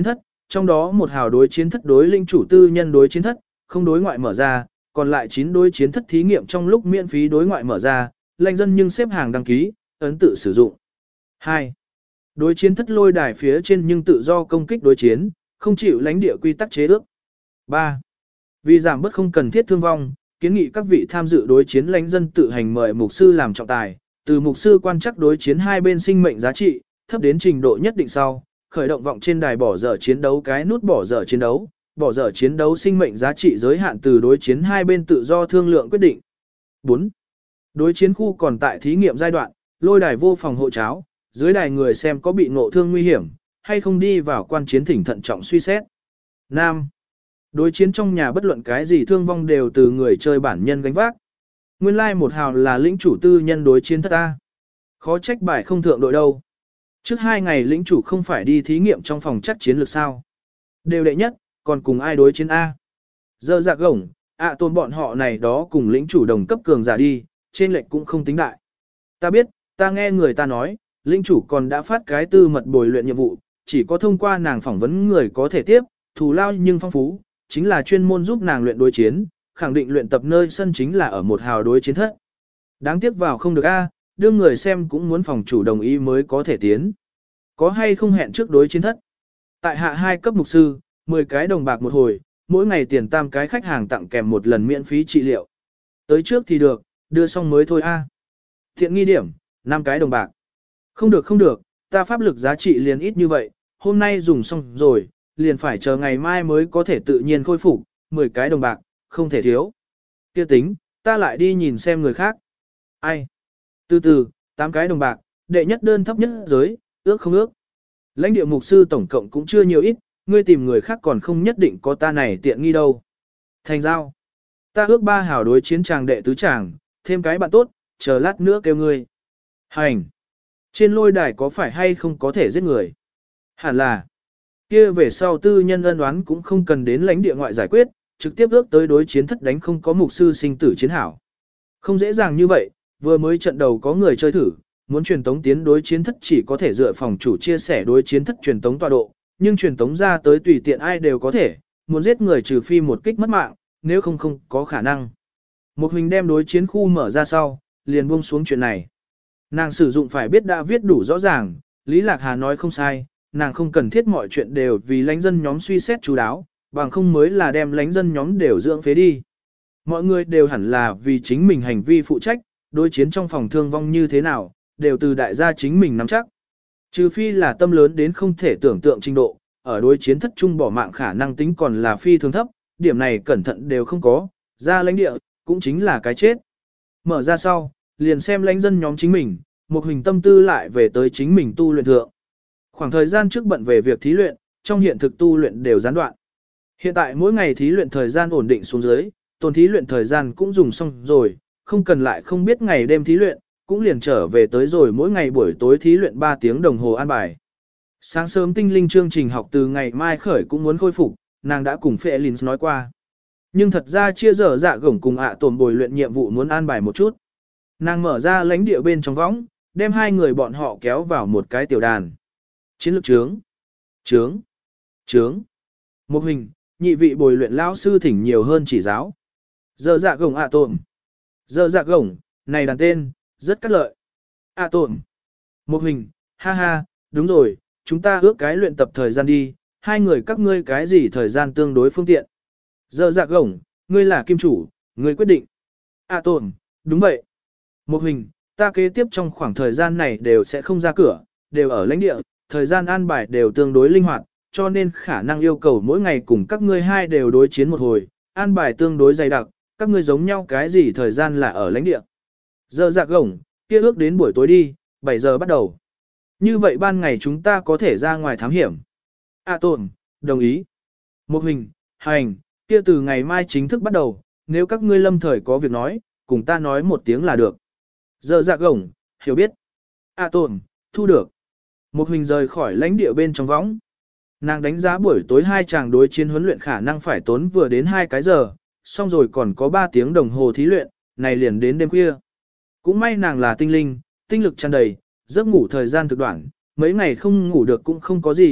[SPEAKER 1] trong đó một hào đối chiến thất đối lĩnh chủ tư nhân đối chiến thất, không đối ngoại mở ra, còn lại chín đối chiến thất thí nghiệm trong lúc miễn phí đối ngoại mở ra, lãnh dân nhưng xếp hàng đăng ký, ấn tự sử dụng. hai. Đối chiến thất lôi đài phía trên nhưng tự do công kích đối chiến, không chịu lãnh địa quy tắc chế ước. ba. Vì giảm bớt không cần thiết thương vong, kiến nghị các vị tham dự đối chiến lãnh dân tự hành mời mục sư làm trọng tài, từ mục sư quan chắc đối chiến hai bên sinh mệnh giá trị, thấp đến trình độ nhất định sau, khởi động vọng trên đài bỏ dở chiến đấu cái nút bỏ dở chiến đấu, bỏ dở chiến đấu sinh mệnh giá trị giới hạn từ đối chiến hai bên tự do thương lượng quyết định. bốn. Đối chiến khu còn tại thí nghiệm giai đoạn, lôi đài vô phòng hộ cháo, dưới đài người xem có bị ngộ thương nguy hiểm, hay không đi vào quan chiến thỉnh thận trọng suy xét. năm. Đối chiến trong nhà bất luận cái gì thương vong đều từ người chơi bản nhân gánh vác. Nguyên lai like một hào là lĩnh chủ tư nhân đối chiến thất A. Khó trách bài không thượng đội đâu. Trước hai ngày lĩnh chủ không phải đi thí nghiệm trong phòng chắc chiến lược sao. Đều đệ nhất, còn cùng ai đối chiến A. Giờ dạ gổng, ạ à, tôn bọn họ này đó cùng lĩnh chủ đồng cấp cường giả đi, trên lệnh cũng không tính đại. Ta biết, ta nghe người ta nói, lĩnh chủ còn đã phát cái tư mật bồi luyện nhiệm vụ, chỉ có thông qua nàng phỏng vấn người có thể tiếp, thù lao nhưng phong phú, chính là chuyên môn giúp nàng luyện đối chiến, khẳng định luyện tập nơi sân chính là ở một hào đối chiến thất. Đáng tiếc vào không được a, đương người xem cũng muốn phòng chủ đồng ý mới có thể tiến. Có hay không hẹn trước đối chiến thất? Tại hạ hai cấp mục sư, mười cái đồng bạc một hồi, mỗi ngày tiền tam cái khách hàng tặng kèm một lần miễn phí trị liệu. Tới trước thì được, đưa xong mới thôi a. Thiện nghi điểm, năm cái đồng bạc. Không được không được, ta pháp lực giá trị liền ít như vậy, hôm nay dùng xong rồi, liền phải chờ ngày mai mới có thể tự nhiên khôi phục, mười cái đồng bạc, không thể thiếu. Kia tính, ta lại đi nhìn xem người khác. Ai? Từ từ, tám cái đồng bạc, đệ nhất đơn thấp nhất giới, ước không ước. Lãnh địa mục sư tổng cộng cũng chưa nhiều ít, ngươi tìm người khác còn không nhất định có ta này tiện nghi đâu. Thành giao. Ta ước ba hảo đối chiến tràng đệ tứ tràng, thêm cái bạn tốt, chờ lát nữa kêu ngươi. Hành. Trên lôi đài có phải hay không có thể giết người? Hẳn là. Kia về sau tư nhân ân đoán cũng không cần đến lãnh địa ngoại giải quyết, trực tiếp ước tới đối chiến thất đánh không có mục sư sinh tử chiến hảo. Không dễ dàng như vậy, vừa mới trận đầu có người chơi thử, muốn truyền tống tiến đối chiến thất chỉ có thể dựa phòng chủ chia sẻ đối chiến thất truyền tống tọa độ, nhưng truyền tống ra tới tùy tiện ai đều có thể, muốn giết người trừ phi một kích mất mạng, nếu không không có khả năng. Một hình đem đối chiến khu mở ra sau, liền buông xuống chuyện này. Nàng sử dụng phải biết đã viết đủ rõ ràng, Lý Lạc Hà nói không sai, nàng không cần thiết mọi chuyện đều vì lãnh dân nhóm suy xét chú đáo, bằng không mới là đem lãnh dân nhóm đều dưỡng phế đi. Mọi người đều hẳn là vì chính mình hành vi phụ trách, đối chiến trong phòng thương vong như thế nào, đều từ đại gia chính mình nắm chắc. Trừ phi là tâm lớn đến không thể tưởng tượng trình độ, ở đối chiến thất trung bỏ mạng khả năng tính còn là phi thường thấp, điểm này cẩn thận đều không có, ra lãnh địa, cũng chính là cái chết. Mở ra sau, liền xem lãnh dân nhóm chính mình, một hình tâm tư lại về tới chính mình tu luyện thượng. Khoảng thời gian trước bận về việc thí luyện, trong hiện thực tu luyện đều gián đoạn. Hiện tại mỗi ngày thí luyện thời gian ổn định xuống dưới, tồn thí luyện thời gian cũng dùng xong rồi, không cần lại không biết ngày đêm thí luyện, cũng liền trở về tới rồi mỗi ngày buổi tối thí luyện ba tiếng đồng hồ an bài. Sáng sớm tinh linh chương trình học từ ngày mai khởi cũng muốn khôi phục, nàng đã cùng Felix nói qua. Nhưng thật ra chia dở dạ gổng cùng ạ tổn bồi luyện nhiệm vụ muốn an bài một chút. Nàng mở ra lãnh địa bên trong võng, đem hai người bọn họ kéo vào một cái tiểu đàn. Chiến lược trướng, trướng, trướng. Một hình, nhị vị bồi luyện lão sư thỉnh nhiều hơn chỉ giáo. Dở dạ gổng ạ tổn. Dở dạ gổng, này đàn tên, rất cắt lợi. ạ tổn. Một hình, ha ha, đúng rồi, chúng ta ước cái luyện tập thời gian đi, hai người các ngươi cái gì thời gian tương đối phương tiện. Dở dạ gổng, ngươi là kim chủ, ngươi quyết định. ạ tổn, đúng vậy. Một hình, ta kế tiếp trong khoảng thời gian này đều sẽ không ra cửa, đều ở lãnh địa, thời gian an bài đều tương đối linh hoạt, cho nên khả năng yêu cầu mỗi ngày cùng các ngươi hai đều đối chiến một hồi, an bài tương đối dày đặc, các ngươi giống nhau cái gì thời gian là ở lãnh địa. Giờ dạ gổng, kia ước đến buổi tối đi, bảy giờ bắt đầu. Như vậy ban ngày chúng ta có thể ra ngoài thám hiểm. À tồn, đồng ý. Một hình, hành, kia từ ngày mai chính thức bắt đầu, nếu các ngươi lâm thời có việc nói, cùng ta nói một tiếng là được. Giờ dạ gổng, hiểu biết. À tồn, thu được. Một hình rời khỏi lãnh địa bên trong võng. Nàng đánh giá buổi tối hai chàng đối chiến huấn luyện khả năng phải tốn vừa đến hai cái giờ, xong rồi còn có ba tiếng đồng hồ thí luyện, này liền đến đêm khuya. Cũng may nàng là tinh linh, tinh lực tràn đầy, giấc ngủ thời gian thực đoạn, mấy ngày không ngủ được cũng không có gì,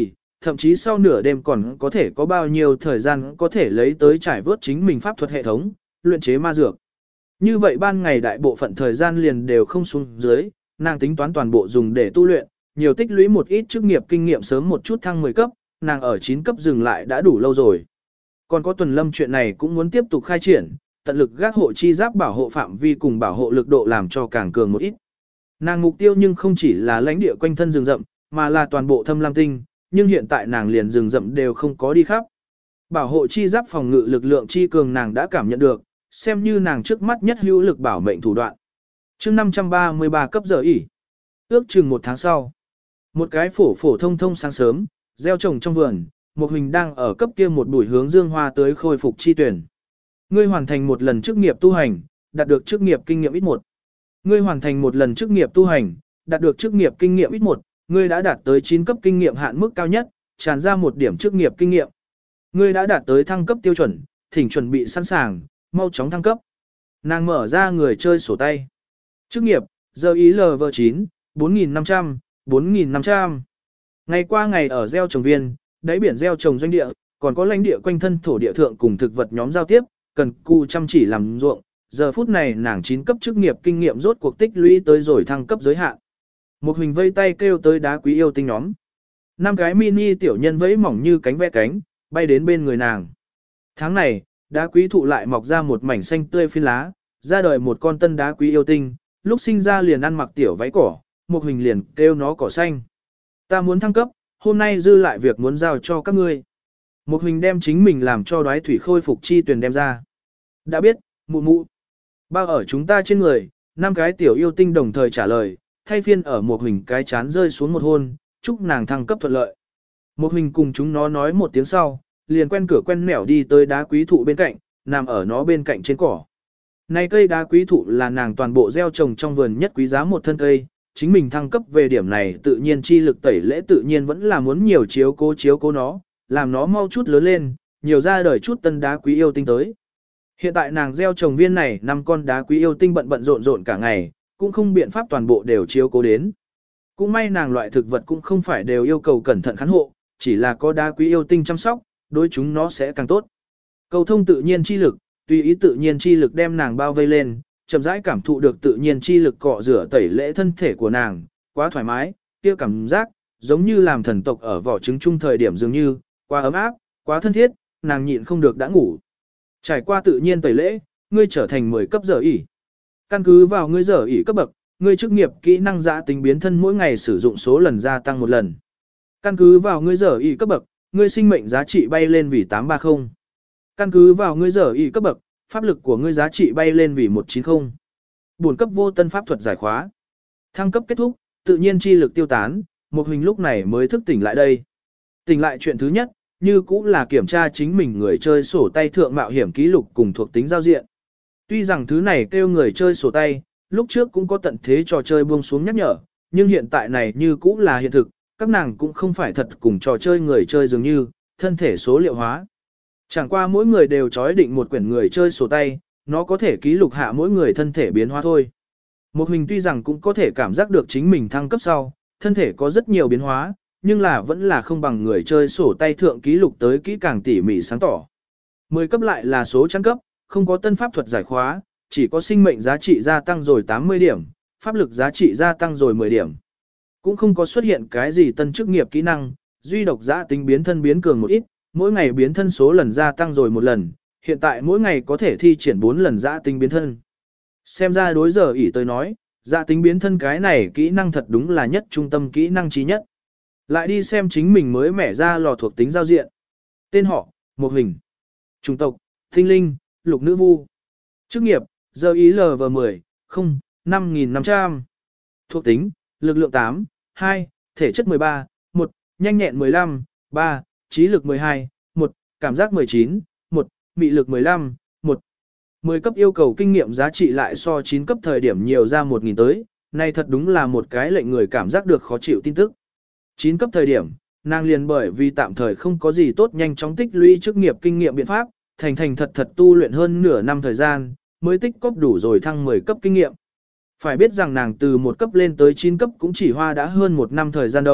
[SPEAKER 1] thậm chí sau nửa đêm còn có thể có bao nhiêu thời gian có thể lấy tới trải vớt chính mình pháp thuật hệ thống, luyện chế ma dược. Như vậy ban ngày đại bộ phận thời gian liền đều không xuống dưới, nàng tính toán toàn bộ dùng để tu luyện, nhiều tích lũy một ít chức nghiệp kinh nghiệm sớm một chút thăng mười cấp, nàng ở chín cấp dừng lại đã đủ lâu rồi. Còn có tuần lâm chuyện này cũng muốn tiếp tục khai triển, tận lực gác hộ chi giáp bảo hộ phạm vi cùng bảo hộ lực độ làm cho càng cường một ít. Nàng mục tiêu nhưng không chỉ là lãnh địa quanh thân rừng rậm, mà là toàn bộ thâm lam tinh, nhưng hiện tại nàng liền rừng rậm đều không có đi khắp. Bảo hộ chi giáp phòng ngự lực lượng chi cường nàng đã cảm nhận được, xem như nàng trước mắt nhất hữu lực bảo mệnh thủ đoạn. chương năm trăm ba mươi ba cấp giờ ỉ. Ước chừng một tháng sau. Một cái phổ phổ thông thông sáng sớm, gieo trồng trong vườn, một hình đang ở cấp kia một buổi hướng dương hoa tới khôi phục chi tuyển. Ngươi hoàn thành một lần chức nghiệp tu hành, đạt được chức nghiệp kinh nghiệm ít một. Ngươi hoàn thành một lần chức nghiệp tu hành, đạt được chức nghiệp kinh nghiệm ít một, ngươi đã đạt tới chín cấp kinh nghiệm hạn mức cao nhất, tràn ra một điểm chức nghiệp kinh nghiệm. Ngươi đã đạt tới thăng cấp tiêu chuẩn, thỉnh chuẩn bị sẵn sàng, mau chóng thăng cấp. Nàng mở ra người chơi sổ tay. Chức nghiệp, giờ ý lờ vê chín, bốn nghìn năm trăm, bốn nghìn năm trăm. Ngày qua ngày ở gieo trồng viên, đáy biển gieo trồng doanh địa, còn có lãnh địa quanh thân thổ địa thượng cùng thực vật nhóm giao tiếp, cần cù chăm chỉ làm ruộng. Giờ phút này nàng chín cấp chức nghiệp kinh nghiệm rốt cuộc tích lũy tới rồi thăng cấp giới hạn. Một hình vây tay kêu tới đá quý yêu tinh nhóm. Năm cái mini tiểu nhân vẫy mỏng như cánh vẽ cánh, bay đến bên người nàng. Tháng này, đá quý thụ lại mọc ra một mảnh xanh tươi phiến lá, ra đời một con tân đá quý yêu tinh, lúc sinh ra liền ăn mặc tiểu váy cỏ, một hình liền kêu nó cỏ xanh. Ta muốn thăng cấp, hôm nay dư lại việc muốn giao cho các ngươi. Một hình đem chính mình làm cho đoái thủy khôi phục chi tuyển đem ra. Đã biết, mụ mụ. Bao ở chúng ta trên người, năm cái tiểu yêu tinh đồng thời trả lời, thay phiên ở một hình cái chán rơi xuống một hôn, chúc nàng thăng cấp thuận lợi. Một hình cùng chúng nó nói một tiếng sau, liền quen cửa quen nẻo đi tới đá quý thụ bên cạnh, nằm ở nó bên cạnh trên cỏ. Này cây đá quý thụ là nàng toàn bộ gieo trồng trong vườn nhất quý giá một thân cây, chính mình thăng cấp về điểm này tự nhiên chi lực tẩy lễ tự nhiên vẫn là muốn nhiều chiếu cố chiếu cố nó, làm nó mau chút lớn lên, nhiều ra đời chút tân đá quý yêu tinh tới. Hiện tại nàng gieo trồng viên này năm con đá quý yêu tinh bận bận rộn rộn cả ngày, cũng không biện pháp toàn bộ đều chiếu cố đến. Cũng may nàng loại thực vật cũng không phải đều yêu cầu cẩn thận khán hộ, chỉ là có đá quý yêu tinh chăm sóc, đối chúng nó sẽ càng tốt. Cầu thông tự nhiên chi lực, tùy ý tự nhiên chi lực đem nàng bao vây lên, chậm rãi cảm thụ được tự nhiên chi lực cọ rửa tẩy lễ thân thể của nàng, quá thoải mái, kia cảm giác, giống như làm thần tộc ở vỏ trứng chung thời điểm dường như, quá ấm áp, quá thân thiết, nàng nhịn không được đã ngủ. Trải qua tự nhiên tẩy lễ, ngươi trở thành mười cấp giờ ỉ. Căn cứ vào ngươi giờ ỉ cấp bậc, ngươi chức nghiệp kỹ năng giã tính biến thân mỗi ngày sử dụng số lần gia tăng một lần. Căn cứ vào ngươi giờ ỉ cấp bậc, ngươi sinh mệnh giá trị bay lên vì tám trăm ba mươi. Căn cứ vào ngươi giờ ỉ cấp bậc, pháp lực của ngươi giá trị bay lên vì một trăm chín mươi. Bổn cấp vô tân pháp thuật giải khóa. Thăng cấp kết thúc, tự nhiên chi lực tiêu tán, một hình lúc này mới thức tỉnh lại đây. Tỉnh lại chuyện thứ nhất, như cũng là kiểm tra chính mình người chơi sổ tay thượng mạo hiểm ký lục cùng thuộc tính giao diện. Tuy rằng thứ này kêu người chơi sổ tay, lúc trước cũng có tận thế trò chơi buông xuống nhắc nhở, nhưng hiện tại này như cũng là hiện thực, các nàng cũng không phải thật cùng trò chơi người chơi dường như, thân thể số liệu hóa. Chẳng qua mỗi người đều chói định một quyển người chơi sổ tay, nó có thể ký lục hạ mỗi người thân thể biến hóa thôi. Một hình tuy rằng cũng có thể cảm giác được chính mình thăng cấp sau, thân thể có rất nhiều biến hóa, nhưng là vẫn là không bằng người chơi sổ tay thượng ký lục tới kỹ càng tỉ mỉ sáng tỏ. mười cấp lại là số chẵn cấp, không có tân pháp thuật giải khóa, chỉ có sinh mệnh giá trị gia tăng rồi tám mươi điểm, pháp lực giá trị gia tăng rồi mười điểm. Cũng không có xuất hiện cái gì tân chức nghiệp kỹ năng, duy độc giá tính biến thân biến cường một ít, mỗi ngày biến thân số lần gia tăng rồi một lần, hiện tại mỗi ngày có thể thi triển bốn lần giá tính biến thân. Xem ra đối giờ ỉ tới nói, giá tính biến thân cái này kỹ năng thật đúng là nhất trung tâm kỹ năng trí nhất. Lại đi xem chính mình mới mẻ ra lò thuộc tính giao diện. Tên họ, một hình. Chủng tộc, tinh linh, lục nữ vu. Chức nghiệp, giờ ý lờ vờ mười, không, năm nghìn năm trăm. Thuộc tính, lực lượng tám, hai, thể chất mười ba, một, nhanh nhẹn mười lăm, ba, trí lực mười hai, một, cảm giác mười chín, một, mị lực mười lăm, một. mười cấp yêu cầu kinh nghiệm giá trị lại so chín cấp thời điểm nhiều ra một nghìn tới, này thật đúng là một cái lệnh người cảm giác được khó chịu tin tức. chín cấp thời điểm, nàng liền bởi vì tạm thời không có gì tốt nhanh chóng tích lũy chức nghiệp kinh nghiệm biện pháp, thành thành thật thật tu luyện hơn nửa năm thời gian, mới tích cóp đủ rồi thăng mười cấp kinh nghiệm. Phải biết rằng nàng từ một cấp lên tới chín cấp cũng chỉ hoa đã hơn một năm thời gian đâu,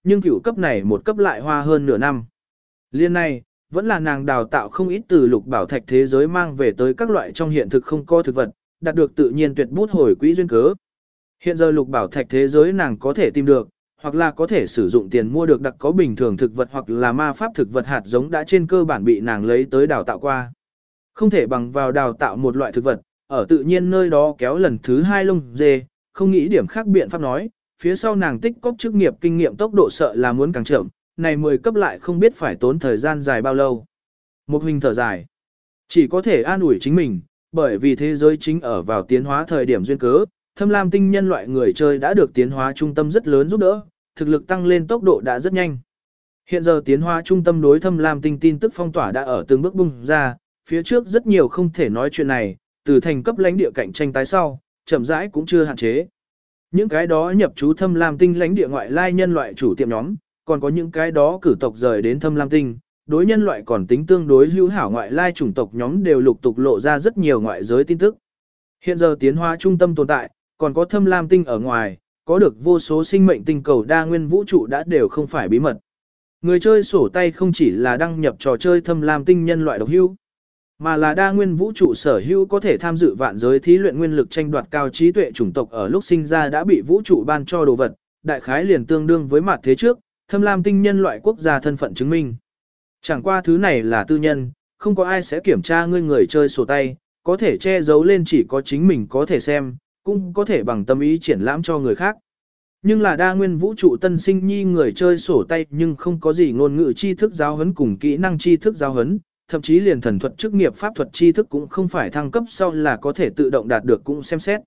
[SPEAKER 1] nhưng cửu cấp này một cấp lại hoa hơn nửa năm. Liên này, vẫn là nàng đào tạo không ít từ lục bảo thạch thế giới mang về tới các loại trong hiện thực không có thực vật, đạt được tự nhiên tuyệt bút hồi quỹ duyên cớ. Hiện giờ lục bảo thạch thế giới nàng có thể tìm được, hoặc là có thể sử dụng tiền mua được đặc có bình thường thực vật hoặc là ma pháp thực vật hạt giống đã trên cơ bản bị nàng lấy tới đào tạo qua. Không thể bằng vào đào tạo một loại thực vật, ở tự nhiên nơi đó kéo lần thứ hai lông dê, không nghĩ điểm khác biện pháp nói, phía sau nàng tích cóp chức nghiệp kinh nghiệm tốc độ sợ là muốn càng chậm, này mười cấp lại không biết phải tốn thời gian dài bao lâu. Một hình thở dài, chỉ có thể an ủi chính mình, bởi vì thế giới chính ở vào tiến hóa thời điểm duyên cớ, Thâm Lam tinh nhân loại người chơi đã được tiến hóa trung tâm rất lớn giúp đỡ, thực lực tăng lên tốc độ đã rất nhanh. Hiện giờ tiến hóa trung tâm đối Thâm Lam tinh tin tức phong tỏa đã ở từng bước bung ra, phía trước rất nhiều không thể nói chuyện này, từ thành cấp lãnh địa cạnh tranh tái sau, chậm rãi cũng chưa hạn chế. Những cái đó nhập trú Thâm Lam tinh lãnh địa ngoại lai nhân loại chủ tiệm nhóm, còn có những cái đó cử tộc rời đến Thâm Lam tinh, đối nhân loại còn tính tương đối hữu hảo ngoại lai chủng tộc nhóm đều lục tục lộ ra rất nhiều ngoại giới tin tức. Hiện giờ tiến hóa trung tâm tồn tại, còn có Thâm Lam tinh ở ngoài, có được vô số sinh mệnh tinh cầu đa nguyên vũ trụ đã đều không phải bí mật. Người chơi sổ tay không chỉ là đăng nhập trò chơi Thâm Lam tinh nhân loại độc hữu, mà là đa nguyên vũ trụ sở hữu có thể tham dự vạn giới thí luyện nguyên lực tranh đoạt cao trí tuệ chủng tộc ở lúc sinh ra đã bị vũ trụ ban cho đồ vật, đại khái liền tương đương với mặt thế trước, Thâm Lam tinh nhân loại quốc gia thân phận chứng minh. Chẳng qua thứ này là tư nhân, không có ai sẽ kiểm tra ngươi người chơi sổ tay, có thể che giấu lên chỉ có chính mình có thể xem, cũng có thể bằng tâm ý triển lãm cho người khác. Nhưng là đa nguyên vũ trụ tân sinh nhi người chơi sổ tay nhưng không có gì ngôn ngữ tri thức giáo huấn cùng kỹ năng tri thức giáo huấn, thậm chí liền thần thuật chức nghiệp pháp thuật tri thức cũng không phải thăng cấp sau là có thể tự động đạt được cũng xem xét.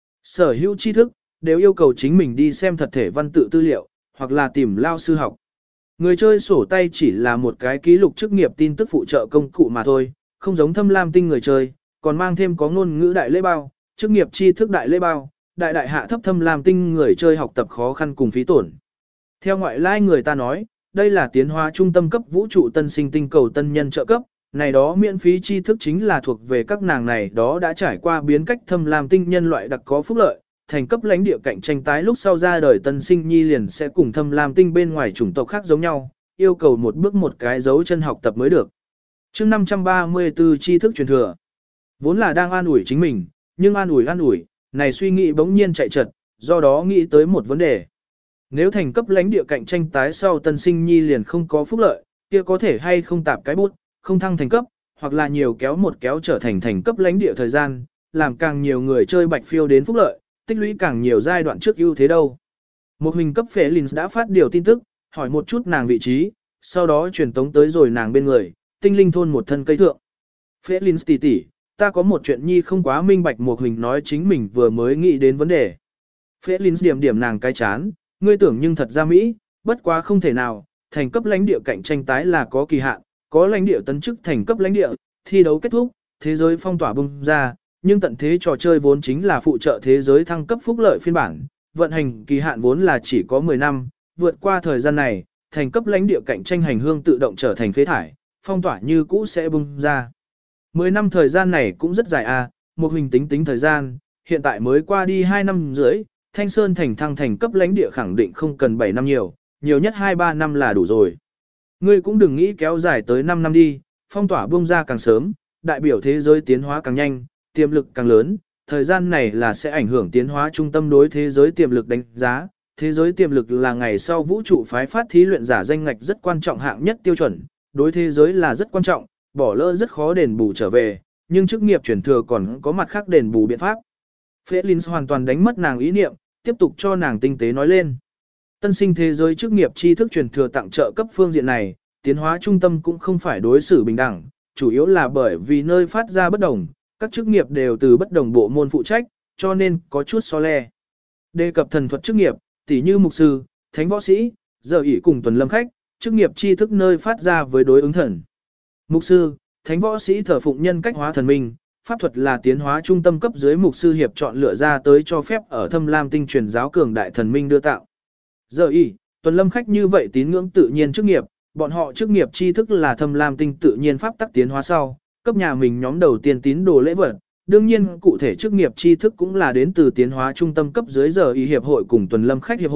[SPEAKER 1] Sở hữu tri thức, đều yêu cầu chính mình đi xem thật thể văn tự tư liệu, hoặc là tìm lao sư học. Người chơi sổ tay chỉ là một cái ký lục chức nghiệp tin tức phụ trợ công cụ mà thôi, không giống Thâm Lam tinh người chơi, còn mang thêm có ngôn ngữ đại lễ bao, chức nghiệp tri thức đại lễ bao, đại đại hạ thấp Thâm Lam tinh người chơi học tập khó khăn cùng phí tổn. Theo ngoại lai người ta nói, đây là tiến hóa trung tâm cấp vũ trụ tân sinh tinh cầu tân nhân trợ cấp, này đó miễn phí tri thức chính là thuộc về các nàng này đó đã trải qua biến cách Thâm Lam tinh nhân loại đặc có phúc lợi, thành cấp lãnh địa cạnh tranh tái lúc sau ra đời tân sinh nhi liền sẽ cùng Thâm Lam tinh bên ngoài chủng tộc khác giống nhau, yêu cầu một bước một cái dấu chân học tập mới được. Chương năm trăm ba mươi tư tri thức truyền thừa. Vốn là đang an ủi chính mình, nhưng an ủi an ủi, này suy nghĩ bỗng nhiên chạy trật, do đó nghĩ tới một vấn đề. Nếu thành cấp lãnh địa cạnh tranh tái sau tân sinh nhi liền không có phúc lợi, kia có thể hay không tạp cái bút, không thăng thành cấp, hoặc là nhiều kéo một kéo trở thành thành cấp lãnh địa thời gian, làm càng nhiều người chơi bạch phiêu đến phúc lợi, tích lũy càng nhiều giai đoạn trước ưu thế đâu. Một hình cấp phế Linh đã phát điều tin tức, hỏi một chút nàng vị trí, sau đó truyền tống tới rồi nàng bên người, tinh linh thôn một thân cây thượng. Phế Linh tỷ tỷ, ta có một chuyện nhi không quá minh bạch, một hình nói chính mình vừa mới nghĩ đến vấn đề. Phế Linh điểm điểm nàng cái chán, ngươi tưởng nhưng thật ra Mỹ, bất quá không thể nào, thành cấp lãnh địa cạnh tranh tái là có kỳ hạn, có lãnh địa tấn chức thành cấp lãnh địa, thi đấu kết thúc, thế giới phong tỏa bung ra, nhưng tận thế trò chơi vốn chính là phụ trợ thế giới thăng cấp phúc lợi phiên bản, vận hành kỳ hạn vốn là chỉ có mười năm, vượt qua thời gian này, thành cấp lãnh địa cạnh tranh hành hương tự động trở thành phế thải, phong tỏa như cũ sẽ bung ra. mười năm thời gian này cũng rất dài à, một hình tính tính thời gian, hiện tại mới qua đi hai năm rưỡi, Thanh Sơn thành thăng thành cấp lãnh địa khẳng định không cần bảy năm nhiều, nhiều nhất hai ba năm là đủ rồi. Ngươi cũng đừng nghĩ kéo dài tới năm năm đi, phong tỏa bung ra càng sớm, đại biểu thế giới tiến hóa càng nhanh, tiềm lực càng lớn, thời gian này là sẽ ảnh hưởng tiến hóa trung tâm đối thế giới tiềm lực đánh giá. Thế giới tiềm lực là ngày sau vũ trụ phái phát thí luyện giả danh ngạch rất quan trọng hạng nhất tiêu chuẩn, đối thế giới là rất quan trọng, bỏ lỡ rất khó đền bù trở về, nhưng chức nghiệp chuyển thừa còn có mặt khác đền bù biện pháp. Felix hoàn toàn đánh mất nàng ý niệm, tiếp tục cho nàng tinh tế nói lên. Tân sinh thế giới chức nghiệp tri thức truyền thừa tặng trợ cấp phương diện này, tiến hóa trung tâm cũng không phải đối xử bình đẳng, chủ yếu là bởi vì nơi phát ra bất đồng, các chức nghiệp đều từ bất đồng bộ môn phụ trách, cho nên có chút so le. Đề cập thần thuật chức nghiệp, tỉ như mục sư, thánh võ sĩ, giờ ỷ cùng tuần lâm khách, chức nghiệp tri thức nơi phát ra với đối ứng thần. Mục sư, thánh võ sĩ thờ phụng nhân cách hóa thần minh, pháp thuật là tiến hóa trung tâm cấp dưới mục sư hiệp chọn lựa ra tới cho phép ở Thâm Lam tinh truyền giáo cường đại thần minh đưa tạo. Giờ ỷ, tuần lâm khách như vậy tín ngưỡng tự nhiên chức nghiệp, bọn họ chức nghiệp tri thức là Thâm Lam tinh tự nhiên pháp tắc tiến hóa sau, cấp nhà mình nhóm đầu tiên tín đồ lễ vật. Đương nhiên cụ thể chức nghiệp tri thức cũng là đến từ tiến hóa trung tâm cấp dưới giờ y hiệp hội cùng tuần lâm khách hiệp hội,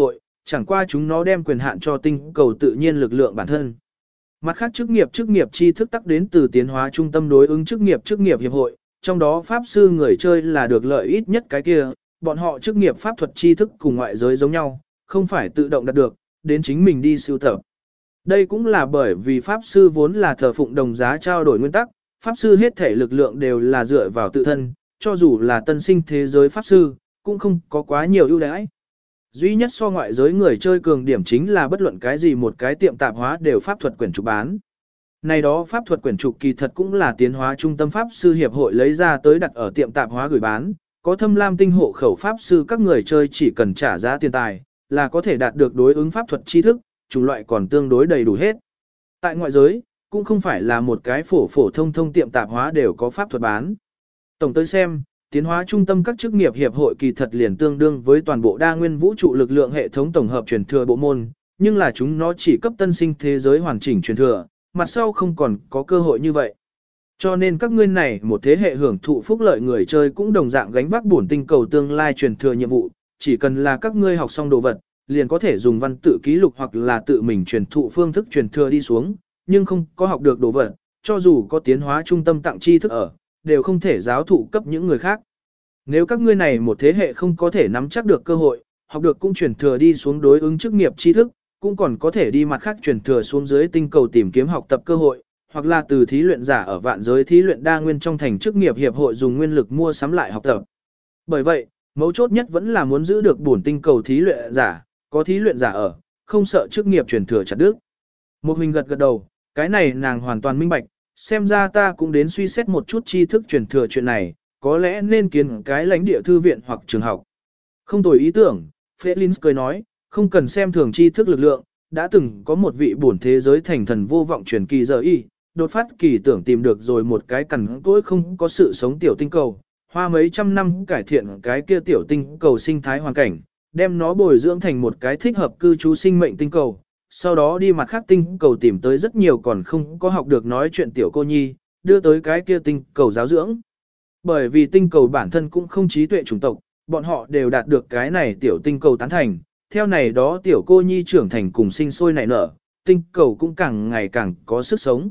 [SPEAKER 1] Chẳng qua chúng nó đem quyền hạn cho tinh cầu tự nhiên lực lượng bản thân. Mặt khác chức nghiệp chức nghiệp tri thức tắc đến từ tiến hóa trung tâm đối ứng chức nghiệp chức nghiệp hiệp hội, trong đó pháp sư người chơi là được lợi ít nhất cái kia, bọn họ chức nghiệp pháp thuật tri thức cùng ngoại giới giống nhau, không phải tự động đạt được, đến chính mình đi sưu tập. Đây cũng là bởi vì pháp sư vốn là thờ phụng đồng giá trao đổi nguyên tắc, pháp sư hết thể lực lượng đều là dựa vào tự thân, cho dù là tân sinh thế giới pháp sư, cũng không có quá nhiều ưu đãi. Duy nhất so ngoại giới người chơi cường điểm chính là bất luận cái gì một cái tiệm tạp hóa đều pháp thuật quyển trục bán. Này đó pháp thuật quyển trục kỳ thật cũng là tiến hóa trung tâm pháp sư hiệp hội lấy ra tới đặt ở tiệm tạp hóa gửi bán, có thâm lam tinh hộ khẩu pháp sư các người chơi chỉ cần trả giá tiền tài, là có thể đạt được đối ứng pháp thuật tri thức, chủng loại còn tương đối đầy đủ hết. Tại ngoại giới, cũng không phải là một cái phổ phổ thông thông tiệm tạp hóa đều có pháp thuật bán. Tổng tới xem, tiến hóa trung tâm các chức nghiệp hiệp hội kỳ thật liền tương đương với toàn bộ đa nguyên vũ trụ lực lượng hệ thống tổng hợp truyền thừa bộ môn, nhưng là chúng nó chỉ cấp tân sinh thế giới hoàn chỉnh truyền thừa, mặt sau không còn có cơ hội như vậy. Cho nên các ngươi này một thế hệ hưởng thụ phúc lợi người chơi cũng đồng dạng gánh vác bổn tinh cầu tương lai truyền thừa nhiệm vụ, chỉ cần là các ngươi học xong đồ vật, liền có thể dùng văn tự ký lục hoặc là tự mình truyền thụ phương thức truyền thừa đi xuống, nhưng không có học được đồ vật, cho dù có tiến hóa trung tâm tặng tri thức ở, đều không thể giáo thụ cấp những người khác. Nếu các ngươi này một thế hệ không có thể nắm chắc được cơ hội, học được cũng truyền thừa đi xuống đối ứng chức nghiệp tri thức, cũng còn có thể đi mặt khác truyền thừa xuống dưới tinh cầu tìm kiếm học tập cơ hội, hoặc là từ thí luyện giả ở vạn giới thí luyện đa nguyên trong thành chức nghiệp hiệp hội dùng nguyên lực mua sắm lại học tập. Bởi vậy, mấu chốt nhất vẫn là muốn giữ được bổn tinh cầu thí luyện giả, có thí luyện giả ở, không sợ chức nghiệp truyền thừa chặt đứt. Một mình gật gật đầu, cái này nàng hoàn toàn minh bạch, xem ra ta cũng đến suy xét một chút tri thức truyền thừa chuyện này, có lẽ nên kiến cái lãnh địa thư viện hoặc trường học. Không tồi ý tưởng, Felix cười nói, không cần xem thường tri thức lực lượng, đã từng có một vị bổn thế giới thành thần vô vọng truyền kỳ giờ y, đột phát kỳ tưởng tìm được rồi một cái cằn cỗi không có sự sống tiểu tinh cầu, hoa mấy trăm năm cải thiện cái kia tiểu tinh cầu sinh thái hoàn cảnh, đem nó bồi dưỡng thành một cái thích hợp cư trú sinh mệnh tinh cầu, sau đó đi mặt khác tinh cầu tìm tới rất nhiều còn không có học được nói chuyện tiểu cô nhi, đưa tới cái kia tinh cầu giáo dưỡng. Bởi vì tinh cầu bản thân cũng không trí tuệ chủng tộc, bọn họ đều đạt được cái này tiểu tinh cầu tán thành, theo này đó tiểu cô nhi trưởng thành cùng sinh sôi nảy nở, tinh cầu cũng càng ngày càng có sức sống.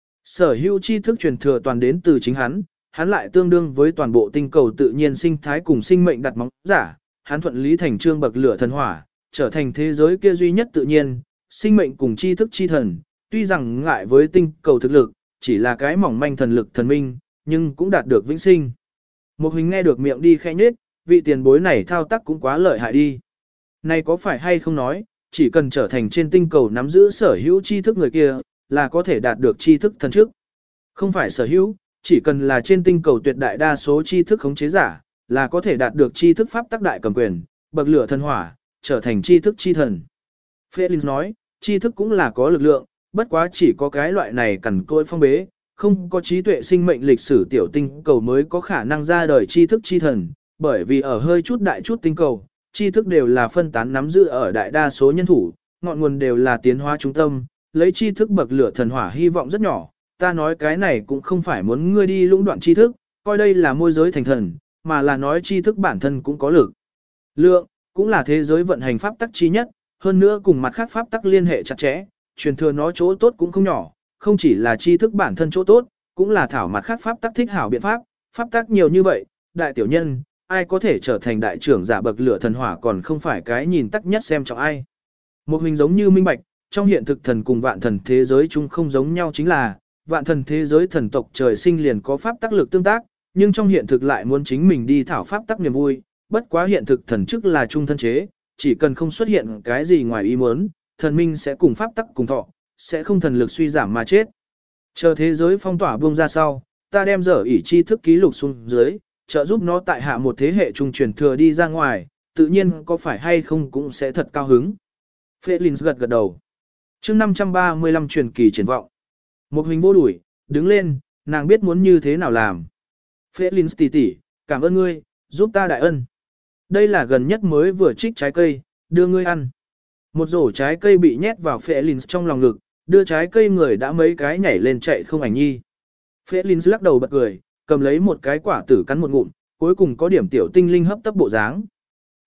[SPEAKER 1] Sở hữu tri thức truyền thừa toàn đến từ chính hắn, hắn lại tương đương với toàn bộ tinh cầu tự nhiên sinh thái cùng sinh mệnh đặt móng giả, hắn thuận lý thành trương bậc lửa thần hỏa, trở thành thế giới kia duy nhất tự nhiên, sinh mệnh cùng tri thức chi thần, tuy rằng ngại với tinh cầu thực lực, chỉ là cái mỏng manh thần lực thần minh, nhưng cũng đạt được vĩnh sinh. Một hình nghe được miệng đi khẽ nhết, vị tiền bối này thao tác cũng quá lợi hại đi. Này có phải hay không nói, chỉ cần trở thành trên tinh cầu nắm giữ sở hữu tri thức người kia, là có thể đạt được tri thức thần trước. Không phải sở hữu, chỉ cần là trên tinh cầu tuyệt đại đa số tri thức khống chế giả, là có thể đạt được tri thức pháp tác đại cầm quyền, bậc lửa thần hỏa, trở thành tri thức chi thần. Felix nói, tri thức cũng là có lực lượng, bất quá chỉ có cái loại này cẩn côi phong bế, không có trí tuệ sinh mệnh lịch sử tiểu tinh cầu mới có khả năng ra đời tri thức chi thần, bởi vì ở hơi chút đại chút tinh cầu, tri thức đều là phân tán nắm giữ ở đại đa số nhân thủ, ngọn nguồn đều là tiến hóa trung tâm, lấy tri thức bậc lửa thần hỏa hy vọng rất nhỏ, ta nói cái này cũng không phải muốn ngươi đi lũng đoạn tri thức, coi đây là môi giới thành thần, mà là nói tri thức bản thân cũng có lực. Lượng, cũng là thế giới vận hành pháp tắc chi nhất, hơn nữa cùng mặt khác pháp tắc liên hệ chặt chẽ, truyền thừa nó chỗ tốt cũng không nhỏ, không chỉ là tri thức bản thân chỗ tốt, cũng là thảo mặt khác pháp tắc thích hảo biện pháp, pháp tắc nhiều như vậy, đại tiểu nhân, ai có thể trở thành đại trưởng giả bậc lửa thần hỏa còn không phải cái nhìn tắc nhất xem trọng ai. Một hình giống như minh bạch, trong hiện thực thần cùng vạn thần thế giới chung không giống nhau chính là, vạn thần thế giới thần tộc trời sinh liền có pháp tắc lực tương tác, nhưng trong hiện thực lại muốn chính mình đi thảo pháp tắc niềm vui, bất quá hiện thực thần chức là trung thân chế, chỉ cần không xuất hiện cái gì ngoài ý muốn, thần minh sẽ cùng pháp tắc cùng thọ, sẽ không thần lực suy giảm mà chết. Chờ thế giới phong tỏa buông ra sau, ta đem dở ỷ tri thức ký lục xuống dưới, trợ giúp nó tại hạ một thế hệ trung truyền thừa đi ra ngoài, tự nhiên có phải hay không cũng sẽ thật cao hứng. Felix gật gật đầu. Chương năm trăm ba mươi lăm truyền kỳ triển vọng. Một hình vô đuổi, đứng lên, nàng biết muốn như thế nào làm. Felix tỷ tỷ, cảm ơn ngươi, giúp ta đại ân. Đây là gần nhất mới vừa trích trái cây, đưa ngươi ăn. Một rổ trái cây bị nhét vào Felix trong lòng ngực, đưa trái cây người đã mấy cái nhảy lên chạy không ảnh nhi. Felix lắc đầu bật cười, cầm lấy một cái quả tử cắn một ngụm, cuối cùng có điểm tiểu tinh linh hấp tấp bộ dáng.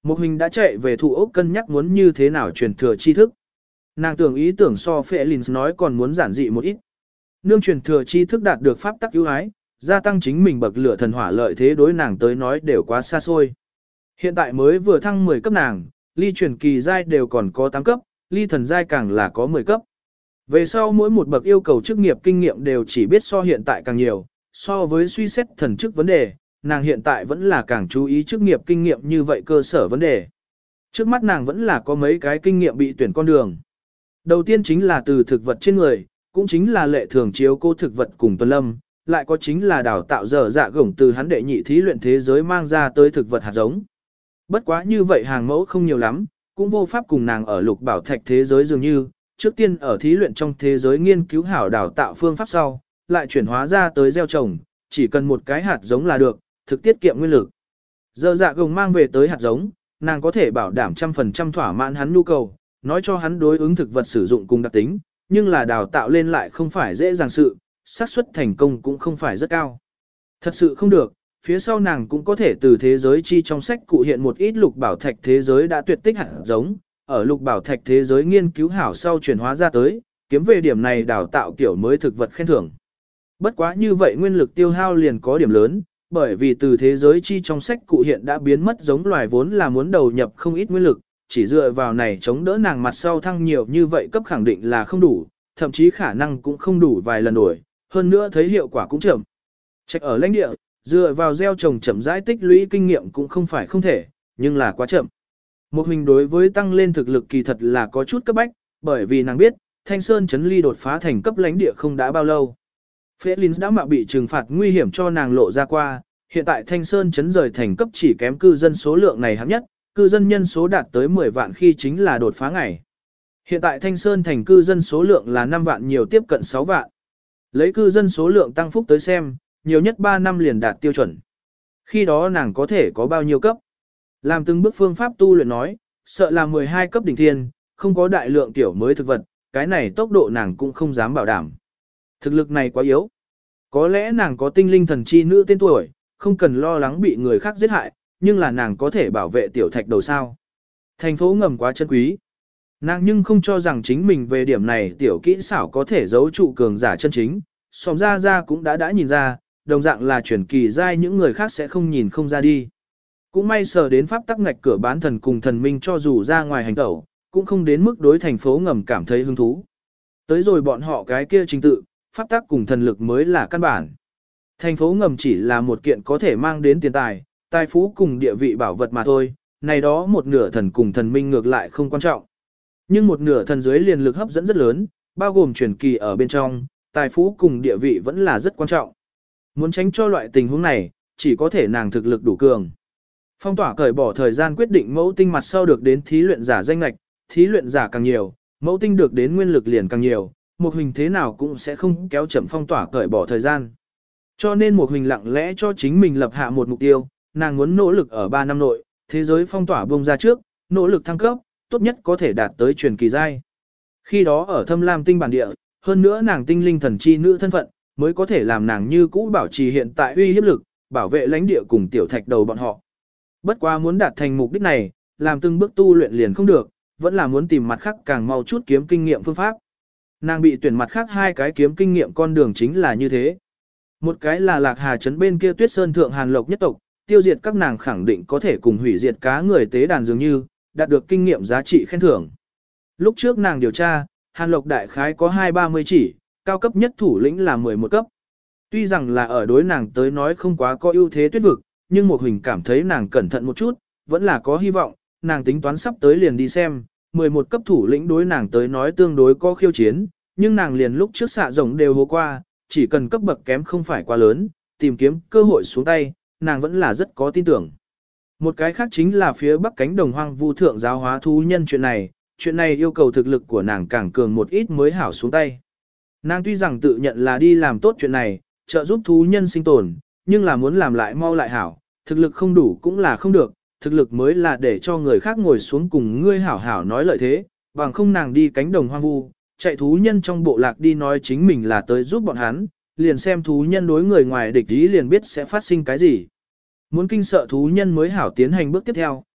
[SPEAKER 1] Một hình đã chạy về thủ ốc cân nhắc muốn như thế nào truyền thừa tri thức. Nàng tưởng ý tưởng so Felix nói còn muốn giản dị một ít. Nương truyền thừa tri thức đạt được pháp tắc ưu ái, gia tăng chính mình bậc lửa thần hỏa lợi thế đối nàng tới nói đều quá xa xôi. Hiện tại mới vừa thăng mười cấp nàng, ly truyền kỳ giai đều còn có tám cấp, ly thần giai càng là có mười cấp. Về sau mỗi một bậc yêu cầu chức nghiệp kinh nghiệm đều chỉ biết so hiện tại càng nhiều, so với suy xét thần chức vấn đề, nàng hiện tại vẫn là càng chú ý chức nghiệp kinh nghiệm như vậy cơ sở vấn đề. Trước mắt nàng vẫn là có mấy cái kinh nghiệm bị tuyển con đường. Đầu tiên chính là từ thực vật trên người, cũng chính là lệ thường chiếu cô thực vật cùng tuần lâm, lại có chính là đào tạo dở dạ gổng từ hắn đệ nhị thí luyện thế giới mang ra tới thực vật hạt giống. Bất quá như vậy hàng mẫu không nhiều lắm, cũng vô pháp cùng nàng ở lục bảo thạch thế giới dường như, trước tiên ở thí luyện trong thế giới nghiên cứu hảo đào tạo phương pháp sau, lại chuyển hóa ra tới gieo trồng, chỉ cần một cái hạt giống là được, thực tiết kiệm nguyên lực. Dở dạ gồng mang về tới hạt giống, nàng có thể bảo đảm trăm phần trăm thỏa mãn hắn nhu cầu, nói cho hắn đối ứng thực vật sử dụng cùng đặc tính, nhưng là đào tạo lên lại không phải dễ dàng sự, xác suất thành công cũng không phải rất cao. Thật sự không được, phía sau nàng cũng có thể từ thế giới chi trong sách cụ hiện một ít lục bảo thạch thế giới đã tuyệt tích hạt giống, ở lục bảo thạch thế giới nghiên cứu hảo sau chuyển hóa ra tới, kiếm về điểm này đào tạo kiểu mới thực vật khen thưởng. Bất quá như vậy nguyên lực tiêu hao liền có điểm lớn, bởi vì từ thế giới chi trong sách cụ hiện đã biến mất giống loài vốn là muốn đầu nhập không ít nguyên lực, chỉ dựa vào này chống đỡ nàng mặt sau thăng nhiều như vậy cấp khẳng định là không đủ, thậm chí khả năng cũng không đủ vài lần đổi, hơn nữa thấy hiệu quả cũng chậm. Trách ở lãnh địa, dựa vào gieo trồng chậm rãi tích lũy kinh nghiệm cũng không phải không thể, nhưng là quá chậm. Một hình đối với tăng lên thực lực kỳ thật là có chút cấp bách, bởi vì nàng biết, Thanh Sơn Trấn Ly đột phá thành cấp lãnh địa không đã bao lâu. Felix đã mạo bị trừng phạt nguy hiểm cho nàng lộ ra qua, hiện tại Thanh Sơn Trấn rời thành cấp chỉ kém cư dân số lượng này hạng nhất, cư dân nhân số đạt tới mười vạn khi chính là đột phá ngày. Hiện tại Thanh Sơn thành cư dân số lượng là năm vạn nhiều tiếp cận sáu vạn. Lấy cư dân số lượng tăng phúc tới xem, nhiều nhất ba năm liền đạt tiêu chuẩn. Khi đó nàng có thể có bao nhiêu cấp? Làm từng bước phương pháp tu luyện nói, sợ là mười hai cấp đỉnh thiên, không có đại lượng tiểu mới thực vật, cái này tốc độ nàng cũng không dám bảo đảm. Thực lực này quá yếu. Có lẽ nàng có tinh linh thần chi nữ tên tuổi, không cần lo lắng bị người khác giết hại, nhưng là nàng có thể bảo vệ tiểu thạch đầu sao. Thành phố ngầm quá chân quý. Nàng nhưng không cho rằng chính mình về điểm này tiểu kỹ xảo có thể giấu trụ cường giả chân chính, sòm ra ra cũng đã đã nhìn ra, đồng dạng là chuyển kỳ giai những người khác sẽ không nhìn không ra đi. Cũng may sờ đến pháp tắc ngạch cửa bán thần cùng thần minh cho dù ra ngoài hành tẩu, cũng không đến mức đối thành phố ngầm cảm thấy hứng thú. Tới rồi bọn họ cái kia trình tự, pháp tắc cùng thần lực mới là căn bản. Thành phố ngầm chỉ là một kiện có thể mang đến tiền tài, tài phú cùng địa vị bảo vật mà thôi, này đó một nửa thần cùng thần minh ngược lại không quan trọng. Nhưng một nửa thần dưới liền lực hấp dẫn rất lớn, bao gồm truyền kỳ ở bên trong, tài phú cùng địa vị vẫn là rất quan trọng. Muốn tránh cho loại tình huống này, chỉ có thể nàng thực lực đủ cường. Phong tỏa cởi bỏ thời gian quyết định mẫu tinh mặt sau được đến thí luyện giả danh lạch, thí luyện giả càng nhiều, mẫu tinh được đến nguyên lực liền càng nhiều, một hình thế nào cũng sẽ không kéo chậm phong tỏa cởi bỏ thời gian. Cho nên một hình lặng lẽ cho chính mình lập hạ một mục tiêu, nàng muốn nỗ lực ở ba năm nội, thế giới phong tỏa bông ra trước, nỗ lực thăng cấp, tốt nhất có thể đạt tới truyền kỳ giai. Khi đó ở Thâm Lam tinh bản địa, hơn nữa nàng tinh linh thần chi nữ thân phận, mới có thể làm nàng như cũ bảo trì hiện tại uy hiếp lực, bảo vệ lãnh địa cùng tiểu thạch đầu bọn họ. Bất quá muốn đạt thành mục đích này, làm từng bước tu luyện liền không được, vẫn là muốn tìm mặt khác càng mau chút kiếm kinh nghiệm phương pháp. Nàng bị tuyển mặt khác hai cái kiếm kinh nghiệm con đường chính là như thế. Một cái là Lạc Hà trấn bên kia Tuyết Sơn thượng Hàn Lộc nhất tộc, tiêu diệt các nàng khẳng định có thể cùng hủy diệt cá người tế đàn dường như, đạt được kinh nghiệm giá trị khen thưởng. Lúc trước nàng điều tra, Hàn Lộc đại khái có hai ba mươi chỉ, cao cấp nhất thủ lĩnh là mười một cấp. Tuy rằng là ở đối nàng tới nói không quá có ưu thế tuyết vực, nhưng một hình cảm thấy nàng cẩn thận một chút, vẫn là có hy vọng, nàng tính toán sắp tới liền đi xem, mười một cấp thủ lĩnh đối nàng tới nói tương đối có khiêu chiến, nhưng nàng liền lúc trước xạ rồng đều hô qua, chỉ cần cấp bậc kém không phải quá lớn, tìm kiếm cơ hội xuống tay, nàng vẫn là rất có tin tưởng. Một cái khác chính là phía bắc cánh đồng hoang vu thượng giáo hóa thú nhân chuyện này, chuyện này yêu cầu thực lực của nàng càng cường một ít mới hảo xuống tay. Nàng tuy rằng tự nhận là đi làm tốt chuyện này, trợ giúp thú nhân sinh tồn, nhưng là muốn làm lại mau lại hảo, thực lực không đủ cũng là không được, thực lực mới là để cho người khác ngồi xuống cùng ngươi hảo hảo nói lợi thế, bằng không nàng đi cánh đồng hoang vu, chạy thú nhân trong bộ lạc đi nói chính mình là tới giúp bọn hắn, liền xem thú nhân đối người ngoài địch ý liền biết sẽ phát sinh cái gì. Muốn kinh sợ thú nhân mới hảo tiến hành bước tiếp theo,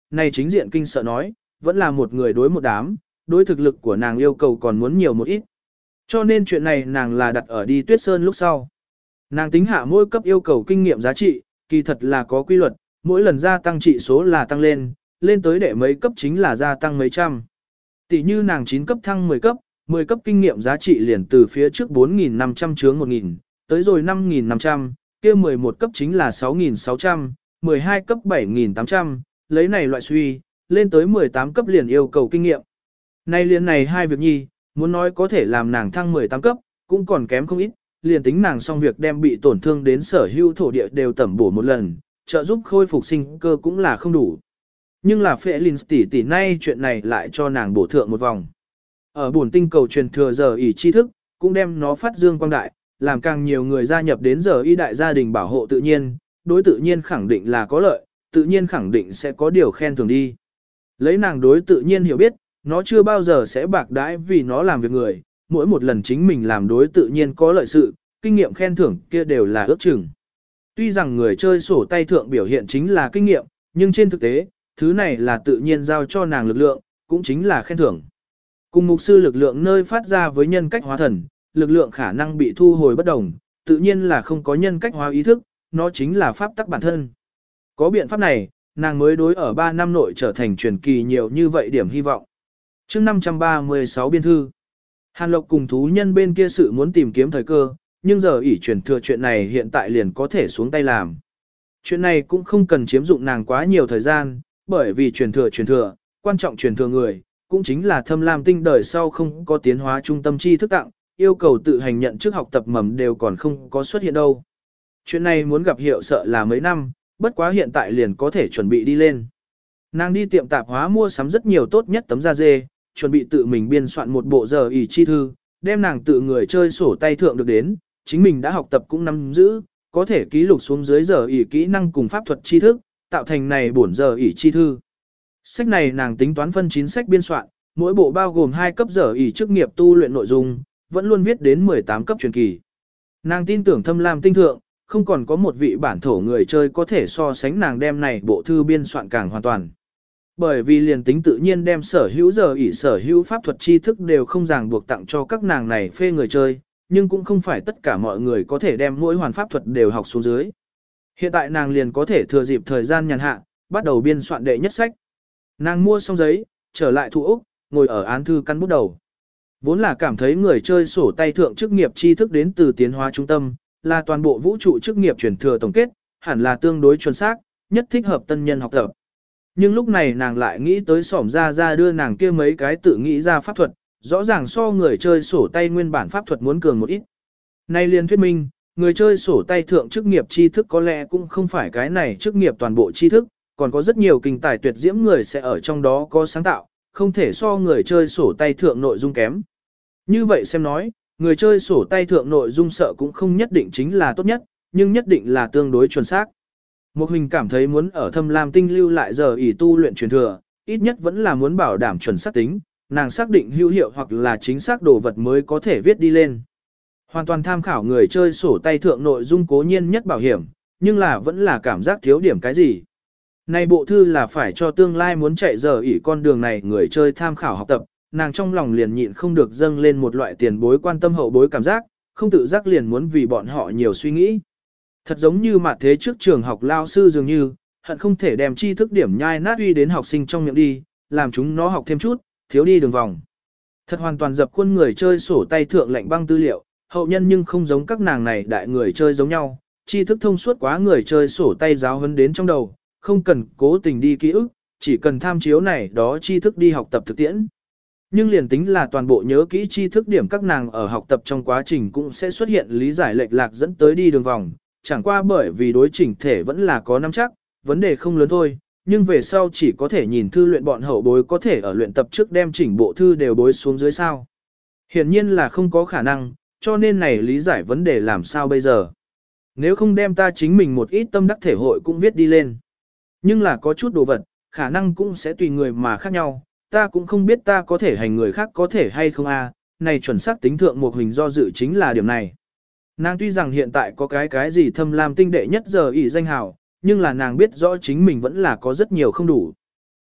[SPEAKER 1] này chính diện kinh sợ nói, vẫn là một người đối một đám, đối thực lực của nàng yêu cầu còn muốn nhiều một ít. Cho nên chuyện này nàng là đặt ở đi Tuyết Sơn lúc sau. Nàng tính hạ mỗi cấp yêu cầu kinh nghiệm giá trị, kỳ thật là có quy luật, mỗi lần gia tăng trị số là tăng lên, lên tới đệ mấy cấp chính là gia tăng mấy trăm. Tỷ như nàng chín cấp thăng mười cấp, mười cấp kinh nghiệm giá trị liền từ phía trước bốn nghìn năm trăm chướng một nghìn, tới rồi năm nghìn năm trăm, kia mười một cấp chính là sáu nghìn sáu trăm, mười hai cấp bảy nghìn tám trăm, lấy này loại suy, lên tới mười tám cấp liền yêu cầu kinh nghiệm. Nay liền này hai việc nhi, muốn nói có thể làm nàng thăng mười tám cấp, cũng còn kém không ít, liền tính nàng xong việc đem bị tổn thương đến sở hữu thổ địa đều tẩm bổ một lần, trợ giúp khôi phục sinh cơ cũng là không đủ. Nhưng là phệ Linh tỷ tỷ nay chuyện này lại cho nàng bổ thượng một vòng. Ở buồn tinh cầu truyền thừa giờ ỷ tri thức, cũng đem nó phát dương quang đại, làm càng nhiều người gia nhập đến giờ y đại gia đình bảo hộ tự nhiên, đối tự nhiên khẳng định là có lợi, tự nhiên khẳng định sẽ có điều khen thưởng đi. Lấy nàng đối tự nhiên hiểu biết, nó chưa bao giờ sẽ bạc đãi vì nó làm việc người, mỗi một lần chính mình làm đối tự nhiên có lợi sự, kinh nghiệm khen thưởng kia đều là ước chừng. Tuy rằng người chơi sổ tay thượng biểu hiện chính là kinh nghiệm, nhưng trên thực tế, thứ này là tự nhiên giao cho nàng lực lượng, cũng chính là khen thưởng. Cùng mục sư lực lượng nơi phát ra với nhân cách hóa thần, lực lượng khả năng bị thu hồi bất đồng, tự nhiên là không có nhân cách hóa ý thức, nó chính là pháp tắc bản thân. Có biện pháp này, nàng mới đối ở ba năm nội trở thành truyền kỳ nhiều như vậy điểm hy vọng. Chương năm trăm ba mươi sáu biên thư. Hàn Lộc cùng thú nhân bên kia sự muốn tìm kiếm thời cơ, nhưng giờ ỷ truyền thừa chuyện này hiện tại liền có thể xuống tay làm. Chuyện này cũng không cần chiếm dụng nàng quá nhiều thời gian, bởi vì truyền thừa truyền thừa, quan trọng truyền thừa người, cũng chính là Thâm Lam Tinh đời sau không có tiến hóa trung tâm tri thức tặng, yêu cầu tự hành nhận trước học tập mầm đều còn không có xuất hiện đâu. Chuyện này muốn gặp hiệu sợ là mấy năm, bất quá hiện tại liền có thể chuẩn bị đi lên. Nàng đi tiệm tạp hóa mua sắm rất nhiều tốt nhất tấm da dê, chuẩn bị tự mình biên soạn một bộ giờ ỷ chi thư, đem nàng tự người chơi sổ tay thượng được đến, chính mình đã học tập cũng nắm giữ, có thể ký lục xuống dưới giờ ỷ kỹ năng cùng pháp thuật tri thức, tạo thành này bổn giờ ỷ chi thư. Sách này nàng tính toán phân chín sách biên soạn, mỗi bộ bao gồm hai cấp giờ ỷ chức nghiệp tu luyện nội dung, vẫn luôn viết đến mười tám cấp truyền kỳ. Nàng tin tưởng Thâm Lam Tinh thượng, không còn có một vị bản thổ người chơi có thể so sánh nàng đem này bộ thư biên soạn càng hoàn toàn. Bởi vì liền tính tự nhiên đem sở hữu giờ ỷ sở hữu pháp thuật tri thức đều không ràng buộc tặng cho các nàng này phê người chơi, nhưng cũng không phải tất cả mọi người có thể đem mỗi hoàn pháp thuật đều học xuống dưới. Hiện tại nàng liền có thể thừa dịp thời gian nhàn hạ, bắt đầu biên soạn đệ nhất sách. Nàng mua xong giấy, trở lại Thu Úc, ngồi ở án thư căn bút đầu. Vốn là cảm thấy người chơi sổ tay thượng chức nghiệp tri thức đến từ tiến hóa trung tâm, là toàn bộ vũ trụ chức nghiệp truyền thừa tổng kết, hẳn là tương đối chuẩn xác, nhất thích hợp tân nhân học tập. Nhưng lúc này nàng lại nghĩ tới xỏm ra ra đưa nàng kia mấy cái tự nghĩ ra pháp thuật, rõ ràng so người chơi sổ tay nguyên bản pháp thuật muốn cường một ít. Nay liền thuyết minh, người chơi sổ tay thượng chức nghiệp tri thức có lẽ cũng không phải cái này chức nghiệp toàn bộ tri thức, còn có rất nhiều kinh tài tuyệt diễm người sẽ ở trong đó có sáng tạo, không thể so người chơi sổ tay thượng nội dung kém. Như vậy xem nói, người chơi sổ tay thượng nội dung sợ cũng không nhất định chính là tốt nhất, nhưng nhất định là tương đối chuẩn xác. Một hình cảm thấy muốn ở Thâm Lam Tinh lưu lại giờ ỷ tu luyện truyền thừa, ít nhất vẫn là muốn bảo đảm chuẩn xác tính, nàng xác định hữu hiệu hoặc là chính xác đồ vật mới có thể viết đi lên. Hoàn toàn tham khảo người chơi sổ tay thượng nội dung cố nhiên nhất bảo hiểm, nhưng là vẫn là cảm giác thiếu điểm cái gì. Này bộ thư là phải cho tương lai muốn chạy giờ ỷ con đường này người chơi tham khảo học tập, nàng trong lòng liền nhịn không được dâng lên một loại tiền bối quan tâm hậu bối cảm giác, không tự giác liền muốn vì bọn họ nhiều suy nghĩ. Thật giống như mặt thế trước trường học lao sư dường như, hận không thể đem tri thức điểm nhai nát uy đến học sinh trong miệng đi, làm chúng nó học thêm chút, thiếu đi đường vòng. Thật hoàn toàn dập khuôn người chơi sổ tay thượng lệnh băng tư liệu, hậu nhân nhưng không giống các nàng này đại người chơi giống nhau, tri thức thông suốt quá người chơi sổ tay giáo huấn đến trong đầu, không cần cố tình đi ký ức, chỉ cần tham chiếu này đó tri thức đi học tập thực tiễn. Nhưng liền tính là toàn bộ nhớ kỹ tri thức điểm các nàng ở học tập trong quá trình cũng sẽ xuất hiện lý giải lệch lạc dẫn tới đi đường vòng, chẳng qua bởi vì đối chỉnh thể vẫn là có nắm chắc, vấn đề không lớn thôi, nhưng về sau chỉ có thể nhìn thư luyện bọn hậu bối có thể ở luyện tập trước đem chỉnh bộ thư đều bối xuống dưới sao. Hiển nhiên là không có khả năng, cho nên này lý giải vấn đề làm sao bây giờ. Nếu không đem ta chính mình một ít tâm đắc thể hội cũng viết đi lên. Nhưng là có chút đồ vật, khả năng cũng sẽ tùy người mà khác nhau, ta cũng không biết ta có thể hành người khác có thể hay không a. Này chuẩn xác tính thượng một hình do dự chính là điểm này. Nàng tuy rằng hiện tại có cái cái gì Thâm Lam Tinh đệ nhất giờ ỷ danh hào, nhưng là nàng biết rõ chính mình vẫn là có rất nhiều không đủ.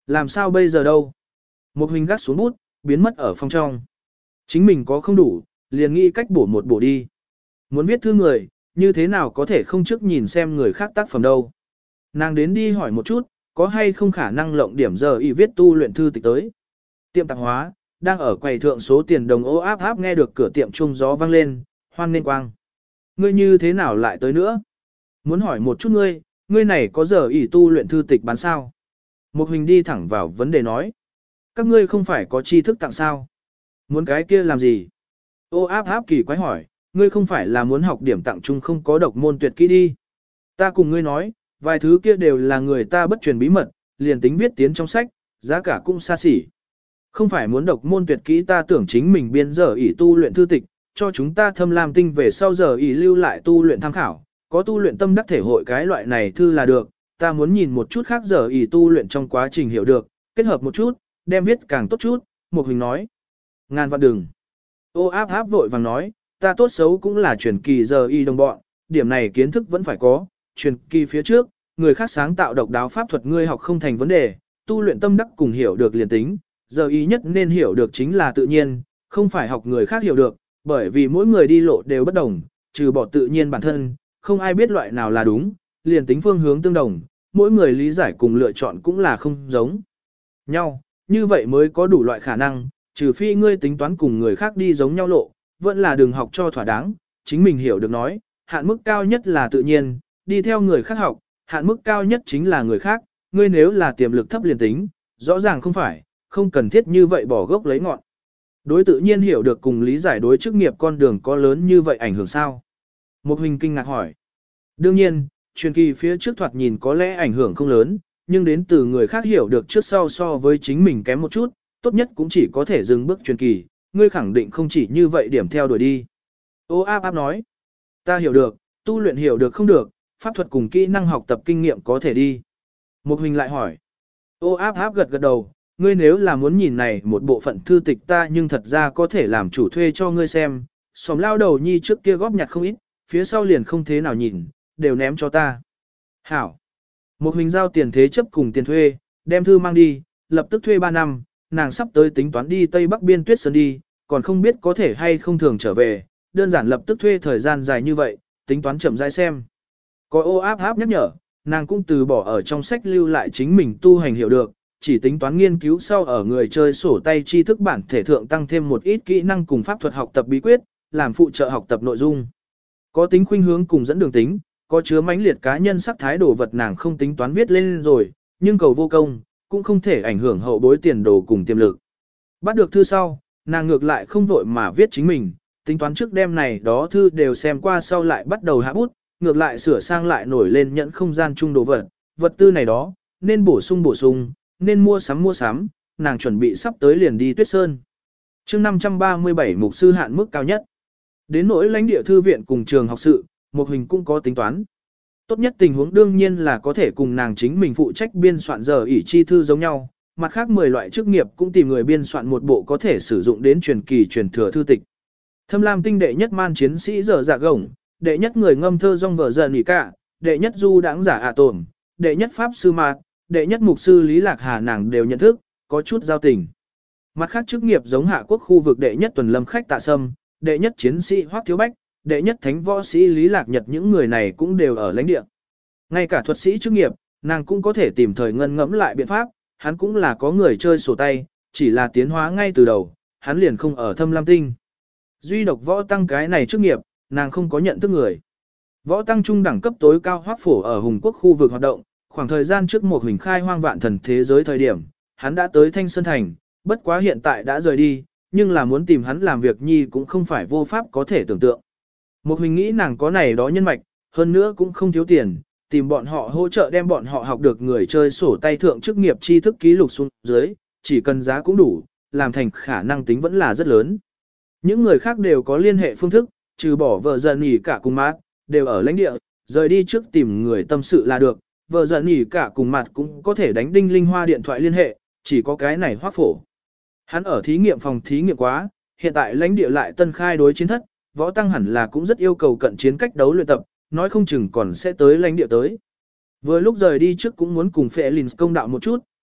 [SPEAKER 1] Làm sao bây giờ đâu? Một hình gắt xuống bút, biến mất ở phòng trong. Chính mình có không đủ, liền nghĩ cách bổ một bổ đi. Muốn viết thư người, như thế nào có thể không trước nhìn xem người khác tác phẩm đâu. Nàng đến đi hỏi một chút, có hay không khả năng lộng điểm giờ y viết tu luyện thư tịch tới. Tiệm tạp hóa, đang ở quầy thượng số tiền đồng ô áp áp nghe được cửa tiệm trung gió vang lên, hoan nên quang. Ngươi như thế nào lại tới nữa? Muốn hỏi một chút ngươi, ngươi này có giờ y tu luyện thư tịch bán sao? Một hình đi thẳng vào vấn đề nói. Các ngươi không phải có tri thức tặng sao? Muốn cái kia làm gì? Ô áp áp kỳ quái hỏi, ngươi không phải là muốn học điểm tặng chung không có độc môn tuyệt kỹ đi. Ta cùng ngươi nói, vài thứ kia đều là người ta bất truyền bí mật, liền tính viết tiến trong sách, giá cả cũng xa xỉ. Không phải muốn độc môn tuyệt kỹ ta tưởng chính mình biên giờ ỷ tu luyện thư tịch, cho chúng ta thâm lam tinh về sau giờ ỷ lưu lại tu luyện tham khảo, có tu luyện tâm đắc thể hội cái loại này thư là được, ta muốn nhìn một chút khác giờ ỷ tu luyện trong quá trình hiểu được, kết hợp một chút, đem viết càng tốt chút, một hình nói. Ngàn vạn đừng. Ô áp áp vội vàng nói, ta tốt xấu cũng là truyền kỳ giờ y đồng bọn, điểm này kiến thức vẫn phải có, truyền kỳ phía trước, người khác sáng tạo độc đáo pháp thuật ngươi học không thành vấn đề, tu luyện tâm đắc cùng hiểu được liền tính, giờ y nhất nên hiểu được chính là tự nhiên, không phải học người khác hiểu được, bởi vì mỗi người đi lộ đều bất đồng, trừ bỏ tự nhiên bản thân, không ai biết loại nào là đúng, liền tính phương hướng tương đồng, mỗi người lý giải cùng lựa chọn cũng là không giống nhau, như vậy mới có đủ loại khả năng, trừ phi ngươi tính toán cùng người khác đi giống nhau lộ, vẫn là đường học cho thỏa đáng, chính mình hiểu được nói, hạn mức cao nhất là tự nhiên, đi theo người khác học, hạn mức cao nhất chính là người khác, ngươi nếu là tiềm lực thấp liền tính, rõ ràng không phải, không cần thiết như vậy bỏ gốc lấy ngọn. Đối tự nhiên hiểu được cùng lý giải đối chức nghiệp con đường có lớn như vậy ảnh hưởng sao? Một hình kinh ngạc hỏi. Đương nhiên, truyền kỳ phía trước thoạt nhìn có lẽ ảnh hưởng không lớn, nhưng đến từ người khác hiểu được trước sau so với chính mình kém một chút, tốt nhất cũng chỉ có thể dừng bước truyền kỳ, ngươi khẳng định không chỉ như vậy điểm theo đuổi đi. Ô áp áp nói, ta hiểu được, tu luyện hiểu được không được, pháp thuật cùng kỹ năng học tập kinh nghiệm có thể đi. Một hình lại hỏi, ô áp áp gật gật đầu, ngươi nếu là muốn nhìn này một bộ phận thư tịch ta nhưng thật ra có thể làm chủ thuê cho ngươi xem, xóm lao đầu nhi trước kia góp nhặt không ít, phía sau liền không thế nào nhìn, đều ném cho ta. Hảo, một hình giao tiền thế chấp cùng tiền thuê, đem thư mang đi, lập tức thuê ba năm, nàng sắp tới tính toán đi Tây Bắc Biên Tuyết Sơn đi, còn không biết có thể hay không thường trở về, đơn giản lập tức thuê thời gian dài như vậy, tính toán chậm rãi xem. Có ô áp áp nhắc nhở, nàng cũng từ bỏ ở trong sách lưu lại chính mình tu hành hiểu được, chỉ tính toán nghiên cứu sau ở người chơi sổ tay tri thức bản thể thượng tăng thêm một ít kỹ năng cùng pháp thuật học tập bí quyết, làm phụ trợ học tập nội dung. Có tính khuynh hướng cùng dẫn đường tính, có chứa mãnh liệt cá nhân sắc thái đồ vật nàng không tính toán viết lên rồi, nhưng cầu vô công, cũng không thể ảnh hưởng hậu bối tiền đồ cùng tiềm lực. Bắt được thư sau, nàng ngược lại không vội mà viết chính mình, tính toán trước đêm này đó thư đều xem qua sau lại bắt đầu hạ bút, ngược lại sửa sang lại nổi lên nhận không gian chung đồ vật, vật tư này đó, nên bổ sung bổ sung, nên mua sắm mua sắm, nàng chuẩn bị sắp tới liền đi Tuyết Sơn. chương năm trăm ba mươi bảy mục sư hạn mức cao nhất. Đến nỗi lãnh địa thư viện cùng trường học sự, một hình cũng có tính toán. Tốt nhất tình huống đương nhiên là có thể cùng nàng chính mình phụ trách biên soạn giờ ỷ chi thư giống nhau, mặt khác mười loại chức nghiệp cũng tìm người biên soạn một bộ có thể sử dụng đến truyền kỳ truyền thừa thư tịch. Thâm Lam tinh đệ nhất man chiến sĩ giờ dạ gồng, đệ nhất người ngâm thơ rong vở giờ nỉ cả, đệ nhất du đãng giả ạ tổn, đệ nhất pháp sư mạt, đệ nhất mục sư Lý Lạc Hà nàng đều nhận thức, có chút giao tình. Mặt khác chức nghiệp giống Hạ Quốc khu vực đệ nhất tuần lâm khách Tạ Sâm, đệ nhất chiến sĩ Hoắc Thiếu Bách, đệ nhất thánh võ sĩ Lý Lạc Nhật những người này cũng đều ở lãnh địa. Ngay cả thuật sĩ chức nghiệp, nàng cũng có thể tìm thời ngân ngẫm lại biện pháp, hắn cũng là có người chơi sổ tay, chỉ là tiến hóa ngay từ đầu, hắn liền không ở Thâm Lam tinh. Duy độc võ tăng cái này chức nghiệp, nàng không có nhận thức người. Võ tăng trung đẳng cấp tối cao Hoắc Phổ ở Hùng Quốc khu vực hoạt động, khoảng thời gian trước một hình khai hoang vạn thần thế giới thời điểm, hắn đã tới Thanh Sơn Thành, bất quá hiện tại đã rời đi, nhưng là muốn tìm hắn làm việc nhi cũng không phải vô pháp có thể tưởng tượng. Một hình nghĩ nàng có này đó nhân mạch, hơn nữa cũng không thiếu tiền, tìm bọn họ hỗ trợ đem bọn họ học được người chơi sổ tay thượng chức nghiệp tri thức ký lục xuống dưới, chỉ cần giá cũng đủ, làm thành khả năng tính vẫn là rất lớn. Những người khác đều có liên hệ phương thức, trừ bỏ vợ dần nghỉ cả cùng mát, đều ở lãnh địa, rời đi trước tìm người tâm sự là được, vợ dần nghỉ cả cùng mặt cũng có thể đánh đinh linh hoa điện thoại liên hệ, chỉ có cái này Hoắc Phổ. Hắn ở thí nghiệm phòng thí nghiệm quá, hiện tại lãnh địa lại tân khai đối chiến thất, võ tăng hẳn là cũng rất yêu cầu cận chiến cách đấu luyện tập, nói không chừng còn sẽ tới lãnh địa tới. Vừa lúc rời đi trước cũng muốn cùng Phệ Lìn công đạo một chút,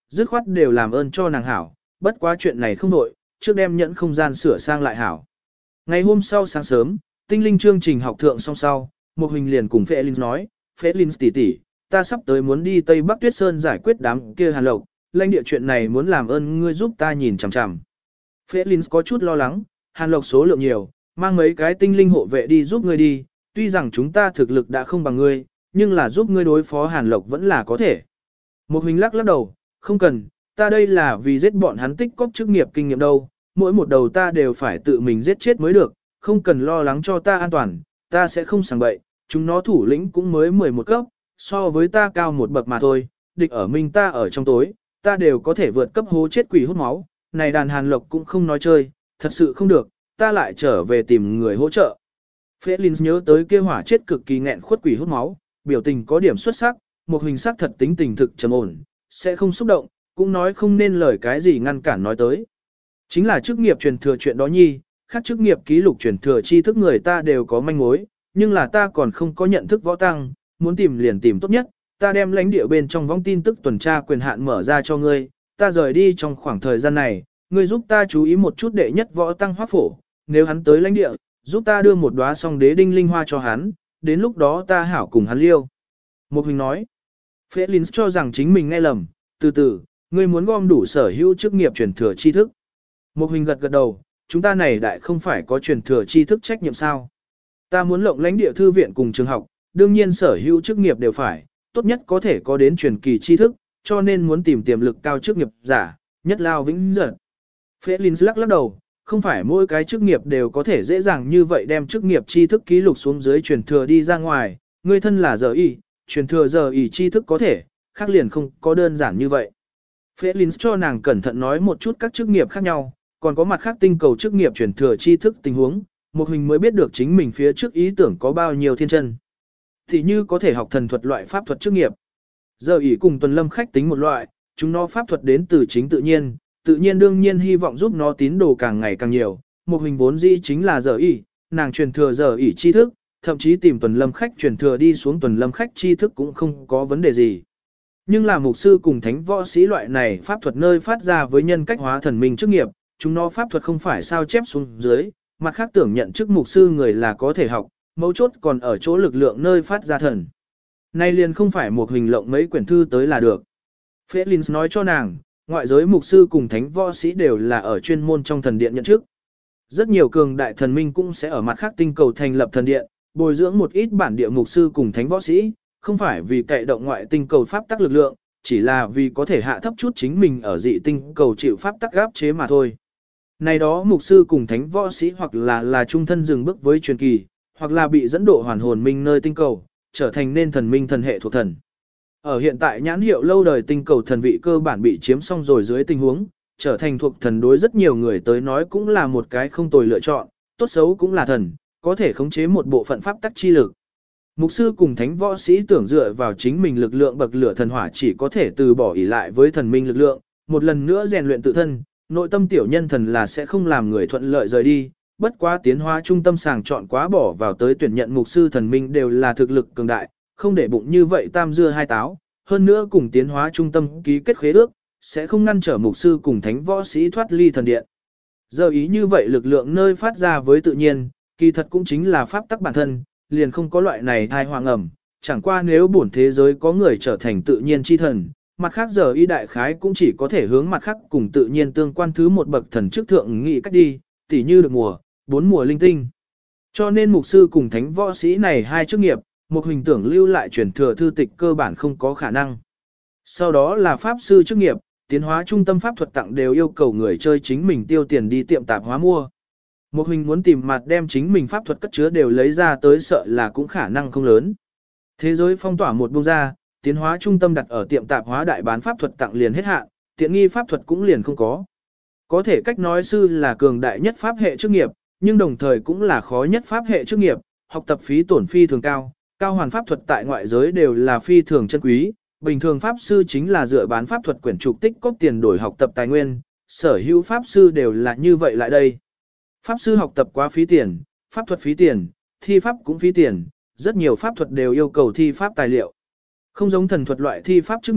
[SPEAKER 1] dứt khoát đều làm ơn cho nàng hảo, bất quá chuyện này không đổi, trước đem nhẫn không gian sửa sang lại hảo. Ngày hôm sau sáng sớm, tinh linh chương trình học thượng xong sau, một hình liền cùng Phệ Linh nói, Phệ Linh tỷ tỷ, ta sắp tới muốn đi Tây Bắc Tuyết Sơn giải quyết đám kia Hàn Lộc, lãnh địa chuyện này muốn làm ơn ngươi giúp ta nhìn chằm chằm. Phệ Linh có chút lo lắng, Hàn Lộc số lượng nhiều, mang mấy cái tinh linh hộ vệ đi giúp ngươi đi, tuy rằng chúng ta thực lực đã không bằng ngươi, nhưng là giúp ngươi đối phó Hàn Lộc vẫn là có thể. Một hình lắc lắc đầu, không cần, ta đây là vì giết bọn hắn tích cóp chức nghiệp kinh nghiệm đâu, mỗi một đầu ta đều phải tự mình giết chết mới được, không cần lo lắng cho ta an toàn, ta sẽ không sảng bậy, chúng nó thủ lĩnh cũng mới mười một cấp, so với ta cao một bậc mà thôi, địch ở mình ta ở trong tối, ta đều có thể vượt cấp hố chết quỷ hút máu, này đàn Hàn Lộc cũng không nói chơi, thật sự không được, ta lại trở về tìm người hỗ trợ. Phելins nhớ tới kia hỏa chết cực kỳ nghẹn khuất quỷ hút máu, biểu tình có điểm xuất sắc, một hình sắc thật tính tình thực trầm ổn, sẽ không xúc động, cũng nói không nên lời cái gì ngăn cản nói tới. Chính là chức nghiệp truyền thừa chuyện đó nhi, khác chức nghiệp ký lục truyền thừa tri thức người ta đều có manh mối, nhưng là ta còn không có nhận thức võ tăng, muốn tìm liền tìm tốt nhất, ta đem lãnh địa bên trong vong tin tức tuần tra quyền hạn mở ra cho ngươi, ta rời đi trong khoảng thời gian này, ngươi giúp ta chú ý một chút đệ nhất võ tăng Hoắc Phổ, nếu hắn tới lãnh địa, giúp ta đưa một đóa song đế đinh linh hoa cho hắn, đến lúc đó ta hảo cùng hắn liêu. Một hình nói, Phելins cho rằng chính mình nghe lầm, từ từ, ngươi muốn gom đủ sở hữu chức nghiệp truyền thừa tri thức. Một hình gật gật đầu, chúng ta này đại không phải có truyền thừa tri thức trách nhiệm sao. Ta muốn lộng lãnh địa thư viện cùng trường học, đương nhiên sở hữu chức nghiệp đều phải, tốt nhất có thể có đến truyền kỳ tri thức, cho nên muốn tìm tiềm lực cao chức nghiệp giả, nhất lao vĩnh giật. Phելins lắc lắc đầu, không phải mỗi cái chức nghiệp đều có thể dễ dàng như vậy đem chức nghiệp tri thức ký lục xuống dưới truyền thừa đi ra ngoài, ngươi thân là giờ y, truyền thừa giờ y tri thức có thể, khác liền không có đơn giản như vậy. Phելins cho nàng cẩn thận nói một chút các chức nghiệp khác nhau, còn có mặt khác tinh cầu chức nghiệp truyền thừa tri thức tình huống, một hình mới biết được chính mình phía trước ý tưởng có bao nhiêu thiên chân. Thì như có thể học thần thuật loại pháp thuật chức nghiệp. Giờ ỷ cùng tuần lâm khách tính một loại, chúng nó pháp thuật đến từ chính tự nhiên, tự nhiên đương nhiên hy vọng giúp nó tín đồ càng ngày càng nhiều. Một hình vốn dĩ chính là giờ ỷ, nàng truyền thừa giờ ỷ tri thức, thậm chí tìm tuần lâm khách truyền thừa đi xuống tuần lâm khách tri thức cũng không có vấn đề gì. Nhưng là mục sư cùng thánh võ sĩ loại này pháp thuật nơi phát ra với nhân cách hóa thần minh chức nghiệp, chúng nó pháp thuật không phải sao chép xuống dưới, mặt khác tưởng nhận chức mục sư người là có thể học, mấu chốt còn ở chỗ lực lượng nơi phát ra thần. Nay liền không phải một hình lộng mấy quyển thư tới là được. Phելins nói cho nàng, ngoại giới mục sư cùng thánh võ sĩ đều là ở chuyên môn trong thần điện nhận chức. Rất nhiều cường đại thần minh cũng sẽ ở mặt khác tinh cầu thành lập thần điện, bồi dưỡng một ít bản địa mục sư cùng thánh võ sĩ, không phải vì cậy động ngoại tinh cầu pháp tắc lực lượng, chỉ là vì có thể hạ thấp chút chính mình ở dị tinh cầu chịu pháp tắc gáp chế mà thôi. Này đó mục sư cùng thánh võ sĩ hoặc là là trung thân dừng bước với truyền kỳ, hoặc là bị dẫn độ hoàn hồn minh nơi tinh cầu, trở thành nên thần minh thần hệ thuộc thần. Ở hiện tại nhãn hiệu lâu đời tinh cầu thần vị cơ bản bị chiếm xong rồi dưới tình huống, trở thành thuộc thần đối rất nhiều người tới nói cũng là một cái không tồi lựa chọn, tốt xấu cũng là thần, có thể khống chế một bộ phận pháp tắc chi lực. Mục sư cùng thánh võ sĩ tưởng dựa vào chính mình lực lượng bậc lửa thần hỏa chỉ có thể từ bỏ ỷ lại với thần minh lực lượng, một lần nữa rèn luyện tự thân, nội tâm tiểu nhân thần là sẽ không làm người thuận lợi rời đi, bất quá tiến hóa trung tâm sàng chọn quá bỏ vào tới tuyển nhận mục sư thần minh đều là thực lực cường đại, không để bụng như vậy tam dưa hai táo, hơn nữa cùng tiến hóa trung tâm ký kết khế ước, sẽ không ngăn trở mục sư cùng thánh võ sĩ thoát ly thần điện. Giờ ý như vậy lực lượng nơi phát ra với tự nhiên, kỳ thật cũng chính là pháp tắc bản thân, liền không có loại này thai hoàng ẩm, chẳng qua nếu bổn thế giới có người trở thành tự nhiên chi thần, mặt khác giờ y đại khái cũng chỉ có thể hướng mặt khác cùng tự nhiên tương quan thứ một bậc thần chức thượng nghị cách đi, tỉ như được mùa, bốn mùa linh tinh. Cho nên mục sư cùng thánh võ sĩ này hai chức nghiệp, một hình tưởng lưu lại truyền thừa thư tịch cơ bản không có khả năng. Sau đó là pháp sư chức nghiệp, tiến hóa trung tâm pháp thuật tặng đều yêu cầu người chơi chính mình tiêu tiền đi tiệm tạp hóa mua. Một hình muốn tìm mặt đem chính mình pháp thuật cất chứa đều lấy ra tới sợ là cũng khả năng không lớn. Thế giới phong tỏa một buông ra, tiến hóa trung tâm đặt ở tiệm tạp hóa đại bán pháp thuật tặng liền hết hạn, tiện nghi pháp thuật cũng liền không có. Có thể cách nói sư là cường đại nhất pháp hệ chức nghiệp, nhưng đồng thời cũng là khó nhất pháp hệ chức nghiệp, học tập phí tổn phi thường cao, cao hoàn pháp thuật tại ngoại giới đều là phi thường chân quý, bình thường pháp sư chính là dựa bán pháp thuật quyển trục tích cóp tiền đổi học tập tài nguyên, sở hữu pháp sư đều là như vậy lại đây. Pháp sư học tập quá phí tiền, pháp thuật phí tiền, thi pháp cũng phí tiền, rất nhiều pháp thuật đều yêu cầu thi pháp tài liệu. Không giống thần thuật loại thi pháp chức nghiệp,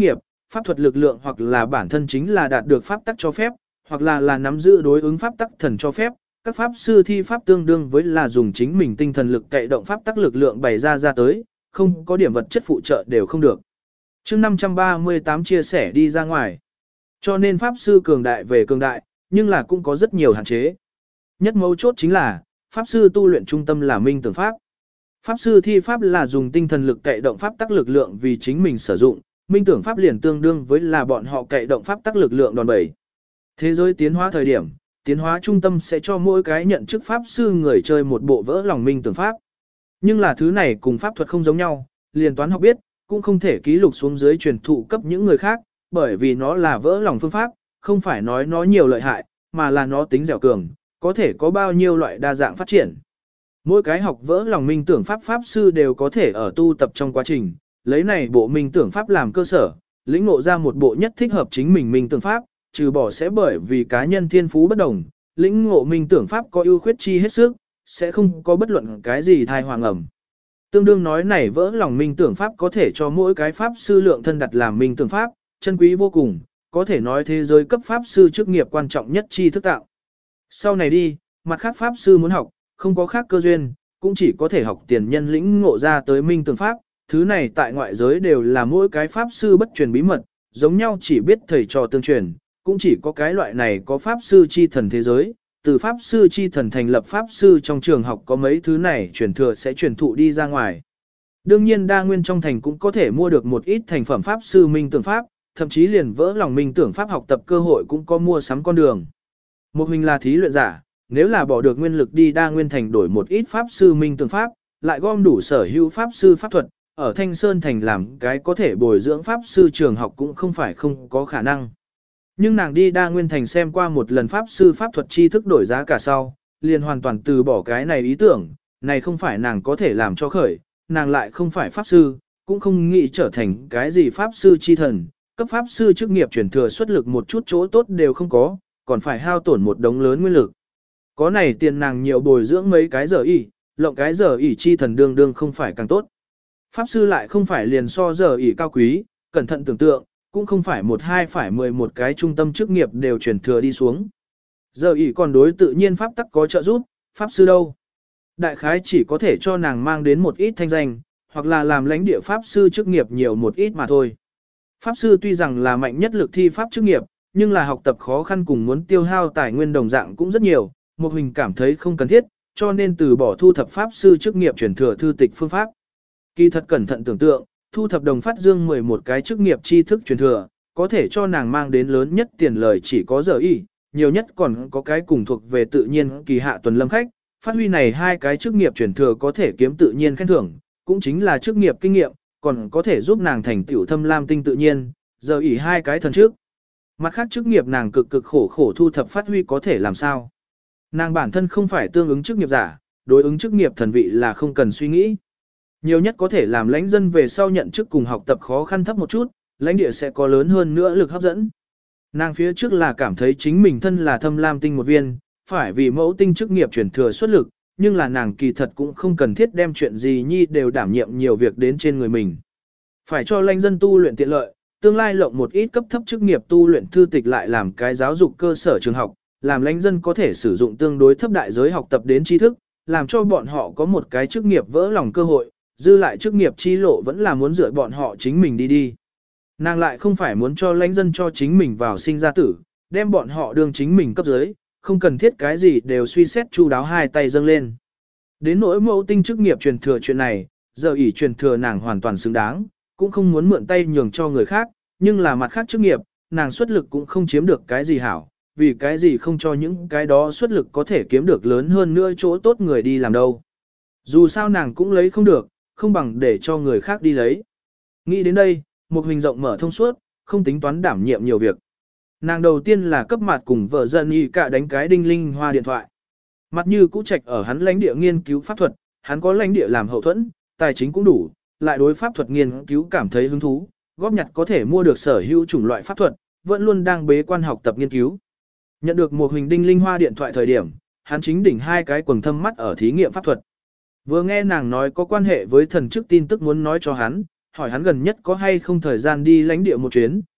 [SPEAKER 1] pháp thuật lực lượng hoặc là bản thân chính là đạt được pháp tắc cho phép, hoặc là là nắm giữ đối ứng pháp tắc thần cho phép. Các pháp sư thi pháp tương đương với là dùng chính mình tinh thần lực cậy động pháp tắc lực lượng bày ra ra tới, không có điểm vật chất phụ trợ đều không được. Chương năm trăm ba mươi tám chia sẻ đi ra ngoài. Cho nên pháp sư cường đại về cường đại, nhưng là cũng có rất nhiều hạn chế. Nhất mấu chốt chính là, pháp sư tu luyện trung tâm là minh tưởng pháp. Pháp sư thi pháp là dùng tinh thần lực cậy động pháp tắc lực lượng vì chính mình sử dụng, minh tưởng pháp liền tương đương với là bọn họ cậy động pháp tắc lực lượng đòn bẩy. Thế giới tiến hóa thời điểm, tiến hóa trung tâm sẽ cho mỗi cái nhận chức pháp sư người chơi một bộ vỡ lòng minh tưởng pháp. Nhưng là thứ này cùng pháp thuật không giống nhau, liền toán học biết, cũng không thể ký lục xuống dưới truyền thụ cấp những người khác, bởi vì nó là vỡ lòng phương pháp, không phải nói nó nhiều lợi hại, mà là nó tính dẻo cường, có thể có bao nhiêu loại đa dạng phát triển. Mỗi cái học vỡ lòng minh tưởng pháp pháp sư đều có thể ở tu tập trong quá trình, lấy này bộ minh tưởng pháp làm cơ sở, lĩnh ngộ ra một bộ nhất thích hợp chính mình minh tưởng pháp, trừ bỏ sẽ bởi vì cá nhân thiên phú bất đồng, lĩnh ngộ minh tưởng pháp có ưu khuyết chi hết sức, sẽ không có bất luận cái gì thai hoàng ẩm. Tương đương nói này vỡ lòng minh tưởng pháp có thể cho mỗi cái pháp sư lượng thân đặt làm minh tưởng pháp, chân quý vô cùng, có thể nói thế giới cấp pháp sư chức nghiệp quan trọng nhất chi thức tạo. Sau này đi, mặt khác pháp sư muốn học, không có khác cơ duyên, cũng chỉ có thể học tiền nhân lĩnh ngộ ra tới minh tưởng pháp, thứ này tại ngoại giới đều là mỗi cái pháp sư bất truyền bí mật, giống nhau chỉ biết thầy trò tương truyền, cũng chỉ có cái loại này có pháp sư chi thần thế giới, từ pháp sư chi thần thành lập pháp sư trong trường học có mấy thứ này truyền thừa sẽ truyền thụ đi ra ngoài. Đương nhiên đa nguyên trong thành cũng có thể mua được một ít thành phẩm pháp sư minh tưởng pháp, thậm chí liền vỡ lòng minh tưởng pháp học tập cơ hội cũng có mua sắm con đường. Một hình là thí luyện giả, nếu là bỏ được nguyên lực đi đa nguyên thành đổi một ít pháp sư minh tưởng pháp, lại gom đủ sở hữu pháp sư pháp thuật, ở Thanh Sơn thành làm cái có thể bồi dưỡng pháp sư trường học cũng không phải không có khả năng. Nhưng nàng đi đa nguyên thành xem qua một lần pháp sư pháp thuật tri thức đổi giá cả sau, liền hoàn toàn từ bỏ cái này ý tưởng, này không phải nàng có thể làm cho khởi, nàng lại không phải pháp sư, cũng không nghĩ trở thành cái gì pháp sư chi thần, cấp pháp sư chức nghiệp chuyển thừa xuất lực một chút chỗ tốt đều không có, còn phải hao tổn một đống lớn nguyên lực. Có này tiền nàng nhiều bồi dưỡng mấy cái giờ ỉ, lộng cái giờ ỉ chi thần đương đương không phải càng tốt. Pháp sư lại không phải liền so giờ ỉ cao quý, cẩn thận tưởng tượng, cũng không phải một hai phải mười một cái trung tâm chức nghiệp đều truyền thừa đi xuống. Giờ ỉ còn đối tự nhiên pháp tắc có trợ giúp, pháp sư đâu. Đại khái chỉ có thể cho nàng mang đến một ít thanh danh, hoặc là làm lãnh địa pháp sư chức nghiệp nhiều một ít mà thôi. Pháp sư tuy rằng là mạnh nhất lực thi pháp chức nghiệp, nhưng là học tập khó khăn cùng muốn tiêu hao tài nguyên đồng dạng cũng rất nhiều, một hình cảm thấy không cần thiết, cho nên từ bỏ thu thập pháp sư chức nghiệp truyền thừa thư tịch phương pháp. Kỳ thật cẩn thận tưởng tượng, thu thập đồng phát dương mười một cái chức nghiệp tri thức truyền thừa, có thể cho nàng mang đến lớn nhất tiền lời chỉ có giờ y, nhiều nhất còn có cái cùng thuộc về tự nhiên kỳ hạ tuần lâm khách, phát huy này hai cái chức nghiệp truyền thừa có thể kiếm tự nhiên khen thưởng, cũng chính là chức nghiệp kinh nghiệm, còn có thể giúp nàng thành tiểu thâm lam tinh tự nhiên, giờ y hai cái thần trước. Mặt khác chức nghiệp nàng cực cực khổ khổ thu thập phát huy có thể làm sao? Nàng bản thân không phải tương ứng chức nghiệp giả, đối ứng chức nghiệp thần vị là không cần suy nghĩ. Nhiều nhất có thể làm lãnh dân về sau nhận chức cùng học tập khó khăn thấp một chút, lãnh địa sẽ có lớn hơn nữa lực hấp dẫn. Nàng phía trước là cảm thấy chính mình thân là thâm lam tinh một viên, phải vì mẫu tinh chức nghiệp truyền thừa xuất lực, nhưng là nàng kỳ thật cũng không cần thiết đem chuyện gì nhi đều đảm nhiệm nhiều việc đến trên người mình. Phải cho lãnh dân tu luyện tiện lợi, tương lai lộng một ít cấp thấp chức nghiệp tu luyện thư tịch lại làm cái giáo dục cơ sở trường học, làm lãnh dân có thể sử dụng tương đối thấp đại giới học tập đến tri thức, làm cho bọn họ có một cái chức nghiệp vỡ lòng cơ hội, dư lại chức nghiệp chi lộ vẫn là muốn dựa bọn họ chính mình đi đi. Nàng lại không phải muốn cho lãnh dân cho chính mình vào sinh ra tử, đem bọn họ đương chính mình cấp dưới, không cần thiết cái gì đều suy xét chu đáo hai tay dâng lên. Đến nỗi mẫu tinh chức nghiệp truyền thừa chuyện này, giờ ỷ truyền thừa nàng hoàn toàn xứng đáng, cũng không muốn mượn tay nhường cho người khác, nhưng là mặt khác chức nghiệp, nàng xuất lực cũng không chiếm được cái gì hảo, vì cái gì không cho những cái đó xuất lực có thể kiếm được lớn hơn nữa chỗ tốt người đi làm đâu. Dù sao nàng cũng lấy không được, không bằng để cho người khác đi lấy. Nghĩ đến đây, một hình rộng mở thông suốt, không tính toán đảm nhiệm nhiều việc. Nàng đầu tiên là cấp mặt cùng vợ dân y cả đánh cái đinh linh hoa điện thoại. Mặt như cũ trạch ở hắn lãnh địa nghiên cứu pháp thuật, hắn có lãnh địa làm hậu thuẫn, tài chính cũng đủ, lại đối pháp thuật nghiên cứu cảm thấy hứng thú, góp nhặt có thể mua được sở hữu chủng loại pháp thuật, vẫn luôn đang bế quan học tập nghiên cứu. Nhận được một hình đinh linh hoa điện thoại thời điểm, hắn chính đỉnh hai cái quầng thâm mắt ở thí nghiệm pháp thuật. Vừa nghe nàng nói có quan hệ với thần chức tin tức muốn nói cho hắn, hỏi hắn gần nhất có hay không thời gian đi lãnh địa một chuyến,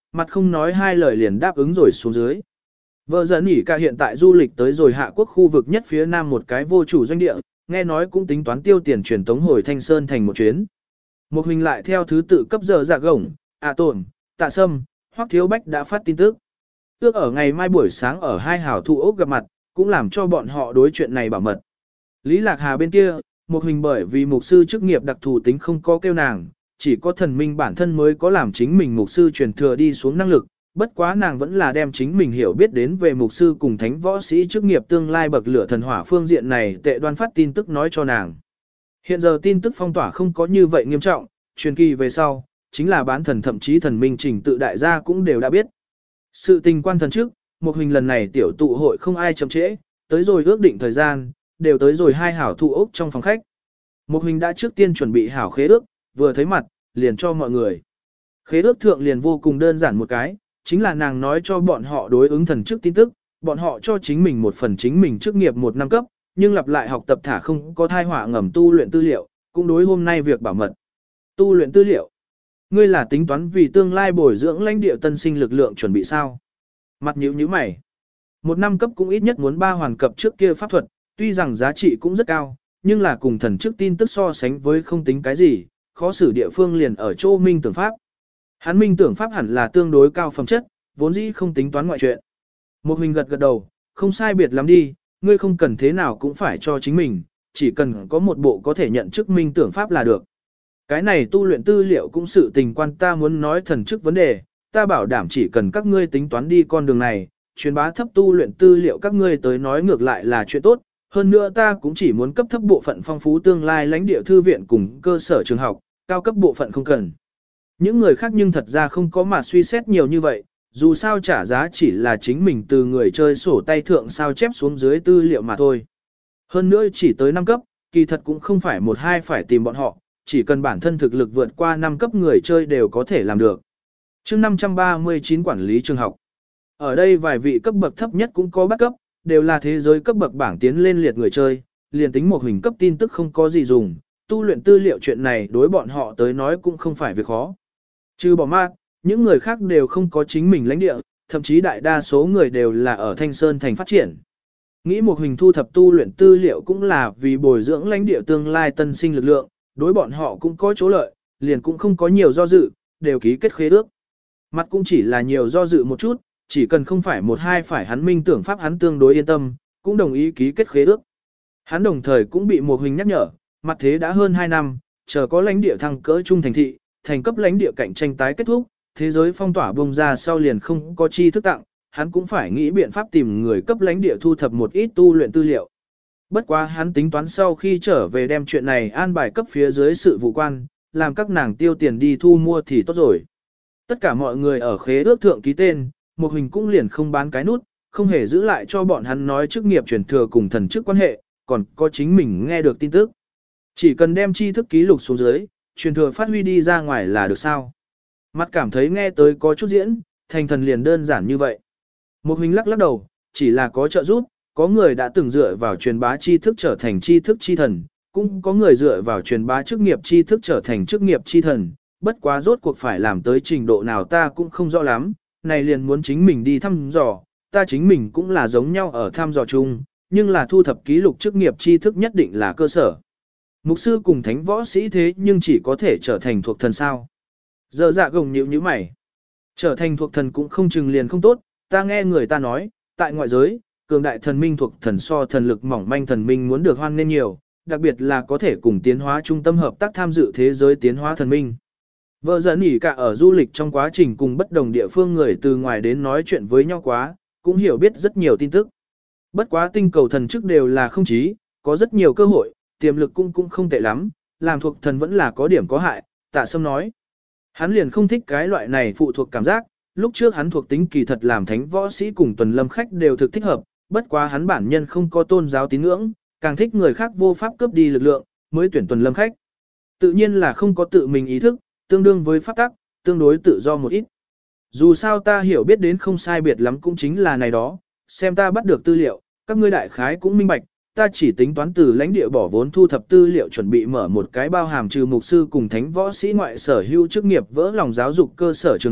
[SPEAKER 1] mặt không nói hai lời liền đáp ứng rồi xuống dưới. Vợ dẫn nghỉ cả hiện tại du lịch tới rồi Hạ Quốc khu vực nhất phía nam một cái vô chủ doanh địa, nghe nói cũng tính toán tiêu tiền truyền tống hồi Thanh Sơn thành một chuyến. Một hình lại theo thứ tự cấp giờ dạ gổng, ạ tổn, tạ sâm, Hoắc Thiếu Bách đã phát tin tức. Ước ở ngày mai buổi sáng ở hai hảo thụ ốc gặp mặt, cũng làm cho bọn họ đối chuyện này bảo mật. Lý Lạc Hà bên kia, một hình bởi vì mục sư chức nghiệp đặc thù tính không có kêu nàng, chỉ có thần minh bản thân mới có làm chính mình mục sư truyền thừa đi xuống năng lực, bất quá nàng vẫn là đem chính mình hiểu biết đến về mục sư cùng thánh võ sĩ chức nghiệp tương lai bậc lửa thần hỏa phương diện này tệ đoan phát tin tức nói cho nàng. Hiện giờ tin tức phong tỏa không có như vậy nghiêm trọng, truyền kỳ về sau, chính là bán thần thậm chí thần minh trình tự đại gia cũng đều đã biết. Sự tình quan thần trước, một hình lần này tiểu tụ hội không ai chậm trễ, tới rồi ước định thời gian, đều tới rồi hai hảo thụ ốc trong phòng khách. Một hình đã trước tiên chuẩn bị hảo khế ước, vừa thấy mặt, liền cho mọi người. Khế ước thượng liền vô cùng đơn giản một cái, chính là nàng nói cho bọn họ đối ứng thần chức tin tức, bọn họ cho chính mình một phần chính mình chức nghiệp một năm cấp, nhưng lặp lại học tập thả không có thai họa ngầm tu luyện tư liệu, cũng đối hôm nay việc bảo mật. Tu luyện tư liệu. Ngươi là tính toán vì tương lai bồi dưỡng lãnh địa tân sinh lực lượng chuẩn bị sao? Mặt nhíu nhíu mày. Một năm cấp cũng ít nhất muốn ba hoàn cập trước kia pháp thuật, tuy rằng giá trị cũng rất cao, nhưng là cùng thần chức tin tức so sánh với không tính cái gì, khó xử địa phương liền ở chỗ minh tưởng pháp. Hắn minh tưởng pháp hẳn là tương đối cao phẩm chất, vốn dĩ không tính toán ngoại chuyện. Một mình gật gật đầu, không sai biệt lắm đi, ngươi không cần thế nào cũng phải cho chính mình, chỉ cần có một bộ có thể nhận chức minh tưởng pháp là được. Cái này tu luyện tư liệu cũng sự tình quan ta muốn nói thần chức vấn đề, ta bảo đảm chỉ cần các ngươi tính toán đi con đường này, truyền bá thấp tu luyện tư liệu các ngươi tới nói ngược lại là chuyện tốt, hơn nữa ta cũng chỉ muốn cấp thấp bộ phận phong phú tương lai lãnh địa thư viện cùng cơ sở trường học, cao cấp bộ phận không cần. Những người khác nhưng thật ra không có mà suy xét nhiều như vậy, dù sao trả giá chỉ là chính mình từ người chơi sổ tay thượng sao chép xuống dưới tư liệu mà thôi. Hơn nữa chỉ tới năm cấp, kỳ thật cũng không phải một hai phải tìm bọn họ, chỉ cần bản thân thực lực vượt qua năm cấp người chơi đều có thể làm được. Chương năm trăm ba mươi chín quản lý trường học. Ở đây vài vị cấp bậc thấp nhất cũng có bắt cấp, đều là thế giới cấp bậc bảng tiến lên liệt người chơi, liền tính một hình cấp tin tức không có gì dùng, tu luyện tư liệu chuyện này đối bọn họ tới nói cũng không phải việc khó. Trừ bỏ ma, những người khác đều không có chính mình lãnh địa, thậm chí đại đa số người đều là ở Thanh Sơn thành phát triển. Nghĩ một hình thu thập tu luyện tư liệu cũng là vì bồi dưỡng lãnh địa tương lai tân sinh lực lượng, đối bọn họ cũng có chỗ lợi, liền cũng không có nhiều do dự, đều ký kết khế ước. Mặt cũng chỉ là nhiều do dự một chút, chỉ cần không phải một hai phải hắn minh tưởng pháp hắn tương đối yên tâm, cũng đồng ý ký kết khế ước. Hắn đồng thời cũng bị một hình nhắc nhở, mặt thế đã hơn hai năm, chờ có lãnh địa thăng cỡ trung thành thị, thành cấp lãnh địa cạnh tranh tái kết thúc, thế giới phong tỏa bông ra sau liền không có chi thức tặng, hắn cũng phải nghĩ biện pháp tìm người cấp lãnh địa thu thập một ít tu luyện tư liệu. Bất quá hắn tính toán sau khi trở về đem chuyện này an bài cấp phía dưới sự vụ quan, làm các nàng tiêu tiền đi thu mua thì tốt rồi. Tất cả mọi người ở khế ước thượng ký tên, một hình cũng liền không bán cái nút, không hề giữ lại cho bọn hắn nói chức nghiệp truyền thừa cùng thần chức quan hệ, còn có chính mình nghe được tin tức. Chỉ cần đem tri thức ký lục xuống dưới, truyền thừa phát huy đi ra ngoài là được sao. Mặt cảm thấy nghe tới có chút diễn, thành thần liền đơn giản như vậy. Một hình lắc lắc đầu, chỉ là có trợ giúp, có người đã từng dựa vào truyền bá tri thức trở thành tri thức chi thần, cũng có người dựa vào truyền bá chức nghiệp tri thức trở thành chức nghiệp chi thần, bất quá rốt cuộc phải làm tới trình độ nào ta cũng không rõ lắm, này liền muốn chính mình đi thăm dò, ta chính mình cũng là giống nhau ở thăm dò chung, nhưng là thu thập ký lục chức nghiệp tri thức nhất định là cơ sở. Mục sư cùng thánh võ sĩ thế nhưng chỉ có thể trở thành thuộc thần sao. Giờ dạ gồng nhíu như mày. Trở thành thuộc thần cũng không chừng liền không tốt, ta nghe người ta nói, tại ngoại giới, cường đại thần minh thuộc thần so thần lực mỏng manh thần minh muốn được hoan nên nhiều, đặc biệt là có thể cùng tiến hóa trung tâm hợp tác tham dự thế giới tiến hóa thần minh. Vợ dẫn nghỉ cả ở du lịch trong quá trình cùng bất đồng địa phương người từ ngoài đến nói chuyện với nhau quá, cũng hiểu biết rất nhiều tin tức. Bất quá tinh cầu thần chức đều là không chí, có rất nhiều cơ hội, tiềm lực cũng cũng không tệ lắm, làm thuộc thần vẫn là có điểm có hại, Tạ Sâm nói. Hắn liền không thích cái loại này phụ thuộc cảm giác, lúc trước hắn thuộc tính kỳ thật làm thánh võ sĩ cùng tuần lâm khách đều thực thích hợp, bất quá hắn bản nhân không có tôn giáo tín ngưỡng, càng thích người khác vô pháp cướp đi lực lượng, mới tuyển tuần lâm khách. Tự nhiên là không có tự mình ý thức, tương đương với pháp tắc, tương đối tự do một ít. Dù sao ta hiểu biết đến không sai biệt lắm cũng chính là này đó, xem ta bắt được tư liệu, các ngươi đại khái cũng minh bạch, ta chỉ tính toán từ lãnh địa bỏ vốn thu thập tư liệu chuẩn bị mở một cái bao hàm trừ mục sư cùng thánh võ sĩ ngoại sở hữu chức nghiệp vỡ lòng giáo dục cơ sở trường học,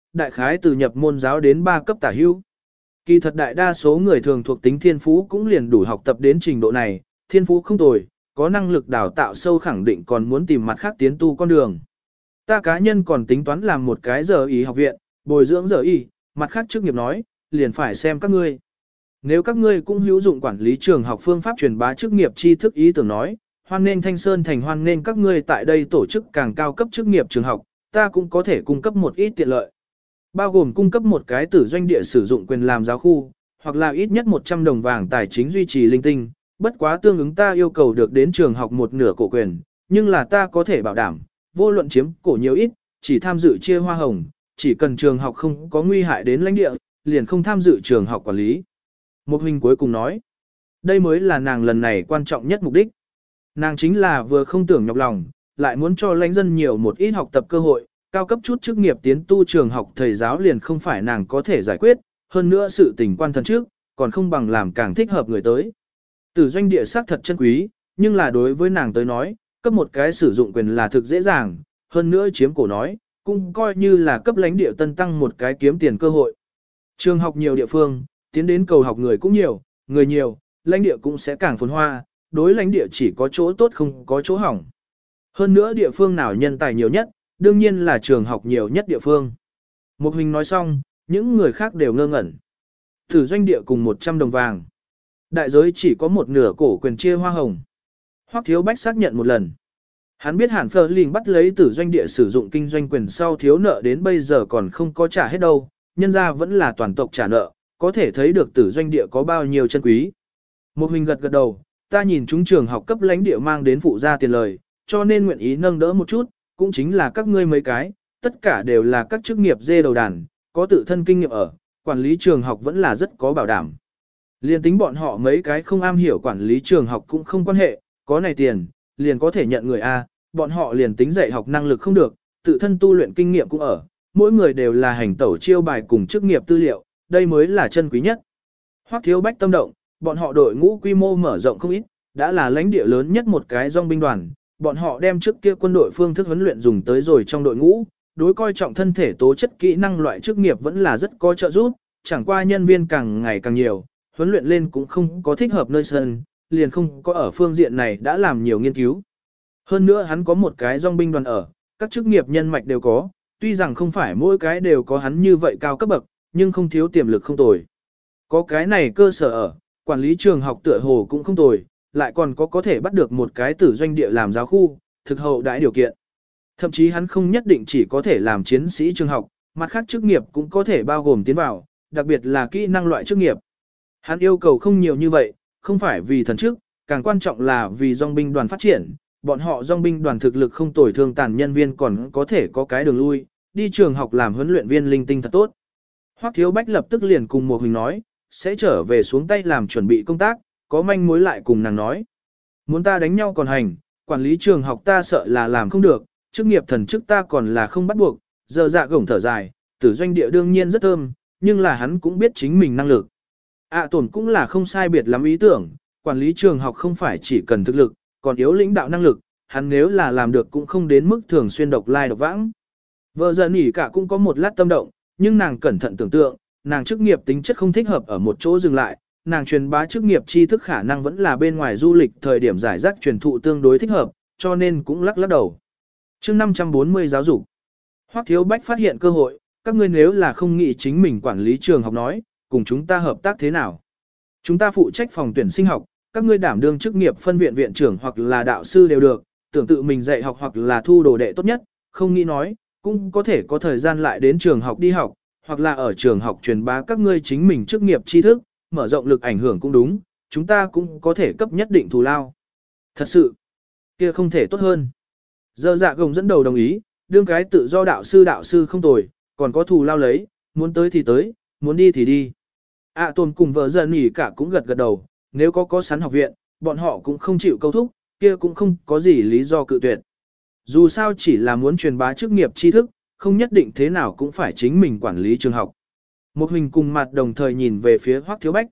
[SPEAKER 1] đại khái từ nhập môn giáo đến ba cấp tả hữu. Kỳ thật đại đa số người thường thuộc tính thiên phú cũng liền đủ học tập đến trình độ này, thiên phú không tồi, có năng lực đào tạo sâu khẳng định còn muốn tìm mặt khác tiến tu con đường. Ta cá nhân còn tính toán làm một cái giờ y học viện, bồi dưỡng giờ y, mặt khác chức nghiệp nói, liền phải xem các ngươi. Nếu các ngươi cũng hữu dụng quản lý trường học phương pháp truyền bá chức nghiệp tri thức ý tưởng nói, hoan nên Thanh Sơn thành hoan nên các ngươi tại đây tổ chức càng cao cấp chức nghiệp trường học, ta cũng có thể cung cấp một ít tiện lợi. Bao gồm cung cấp một cái tử doanh địa sử dụng quyền làm giáo khu, hoặc là ít nhất một trăm đồng vàng tài chính duy trì linh tinh, bất quá tương ứng ta yêu cầu được đến trường học một nửa cổ quyền, nhưng là ta có thể bảo đảm, vô luận chiếm cổ nhiều ít, chỉ tham dự chia hoa hồng, chỉ cần trường học không có nguy hại đến lãnh địa, liền không tham dự trường học quản lý. Một huynh cuối cùng nói, đây mới là nàng lần này quan trọng nhất mục đích. Nàng chính là vừa không tưởng nhọc lòng, lại muốn cho lãnh dân nhiều một ít học tập cơ hội, cao cấp chút chức nghiệp tiến tu trường học thầy giáo liền không phải nàng có thể giải quyết, hơn nữa sự tình quan thân trước, còn không bằng làm càng thích hợp người tới. Tử doanh địa xác thật chân quý, nhưng là đối với nàng tới nói, cấp một cái sử dụng quyền là thực dễ dàng, hơn nữa chiếm cổ nói, cũng coi như là cấp lãnh địa tân tăng một cái kiếm tiền cơ hội. Trường học nhiều địa phương, tiến đến cầu học người cũng nhiều, người nhiều, lãnh địa cũng sẽ càng phồn hoa, đối lãnh địa chỉ có chỗ tốt không có chỗ hỏng. Hơn nữa địa phương nào nhân tài nhiều nhất, đương nhiên là trường học nhiều nhất địa phương. Một huynh nói xong, những người khác đều ngơ ngẩn. Thử doanh địa cùng một trăm đồng vàng. Đại giới chỉ có một nửa cổ quyền chia hoa hồng. Hoắc Thiếu Bách xác nhận một lần. Hắn biết Hàn Phơ Linh bắt lấy tử doanh địa sử dụng kinh doanh quyền sau thiếu nợ đến bây giờ còn không có trả hết đâu, nhân ra vẫn là toàn tộc trả nợ, có thể thấy được tử doanh địa có bao nhiêu chân quý. Một huynh gật gật đầu, ta nhìn chúng trường học cấp lãnh địa mang đến phụ gia tiền lời, cho nên nguyện ý nâng đỡ một chút, cũng chính là các ngươi mấy cái, tất cả đều là các chức nghiệp dê đầu đàn, có tự thân kinh nghiệm ở, quản lý trường học vẫn là rất có bảo đảm. Liên tính bọn họ mấy cái không am hiểu quản lý trường học cũng không quan hệ, có này tiền, liền có thể nhận người A, bọn họ liền tính dạy học năng lực không được, tự thân tu luyện kinh nghiệm cũng ở, mỗi người đều là hành tẩu chiêu bài cùng chức nghiệp tư liệu, đây mới là chân quý nhất. Hoắc Thiếu Bách tâm động, bọn họ đội ngũ quy mô mở rộng không ít, đã là lãnh địa lớn nhất một cái dòng binh đoàn, bọn họ đem trước kia quân đội phương thức huấn luyện dùng tới rồi trong đội ngũ, đối coi trọng thân thể tố chất kỹ năng loại chức nghiệp vẫn là rất có trợ giúp, chẳng qua nhân viên càng ngày càng nhiều, huấn luyện lên cũng không có thích hợp nơi sân, liền không có ở phương diện này đã làm nhiều nghiên cứu. Hơn nữa hắn có một cái dòng binh đoàn ở, các chức nghiệp nhân mạch đều có, tuy rằng không phải mỗi cái đều có hắn như vậy cao cấp bậc, nhưng không thiếu tiềm lực không tồi. Có cái này cơ sở ở, quản lý trường học tựa hồ cũng không tồi, lại còn có có thể bắt được một cái tử doanh địa làm giáo khu, thực hậu đãi điều kiện. Thậm chí hắn không nhất định chỉ có thể làm chiến sĩ trường học, mặt khác chức nghiệp cũng có thể bao gồm tiến vào, đặc biệt là kỹ năng loại chức nghiệp. Hắn yêu cầu không nhiều như vậy, không phải vì thần chức, càng quan trọng là vì dòng binh đoàn phát triển, bọn họ dòng binh đoàn thực lực không tồi thương tàn nhân viên còn có thể có cái đường lui, đi trường học làm huấn luyện viên linh tinh thật tốt. Hoắc Thiếu Bách lập tức liền cùng một huỳnh nói, sẽ trở về xuống tay làm chuẩn bị công tác, có manh mối lại cùng nàng nói. Muốn ta đánh nhau còn hành, quản lý trường học ta sợ là làm không được, chức nghiệp thần chức ta còn là không bắt buộc, giờ dạ gổng thở dài, tử doanh địa đương nhiên rất thơm, nhưng là hắn cũng biết chính mình năng lực. À tổn cũng là không sai biệt lắm ý tưởng, quản lý trường học không phải chỉ cần thực lực, còn yếu lãnh đạo năng lực, hắn nếu là làm được cũng không đến mức thường xuyên độc lai độc vãng. Vợ giờ nỉ cả cũng có một lát tâm động, nhưng nàng cẩn thận tưởng tượng, nàng chức nghiệp tính chất không thích hợp ở một chỗ dừng lại, nàng truyền bá chức nghiệp tri thức khả năng vẫn là bên ngoài du lịch thời điểm giải rác truyền thụ tương đối thích hợp, cho nên cũng lắc lắc đầu. Chương năm trăm bốn mươi giáo dục. Hoắc Thiếu Bách phát hiện cơ hội, các ngươi nếu là không nghĩ chính mình quản lý trường học nói, cùng chúng ta hợp tác thế nào? Chúng ta phụ trách phòng tuyển sinh học, các ngươi đảm đương chức nghiệp phân viện viện trưởng hoặc là đạo sư đều được, tưởng tự mình dạy học hoặc là thu đồ đệ tốt nhất, không nghĩ nói, cũng có thể có thời gian lại đến trường học đi học, hoặc là ở trường học truyền bá các ngươi chính mình chức nghiệp tri thức, mở rộng lực ảnh hưởng cũng đúng, chúng ta cũng có thể cấp nhất định thù lao. Thật sự, kia không thể tốt hơn. Giờ dạ gồng dẫn đầu đồng ý, đương cái tự do đạo sư đạo sư không tồi, còn có thù lao lấy, muốn tới thì tới, muốn đi thì đi. À tồn cùng vợ dần nghỉ cả cũng gật gật đầu, nếu có có sẵn học viện, bọn họ cũng không chịu câu thúc, kia cũng không có gì lý do cự tuyệt. Dù sao chỉ là muốn truyền bá chức nghiệp tri thức, không nhất định thế nào cũng phải chính mình quản lý trường học. Một hình cùng mặt đồng thời nhìn về phía Hoắc Thiếu Bách.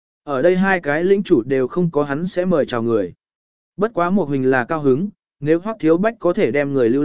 [SPEAKER 1] Ở đây hai cái lĩnh chủ đều không có hắn sẽ mời chào người. Bất quá một hình là cao hứng, nếu Hoắc Thiếu Bách có thể đem người lưu lại,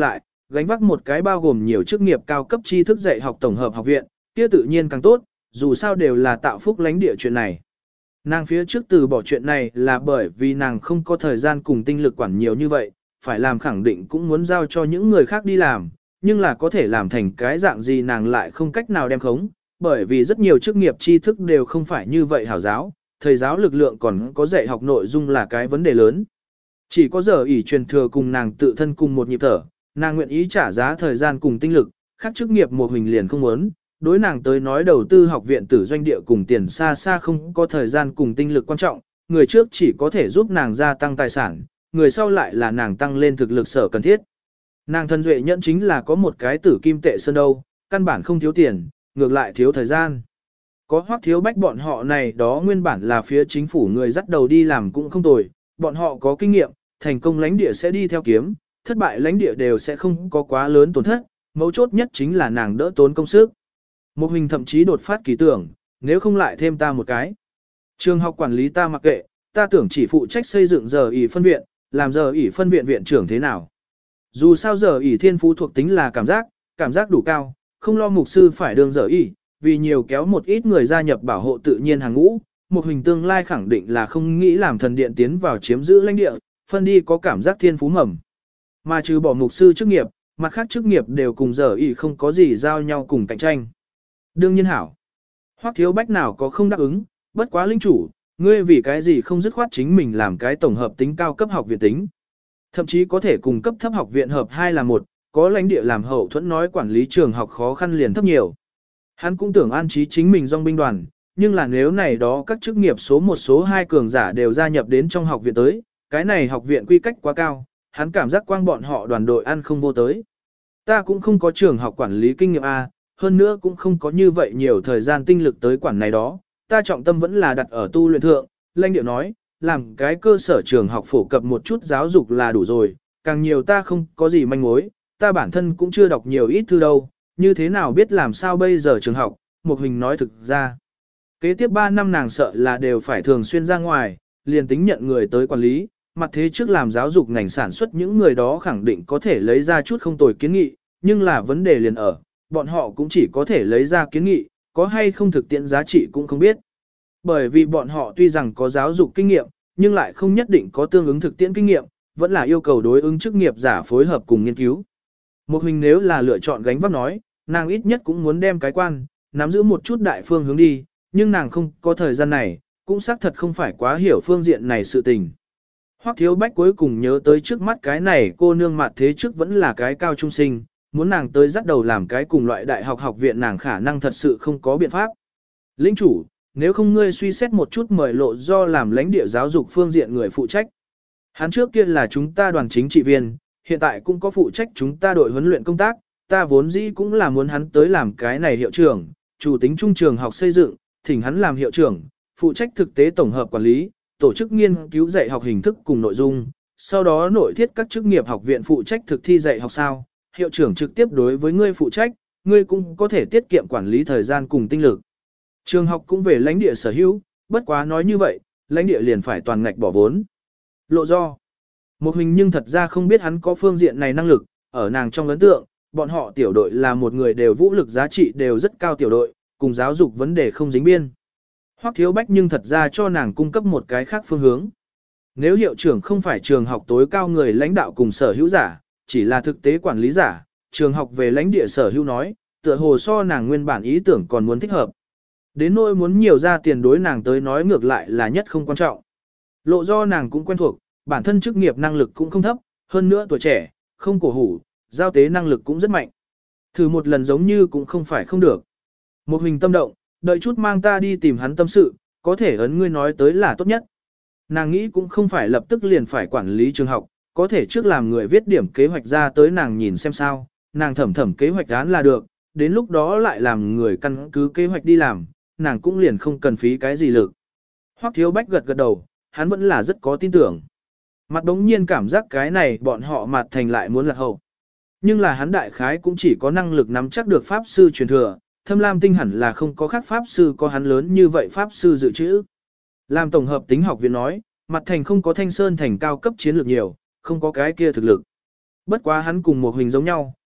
[SPEAKER 1] gánh vác một cái bao gồm nhiều chức nghiệp cao cấp tri thức dạy học tổng hợp học viện, kia tự nhiên càng tốt, dù sao đều là tạo phúc lãnh địa chuyện này. Nàng phía trước từ bỏ chuyện này là bởi vì nàng không có thời gian cùng tinh lực quản nhiều như vậy, phải làm khẳng định cũng muốn giao cho những người khác đi làm, nhưng là có thể làm thành cái dạng gì nàng lại không cách nào đem khống, bởi vì rất nhiều chức nghiệp tri thức đều không phải như vậy hảo giáo, thầy giáo lực lượng còn có dạy học nội dung là cái vấn đề lớn. Chỉ có giờ ỷ truyền thừa cùng nàng tự thân cùng một nhịp thở, nàng nguyện ý trả giá thời gian cùng tinh lực, khác chức nghiệp một hình liền không muốn, đối nàng tới nói đầu tư học viện tử doanh địa cùng tiền xa xa không có thời gian cùng tinh lực quan trọng, người trước chỉ có thể giúp nàng gia tăng tài sản, người sau lại là nàng tăng lên thực lực sở cần thiết. Nàng thân duệ nhẫn chính là có một cái tử kim tệ sơn đâu, căn bản không thiếu tiền, ngược lại thiếu thời gian. Có Hoắc Thiếu Bách bọn họ này đó nguyên bản là phía chính phủ người dắt đầu đi làm cũng không tồi, bọn họ có kinh nghiệm, thành công lãnh địa sẽ đi theo kiếm, thất bại lãnh địa đều sẽ không có quá lớn tổn thất, mấu chốt nhất chính là nàng đỡ tốn công sức. Một hình thậm chí đột phát kỳ tưởng, nếu không lại thêm ta một cái. Trường học quản lý ta mặc kệ, ta tưởng chỉ phụ trách xây dựng giờ ỷ phân viện, làm giờ ỷ phân viện viện trưởng thế nào. Dù sao giờ ỷ thiên phú thuộc tính là cảm giác, cảm giác đủ cao, không lo mục sư phải đương giờ ỷ, vì nhiều kéo một ít người gia nhập bảo hộ tự nhiên hàng ngũ, một hình tương lai khẳng định là không nghĩ làm thần điện tiến vào chiếm giữ lãnh địa, phân đi có cảm giác thiên phú mầm. Mà trừ bỏ mục sư chức nghiệp, mặt khác chức nghiệp đều cùng giờ ỷ không có gì giao nhau cùng cạnh tranh. Đương nhiên hảo. Hoắc Thiếu Bách nào có không đáp ứng, bất quá linh chủ, ngươi vì cái gì không dứt khoát chính mình làm cái tổng hợp tính cao cấp học viện tính. Thậm chí có thể cùng cấp thấp học viện hợp hai là một, có lãnh địa làm hậu thuẫn nói quản lý trường học khó khăn liền thấp nhiều. Hắn cũng tưởng an trí chính mình dòng binh đoàn, nhưng là nếu này đó các chức nghiệp số một số hai cường giả đều gia nhập đến trong học viện tới, cái này học viện quy cách quá cao, hắn cảm giác quang bọn họ đoàn đội ăn không vô tới. Ta cũng không có trường học quản lý kinh nghiệm A, hơn nữa cũng không có như vậy nhiều thời gian tinh lực tới quản này đó, ta trọng tâm vẫn là đặt ở tu luyện thượng, lãnh điệu nói, làm cái cơ sở trường học phổ cập một chút giáo dục là đủ rồi, càng nhiều ta không có gì manh mối, ta bản thân cũng chưa đọc nhiều ít thư đâu, như thế nào biết làm sao bây giờ trường học, một hình nói thực ra. Kế tiếp ba năm nàng sợ là đều phải thường xuyên ra ngoài, liền tính nhận người tới quản lý, mặt thế trước làm giáo dục ngành sản xuất những người đó khẳng định có thể lấy ra chút không tồi kiến nghị, nhưng là vấn đề liền ở, bọn họ cũng chỉ có thể lấy ra kiến nghị, có hay không thực tiễn giá trị cũng không biết. Bởi vì bọn họ tuy rằng có giáo dục kinh nghiệm, nhưng lại không nhất định có tương ứng thực tiễn kinh nghiệm, vẫn là yêu cầu đối ứng chức nghiệp giả phối hợp cùng nghiên cứu. Một hình nếu là lựa chọn gánh vác nói, nàng ít nhất cũng muốn đem cái quan, nắm giữ một chút đại phương hướng đi, nhưng nàng không có thời gian này, cũng xác thật không phải quá hiểu phương diện này sự tình. Hoắc Thiếu Bách cuối cùng nhớ tới trước mắt cái này cô nương mặt thế trước vẫn là cái cao trung sinh, muốn nàng tới dắt đầu làm cái cùng loại đại học học viện nàng khả năng thật sự không có biện pháp. Lĩnh chủ, nếu không ngươi suy xét một chút mời lộ do làm lãnh địa giáo dục phương diện người phụ trách. Hắn trước kia là chúng ta đoàn chính trị viên, hiện tại cũng có phụ trách chúng ta đội huấn luyện công tác, ta vốn dĩ cũng là muốn hắn tới làm cái này hiệu trưởng, chủ tính trung trường học xây dựng, thỉnh hắn làm hiệu trưởng, phụ trách thực tế tổng hợp quản lý, tổ chức nghiên cứu dạy học hình thức cùng nội dung, sau đó nội thiết các chức nghiệp học viện phụ trách thực thi dạy học sao, hiệu trưởng trực tiếp đối với ngươi phụ trách, ngươi cũng có thể tiết kiệm quản lý thời gian cùng tinh lực. Trường học cũng về lãnh địa sở hữu, bất quá nói như vậy, lãnh địa liền phải toàn ngạch bỏ vốn. Lộ do. Một hình nhưng thật ra không biết hắn có phương diện này năng lực, ở nàng trong ấn tượng, bọn họ tiểu đội là một người đều vũ lực giá trị đều rất cao tiểu đội, cùng giáo dục vấn đề không dính biên. Hoắc Thiếu Bách nhưng thật ra cho nàng cung cấp một cái khác phương hướng. Nếu hiệu trưởng không phải trường học tối cao người lãnh đạo cùng sở hữu giả, chỉ là thực tế quản lý giả, trường học về lãnh địa sở hữu nói, tựa hồ so nàng nguyên bản ý tưởng còn muốn thích hợp. Đến nỗi muốn nhiều ra tiền đối nàng tới nói ngược lại là nhất không quan trọng. Lộ do nàng cũng quen thuộc, bản thân chức nghiệp năng lực cũng không thấp, hơn nữa tuổi trẻ, không cổ hủ, giao tế năng lực cũng rất mạnh. Thử một lần giống như cũng không phải không được. Một hình tâm động, đợi chút mang ta đi tìm hắn tâm sự, có thể ấn ngươi nói tới là tốt nhất. Nàng nghĩ cũng không phải lập tức liền phải quản lý trường học, có thể trước làm người viết điểm kế hoạch ra tới nàng nhìn xem sao, nàng thẩm thẩm kế hoạch án là được, đến lúc đó lại làm người căn cứ kế hoạch đi làm, nàng cũng liền không cần phí cái gì lực. Hoắc Thiếu Bách gật gật đầu, hắn vẫn là rất có tin tưởng. Mặt đống nhiên cảm giác cái này bọn họ mặt thành lại muốn lạc hậu. Nhưng là hắn đại khái cũng chỉ có năng lực nắm chắc được pháp sư truyền thừa, Thâm Lam Tinh hẳn là không có khác pháp sư có hắn lớn như vậy pháp sư dự trữ. Làm tổng hợp tính học viện nói, mặt thành không có Thanh Sơn thành cao cấp chiến lược nhiều, không có cái kia thực lực. Bất quá hắn cùng một hình giống nhau,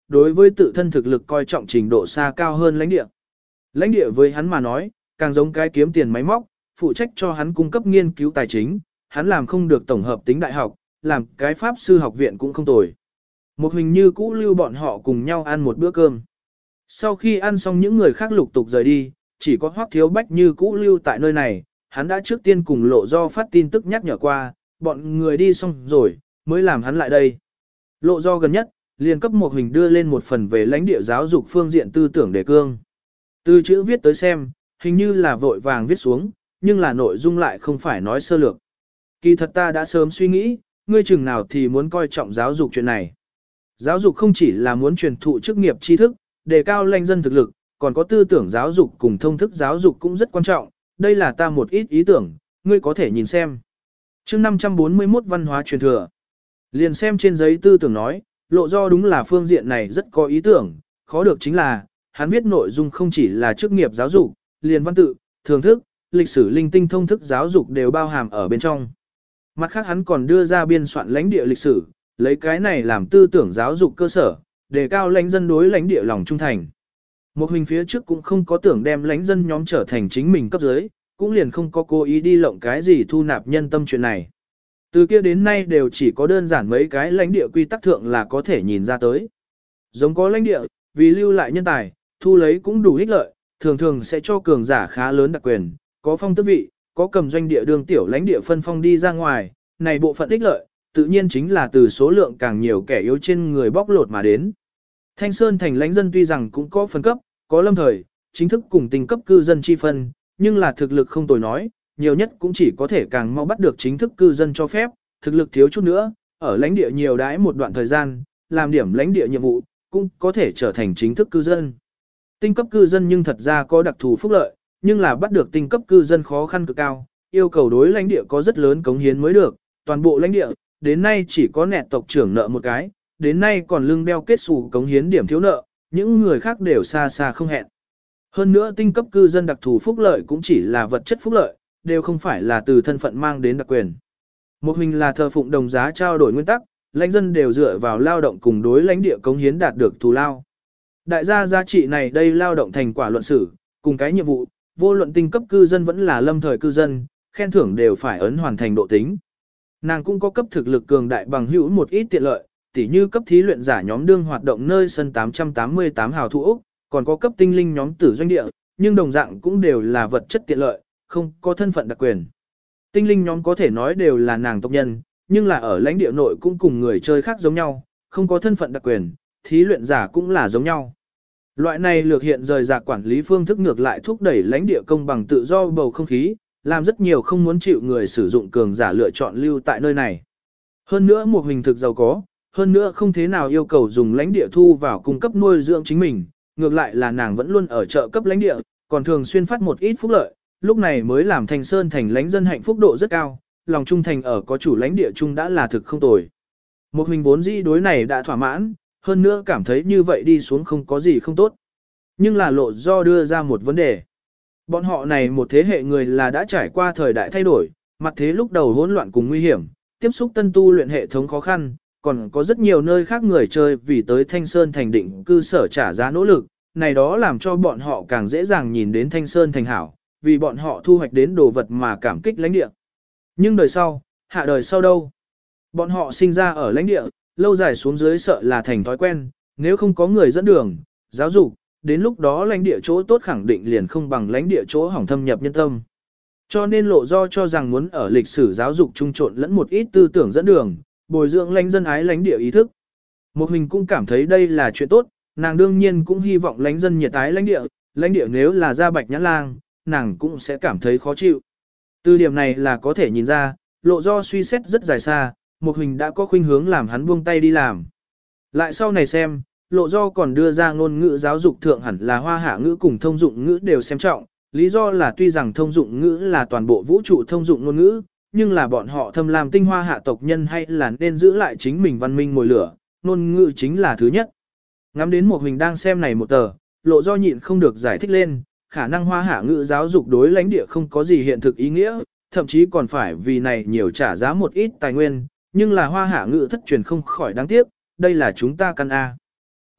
[SPEAKER 1] đối với tự thân thực lực coi trọng trình độ xa cao hơn lãnh địa. Lãnh địa với hắn mà nói, càng giống cái kiếm tiền máy móc, phụ trách cho hắn cung cấp nghiên cứu tài chính, hắn làm không được tổng hợp tính đại học, làm cái pháp sư học viện cũng không tồi. Một hình như cũ lưu bọn họ cùng nhau ăn một bữa cơm. Sau khi ăn xong những người khác lục tục rời đi, chỉ có Hoắc Thiếu Bách như cũ lưu tại nơi này, hắn đã trước tiên cùng Lộ Do phát tin tức nhắc nhở qua, bọn người đi xong rồi, mới làm hắn lại đây. Lộ Do gần nhất, liền cấp một hình đưa lên một phần về lãnh địa giáo dục phương diện tư tưởng đề cương. Từ chữ viết tới xem, hình như là vội vàng viết xuống, nhưng là nội dung lại không phải nói sơ lược. Kỳ thật ta đã sớm suy nghĩ, ngươi chừng nào thì muốn coi trọng giáo dục chuyện này. Giáo dục không chỉ là muốn truyền thụ chức nghiệp tri thức, đề cao lãnh dân thực lực, còn có tư tưởng giáo dục cùng thông thức giáo dục cũng rất quan trọng, đây là ta một ít ý tưởng, ngươi có thể nhìn xem. Chương năm trăm bốn mươi mốt văn hóa truyền thừa. Liền xem trên giấy tư tưởng nói, Lộ Do đúng là phương diện này rất có ý tưởng, khó được chính là, hắn viết nội dung không chỉ là chức nghiệp giáo dục, liền văn tự, thường thức, lịch sử linh tinh thông thức giáo dục đều bao hàm ở bên trong. Mặt khác hắn còn đưa ra biên soạn lãnh địa lịch sử, lấy cái này làm tư tưởng giáo dục cơ sở, đề cao lãnh dân đối lãnh địa lòng trung thành. Một hình phía trước cũng không có tưởng đem lãnh dân nhóm trở thành chính mình cấp dưới, cũng liền không có cố ý đi lộng cái gì thu nạp nhân tâm chuyện này. Từ kia đến nay đều chỉ có đơn giản mấy cái lãnh địa quy tắc thượng là có thể nhìn ra tới. Giống có lãnh địa, vì lưu lại nhân tài, thu lấy cũng đủ ích lợi, thường thường sẽ cho cường giả khá lớn đặc quyền, có phong tước vị, có cầm doanh địa đường tiểu lãnh địa phân phong đi ra ngoài, này bộ phận ích lợi, tự nhiên chính là từ số lượng càng nhiều kẻ yếu trên người bóc lột mà đến. Thanh Sơn thành lãnh dân tuy rằng cũng có phân cấp, có lâm thời, chính thức cùng tình cấp cư dân chi phân, nhưng là thực lực không tồi nói, nhiều nhất cũng chỉ có thể càng mau bắt được chính thức cư dân cho phép, thực lực thiếu chút nữa, ở lãnh địa nhiều đãi một đoạn thời gian, làm điểm lãnh địa nhiệm vụ, cũng có thể trở thành chính thức cư dân. Tinh cấp cư dân nhưng thật ra có đặc thù phúc lợi, nhưng là bắt được tinh cấp cư dân khó khăn cực cao, yêu cầu đối lãnh địa có rất lớn cống hiến mới được, toàn bộ lãnh địa, đến nay chỉ có nẹt tộc trưởng nợ một cái, đến nay còn lưng beo kết xù cống hiến điểm thiếu nợ, những người khác đều xa xa không hẹn. Hơn nữa tinh cấp cư dân đặc thù phúc lợi cũng chỉ là vật chất phúc lợi, đều không phải là từ thân phận mang đến đặc quyền. Một hình là thờ phụng đồng giá trao đổi nguyên tắc, lãnh dân đều dựa vào lao động cùng đối lãnh địa cống hiến đạt được thù lao. Đại gia giá trị này đây lao động thành quả luận xử, cùng cái nhiệm vụ, vô luận tinh cấp cư dân vẫn là lâm thời cư dân, khen thưởng đều phải ấn hoàn thành độ tính. Nàng cũng có cấp thực lực cường đại bằng hữu một ít tiện lợi, tỉ như cấp thí luyện giả nhóm đương hoạt động nơi sân tám trăm tám mươi tám hào thủ Úc, còn có cấp tinh linh nhóm tử doanh địa, nhưng đồng dạng cũng đều là vật chất tiện lợi, không có thân phận đặc quyền. Tinh linh nhóm có thể nói đều là nàng tộc nhân, nhưng là ở lãnh địa nội cũng cùng người chơi khác giống nhau, không có thân phận đặc quyền, thí luyện giả cũng là giống nhau. Loại này lược hiện rời rạc quản lý phương thức ngược lại thúc đẩy lãnh địa công bằng tự do bầu không khí, làm rất nhiều không muốn chịu người sử dụng cường giả lựa chọn lưu tại nơi này. Hơn nữa một hình thực giàu có, hơn nữa không thế nào yêu cầu dùng lãnh địa thu vào cung cấp nuôi dưỡng chính mình, ngược lại là nàng vẫn luôn ở chợ cấp lãnh địa, còn thường xuyên phát một ít phúc lợi, lúc này mới làm Thanh Sơn thành lãnh dân hạnh phúc độ rất cao, lòng trung thành ở có chủ lãnh địa chung đã là thực không tồi. Một hình vốn dĩ đối này đã thỏa mãn, hơn nữa cảm thấy như vậy đi xuống không có gì không tốt. Nhưng là Lộ Do đưa ra một vấn đề. Bọn họ này một thế hệ người là đã trải qua thời đại thay đổi, mặt thế lúc đầu hỗn loạn cùng nguy hiểm, tiếp xúc tân tu luyện hệ thống khó khăn, còn có rất nhiều nơi khác người chơi vì tới Thanh Sơn thành định cư sở trả giá nỗ lực, này đó làm cho bọn họ càng dễ dàng nhìn đến Thanh Sơn thành hảo, vì bọn họ thu hoạch đến đồ vật mà cảm kích lãnh địa. Nhưng đời sau, hạ đời sau đâu? Bọn họ sinh ra ở lãnh địa, lâu dài xuống dưới sợ là thành thói quen, nếu không có người dẫn đường, giáo dục, đến lúc đó lãnh địa chỗ tốt khẳng định liền không bằng lãnh địa chỗ hỏng thâm nhập nhân tâm. Cho nên Lộ Do cho rằng muốn ở lịch sử giáo dục trung trộn lẫn một ít tư tưởng dẫn đường, bồi dưỡng lãnh dân ái lãnh địa ý thức. Một hình cũng cảm thấy đây là chuyện tốt, nàng đương nhiên cũng hy vọng lãnh dân nhiệt ái lãnh địa, lãnh địa nếu là ra Bạch Nhãn Lang, nàng cũng sẽ cảm thấy khó chịu. Từ điểm này là có thể nhìn ra, Lộ Do suy xét rất dài xa, một hình đã có khuynh hướng làm hắn buông tay đi làm. Lại sau này xem, Lộ Do còn đưa ra ngôn ngữ giáo dục thượng hẳn là hoa hạ ngữ cùng thông dụng ngữ đều xem trọng, lý do là tuy rằng thông dụng ngữ là toàn bộ vũ trụ thông dụng ngôn ngữ, nhưng là bọn họ thâm làm tinh hoa hạ tộc nhân hay là nên giữ lại chính mình văn minh mồi lửa, ngôn ngữ chính là thứ nhất. Ngắm đến một hình đang xem này một tờ, Lộ Do nhịn không được giải thích lên, khả năng hoa hạ ngữ giáo dục đối lãnh địa không có gì hiện thực ý nghĩa, thậm chí còn phải vì này nhiều trả giá một ít tài nguyên, nhưng là hoa hạ ngữ thất truyền không khỏi đáng tiếc, đây là chúng ta căn A.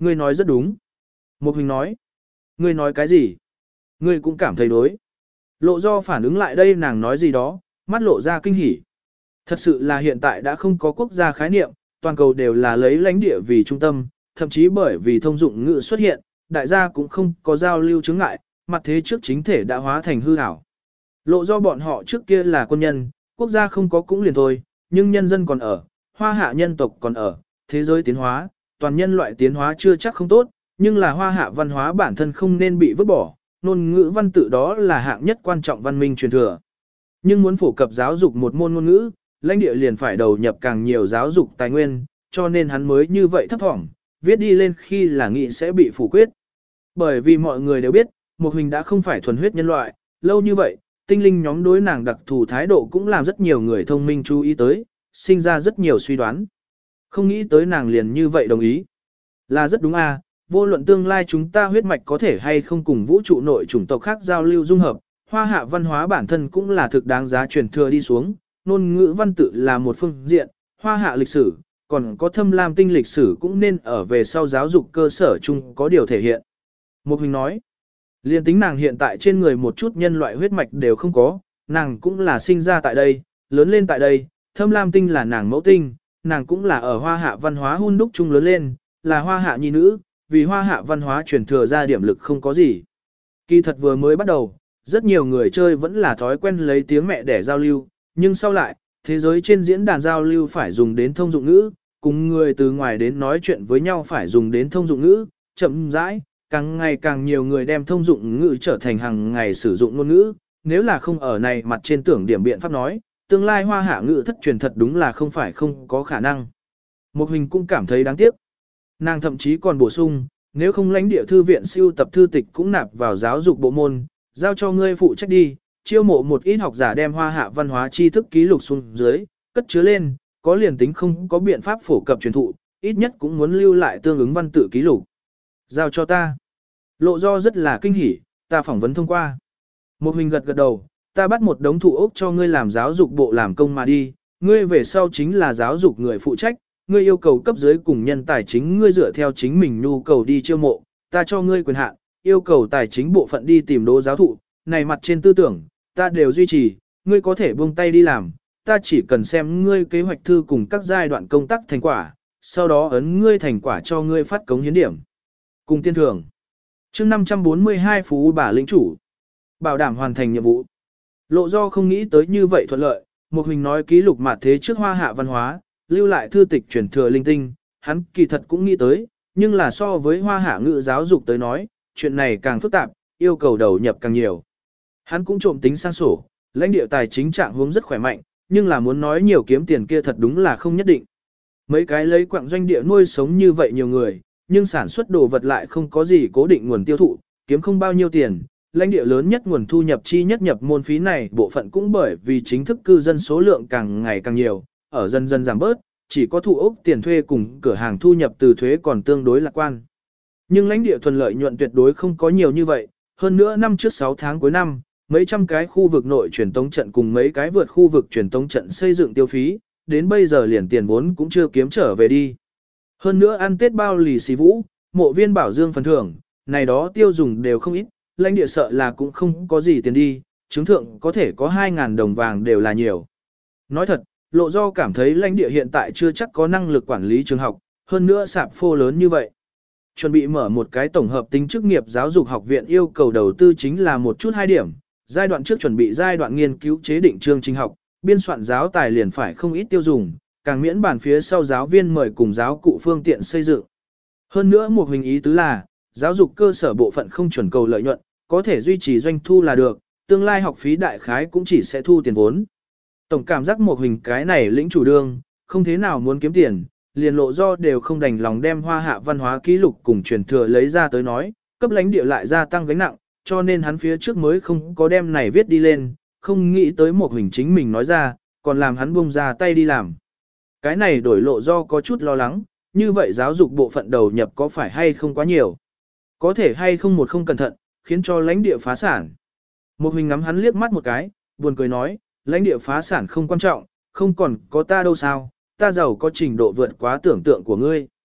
[SPEAKER 1] Ngươi nói rất đúng. Một Huỳnh nói. Ngươi nói cái gì? Ngươi cũng cảm thấy đối. Lộ do phản ứng lại đây nàng nói gì đó, mắt lộ ra kinh hỉ. Thật sự là hiện tại đã không có quốc gia khái niệm, toàn cầu đều là lấy lãnh địa vì trung tâm, thậm chí bởi vì thông dụng ngữ xuất hiện, đại gia cũng không có giao lưu chứng ngại, mặt thế trước chính thể đã hóa thành hư ảo. Lộ do bọn họ trước kia là quân nhân, quốc gia không có cũng liền thôi, nhưng nhân dân còn ở, hoa hạ nhân tộc còn ở, thế giới tiến hóa, toàn nhân loại tiến hóa chưa chắc không tốt, nhưng là hoa hạ văn hóa bản thân không nên bị vứt bỏ, ngôn ngữ văn tự đó là hạng nhất quan trọng văn minh truyền thừa. Nhưng muốn phổ cập giáo dục một môn ngôn ngữ, lãnh địa liền phải đầu nhập càng nhiều giáo dục tài nguyên, cho nên hắn mới như vậy thấp thỏm, viết đi lên khi là nghị sẽ bị phủ quyết. Bởi vì mọi người đều biết, Một Huỳnh đã không phải thuần huyết nhân loại, lâu như vậy, tinh linh nhóm đối nàng đặc thù thái độ cũng làm rất nhiều người thông minh chú ý tới, sinh ra rất nhiều suy đoán. Không nghĩ tới nàng liền như vậy đồng ý. Là rất đúng à, vô luận tương lai chúng ta huyết mạch có thể hay không cùng vũ trụ nội chủng tộc khác giao lưu dung hợp, hoa hạ văn hóa bản thân cũng là thực đáng giá truyền thừa đi xuống, ngôn ngữ văn tự là một phương diện, hoa hạ lịch sử, còn có thâm lam tinh lịch sử cũng nên ở về sau giáo dục cơ sở chung có điều thể hiện. Một Huỳnh nói, liên tính nàng hiện tại trên người một chút nhân loại huyết mạch đều không có, nàng cũng là sinh ra tại đây, lớn lên tại đây, thâm lam tinh là nàng mẫu tinh, nàng cũng là ở hoa hạ văn hóa hun đúc chung lớn lên, là hoa hạ nhi nữ, vì hoa hạ văn hóa truyền thừa ra điểm lực không có gì. Kỳ thật vừa mới bắt đầu, rất nhiều người chơi vẫn là thói quen lấy tiếng mẹ để giao lưu, nhưng sau lại, thế giới trên diễn đàn giao lưu phải dùng đến thông dụng ngữ, cùng người từ ngoài đến nói chuyện với nhau phải dùng đến thông dụng ngữ, chậm rãi, càng ngày càng nhiều người đem thông dụng ngữ trở thành hàng ngày sử dụng ngôn ngữ, nếu là không ở này mặt trên tưởng điểm biện pháp nói, tương lai hoa hạ ngữ thất truyền thật đúng là không phải không có khả năng. Một Huỳnh cũng cảm thấy đáng tiếc. Nàng thậm chí còn bổ sung, nếu không lãnh địa thư viện siêu tập thư tịch cũng nạp vào giáo dục bộ môn, giao cho ngươi phụ trách đi, chiêu mộ một ít học giả đem hoa hạ văn hóa tri thức ký lục xuống dưới, cất chứa lên, có liền tính không có biện pháp phổ cập truyền thụ, ít nhất cũng muốn lưu lại tương ứng văn tự ký lục. Giao cho ta. Lộ do rất là kinh hỉ, ta phỏng vấn thông qua. Một Huỳnh gật gật đầu, ta bắt một đống thủ ốc cho ngươi làm giáo dục bộ làm công mà đi, ngươi về sau chính là giáo dục người phụ trách, ngươi yêu cầu cấp dưới cùng nhân tài chính ngươi dựa theo chính mình nhu cầu đi chiêu mộ, ta cho ngươi quyền hạn, yêu cầu tài chính bộ phận đi tìm đỗ giáo thụ, này mặt trên tư tưởng, ta đều duy trì, ngươi có thể buông tay đi làm, ta chỉ cần xem ngươi kế hoạch thư cùng các giai đoạn công tác thành quả, sau đó ấn ngươi thành quả cho ngươi phát cống hiến điểm. Cùng tiên thưởng. Chương năm trăm bốn mươi hai Phú bà lĩnh chủ. Bảo đảm hoàn thành nhiệm vụ. Lộ do không nghĩ tới như vậy thuận lợi, Một Huỳnh nói ký lục mặt thế trước hoa hạ văn hóa, lưu lại thư tịch truyền thừa linh tinh, hắn kỳ thật cũng nghĩ tới, nhưng là so với hoa hạ ngữ giáo dục tới nói, chuyện này càng phức tạp, yêu cầu đầu nhập càng nhiều. Hắn cũng trộm tính sang sổ, lãnh địa tài chính trạng hướng rất khỏe mạnh, nhưng là muốn nói nhiều kiếm tiền kia thật đúng là không nhất định. Mấy cái lấy quạng doanh địa nuôi sống như vậy nhiều người, nhưng sản xuất đồ vật lại không có gì cố định nguồn tiêu thụ, kiếm không bao nhiêu tiền. Lãnh địa lớn nhất nguồn thu nhập chi nhất nhập môn phí này bộ phận cũng bởi vì chính thức cư dân số lượng càng ngày càng nhiều, ở dần dần giảm bớt, chỉ có thụ ốc tiền thuê cùng cửa hàng thu nhập từ thuế còn tương đối lạc quan. Nhưng lãnh địa thuần lợi nhuận tuyệt đối không có nhiều như vậy, hơn nữa năm trước sáu tháng cuối năm, mấy trăm cái khu vực nội truyền tống trận cùng mấy cái vượt khu vực truyền tống trận xây dựng tiêu phí, đến bây giờ liền tiền vốn cũng chưa kiếm trở về đi. Hơn nữa ăn Tết bao lì xì vũ, mộ viên bảo dương phần thưởng, này đó tiêu dùng đều không ít, lãnh địa sợ là cũng không có gì tiền đi, chứng thượng có thể có hai ngàn đồng vàng đều là nhiều. Nói thật, Lộ do cảm thấy lãnh địa hiện tại chưa chắc có năng lực quản lý trường học, hơn nữa sạp phô lớn như vậy. Chuẩn bị mở một cái tổng hợp tính chức nghiệp giáo dục học viện yêu cầu đầu tư chính là một chút hai điểm, giai đoạn trước chuẩn bị giai đoạn nghiên cứu chế định chương trình học, biên soạn giáo tài liền phải không ít tiêu dùng, càng miễn bản phía sau giáo viên mời cùng giáo cụ phương tiện xây dựng. Hơn nữa một hình ý tứ là, giáo dục cơ sở bộ phận không chuẩn cầu lợi nhuận, có thể duy trì doanh thu là được, tương lai học phí đại khái cũng chỉ sẽ thu tiền vốn. Tổng cảm giác một hình cái này lĩnh chủ đương, không thế nào muốn kiếm tiền, liền Lộ do đều không đành lòng đem hoa hạ văn hóa ký lục cùng truyền thừa lấy ra tới nói, cấp lãnh địa lại gia tăng gánh nặng, cho nên hắn phía trước mới không có đem này viết đi lên, không nghĩ tới một hình chính mình nói ra, còn làm hắn buông ra tay đi làm. Cái này đổi Lộ do có chút lo lắng, như vậy giáo dục bộ phận đầu nhập có phải hay không quá nhiều. Có thể hay không một không cẩn thận, khiến cho lãnh địa phá sản. Một hình ngắm hắn liếc mắt một cái, buồn cười nói, lãnh địa phá sản không quan trọng, không còn có ta đâu sao, ta giàu có trình độ vượt quá tưởng tượng của ngươi.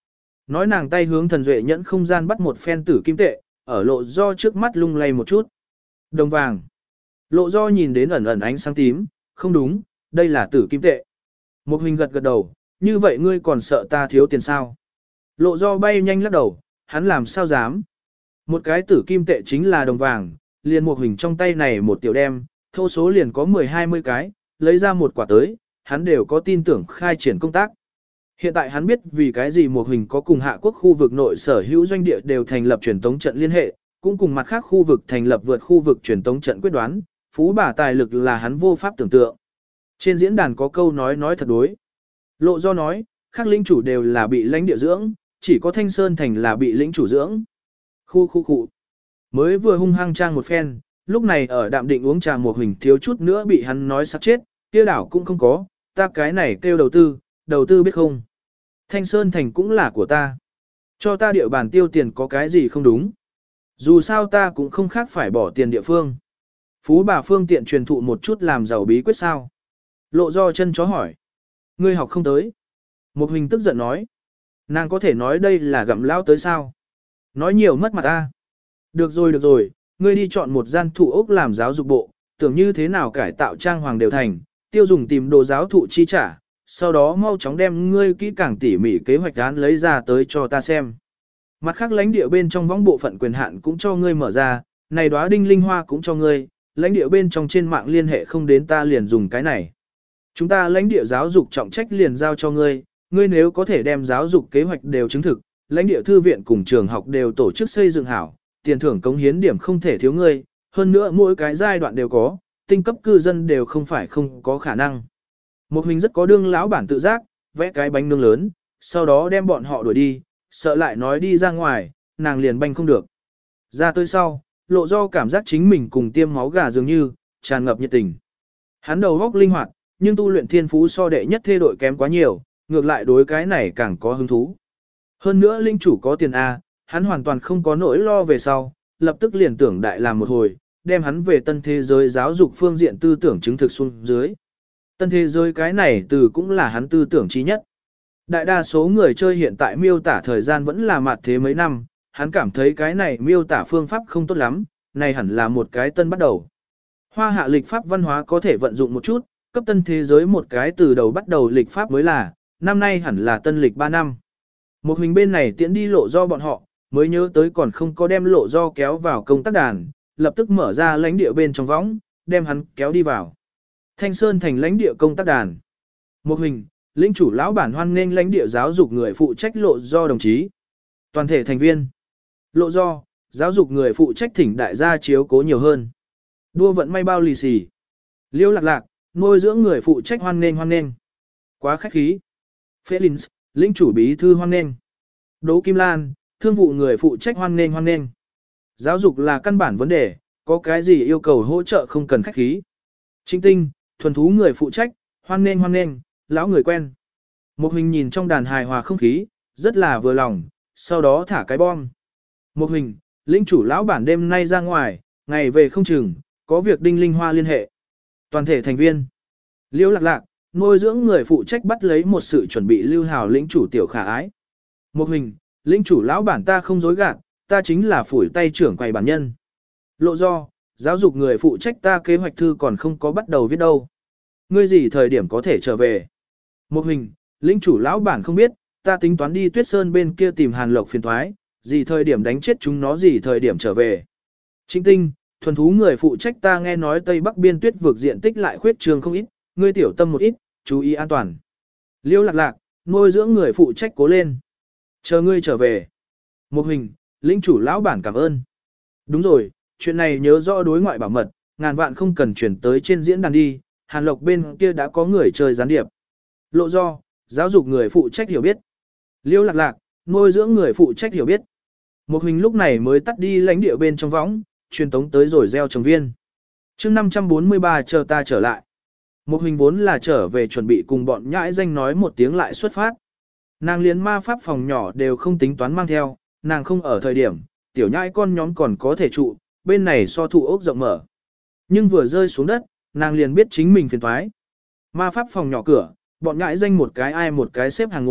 [SPEAKER 1] Nói nàng tay hướng thần duệ nhẫn không gian bắt một phen tử kim tệ, ở lộ do trước mắt lung lay một chút. Đồng vàng. Lộ do nhìn đến ẩn ẩn ánh sáng tím, không đúng, đây là tử kim tệ. Một hình gật gật đầu, như vậy ngươi còn sợ ta thiếu tiền sao? Lộ do bay nhanh lắc đầu, hắn làm sao dám? Một cái tử kim tệ chính là đồng vàng, liền một hình trong tay này một tiểu đem, thô số liền có mười hai mươi cái, lấy ra một quả tới, hắn đều có tin tưởng khai triển công tác. Hiện tại hắn biết vì cái gì một hình có cùng hạ quốc khu vực nội sở hữu doanh địa đều thành lập truyền tống trận liên hệ, cũng cùng mặt khác khu vực thành lập vượt khu vực truyền tống trận quyết đoán, phú bà tài lực là hắn vô pháp tưởng tượng. Trên diễn đàn có câu nói nói thật đối. Lộ do nói, khác lĩnh chủ đều là bị lãnh địa dưỡng, chỉ có Thanh Sơn Thành là bị lĩnh chủ dưỡng. Khu khu khu. Mới vừa hung hăng trang một phen, lúc này ở đạm định uống trà một hình thiếu chút nữa bị hắn nói sắp chết, kia đảo cũng không có, ta cái này kêu đầu tư, đầu tư biết không. Thanh Sơn Thành cũng là của ta. Cho ta địa bàn tiêu tiền có cái gì không đúng. Dù sao ta cũng không khác phải bỏ tiền địa phương. Phú bà phương tiện truyền thụ một chút làm giàu bí quyết sao. Lộ do chân chó hỏi. Ngươi học không tới. Một hình tức giận nói. Nàng có thể nói đây là gặm lao tới sao. Nói nhiều mất mặt ta. Được rồi được rồi, ngươi đi chọn một gian thụ ốc làm giáo dục bộ, tưởng như thế nào cải tạo trang hoàng đều thành, tiêu dùng tìm đồ giáo thụ chi trả, sau đó mau chóng đem ngươi kỹ càng tỉ mỉ kế hoạch án lấy ra tới cho ta xem. Mặt khác lãnh địa bên trong võng bộ phận quyền hạn cũng cho ngươi mở ra, này đóa đinh linh hoa cũng cho ngươi, lãnh địa bên trong trên mạng liên hệ không đến ta liền dùng cái này. Chúng ta lãnh địa giáo dục trọng trách liền giao cho ngươi, ngươi nếu có thể đem giáo dục kế hoạch đều chứng thực, lãnh địa thư viện cùng trường học đều tổ chức xây dựng hảo, tiền thưởng cống hiến điểm không thể thiếu ngươi, hơn nữa mỗi cái giai đoạn đều có, tinh cấp cư dân đều không phải không có khả năng. Một hình rất có đương lão bản tự giác, vẽ cái bánh nướng lớn, sau đó đem bọn họ đuổi đi, sợ lại nói đi ra ngoài, nàng liền banh không được. Ra tới sau, lộ do cảm giác chính mình cùng tiêm máu gà dường như, tràn ngập nhiệt tình. Hắn đầu góc linh hoạt, nhưng tu luyện thiên phú so đệ nhất thê đội kém quá nhiều, ngược lại đối cái này càng có hứng thú. Hơn nữa linh chủ có tiền A, hắn hoàn toàn không có nỗi lo về sau, lập tức liền tưởng đại làm một hồi, đem hắn về tân thế giới giáo dục phương diện tư tưởng chứng thực xuống dưới. Tân thế giới cái này từ cũng là hắn tư tưởng chí nhất. Đại đa số người chơi hiện tại miêu tả thời gian vẫn là mặt thế mấy năm, hắn cảm thấy cái này miêu tả phương pháp không tốt lắm, này hẳn là một cái tân bắt đầu. Hoa hạ lịch pháp văn hóa có thể vận dụng một chút, cấp tân thế giới một cái từ đầu bắt đầu lịch pháp mới là, năm nay hẳn là tân lịch ba năm. Một hình bên này tiễn đi lộ do bọn họ, mới nhớ tới còn không có đem lộ do kéo vào công tác đàn, lập tức mở ra lãnh địa bên trong võng, đem hắn kéo đi vào. Thanh Sơn thành lãnh địa công tác đàn. Một hình, lĩnh chủ lão bản hoan nghênh lãnh địa giáo dục người phụ trách lộ do đồng chí. Toàn thể thành viên. Lộ do, giáo dục người phụ trách thỉnh đại gia chiếu cố nhiều hơn. Đua vận may bao lì xì. Liêu lạc lạc, nuôi dưỡng người phụ trách hoan nghênh hoan nghênh. Quá khách khí. Felix, lĩnh chủ bí thư hoan nghênh. Đỗ Kim Lan, thương vụ người phụ trách hoan nghênh hoan nghênh. Giáo dục là căn bản vấn đề, có cái gì yêu cầu hỗ trợ không cần khách khí. Trinh Tinh, thuần thú người phụ trách, hoan nghênh hoan nghênh, lão người quen. Một hình nhìn trong đàn hài hòa không khí, rất là vừa lòng, sau đó thả cái bom. Một hình, lĩnh chủ lão bản đêm nay ra ngoài, ngày về không chừng, có việc đinh linh hoa liên hệ. Toàn thể thành viên. Liêu lạc lạc, nuôi dưỡng người phụ trách bắt lấy một sự chuẩn bị lưu hào lĩnh chủ tiểu khả ái. Một hình, lĩnh chủ lão bản ta không dối gạt, ta chính là phủi tay trưởng quầy bản nhân. Lộ do, giáo dục người phụ trách ta kế hoạch thư còn không có bắt đầu viết đâu. Ngươi gì thời điểm có thể trở về? Một hình, lĩnh chủ lão bản không biết, ta tính toán đi Tuyết Sơn bên kia tìm Hàn Lộc phiền thoái, gì thời điểm đánh chết chúng nó gì thời điểm trở về. Trinh Tinh, thuần thú người phụ trách ta nghe nói Tây Bắc biên tuyết vực diện tích lại khuyết trường không ít, ngươi tiểu tâm một ít, chú ý an toàn. Liêu lạc lạc, nuôi dưỡng người phụ trách cố lên. Chờ ngươi trở về. Một hình, lĩnh chủ lão bản cảm ơn. Đúng rồi, chuyện này nhớ rõ đối ngoại bảo mật, ngàn vạn không cần chuyển tới trên diễn đàn đi, Hàn Lộc bên kia đã có người chơi gián điệp. Lộ do, giáo dục người phụ trách hiểu biết. Liêu lạc lạc, nuôi dưỡng người phụ trách hiểu biết. Một hình lúc này mới tắt đi lãnh địa bên trong võng, truyền tống tới rồi gieo trồng viên. chương năm trăm bốn mươi ba chờ ta trở lại. Một hình vốn là trở về chuẩn bị cùng bọn nhãi danh nói một tiếng lại xuất phát. Nàng liền ma pháp phòng nhỏ đều không tính toán mang theo, nàng không ở thời điểm, tiểu nhãi con nhóm còn có thể trụ, bên này so thụ ốc rộng mở. Nhưng vừa rơi xuống đất, nàng liền biết chính mình phiền thoái. Ma pháp phòng nhỏ cửa, bọn nhãi danh một cái ai một cái xếp hàng ngồi,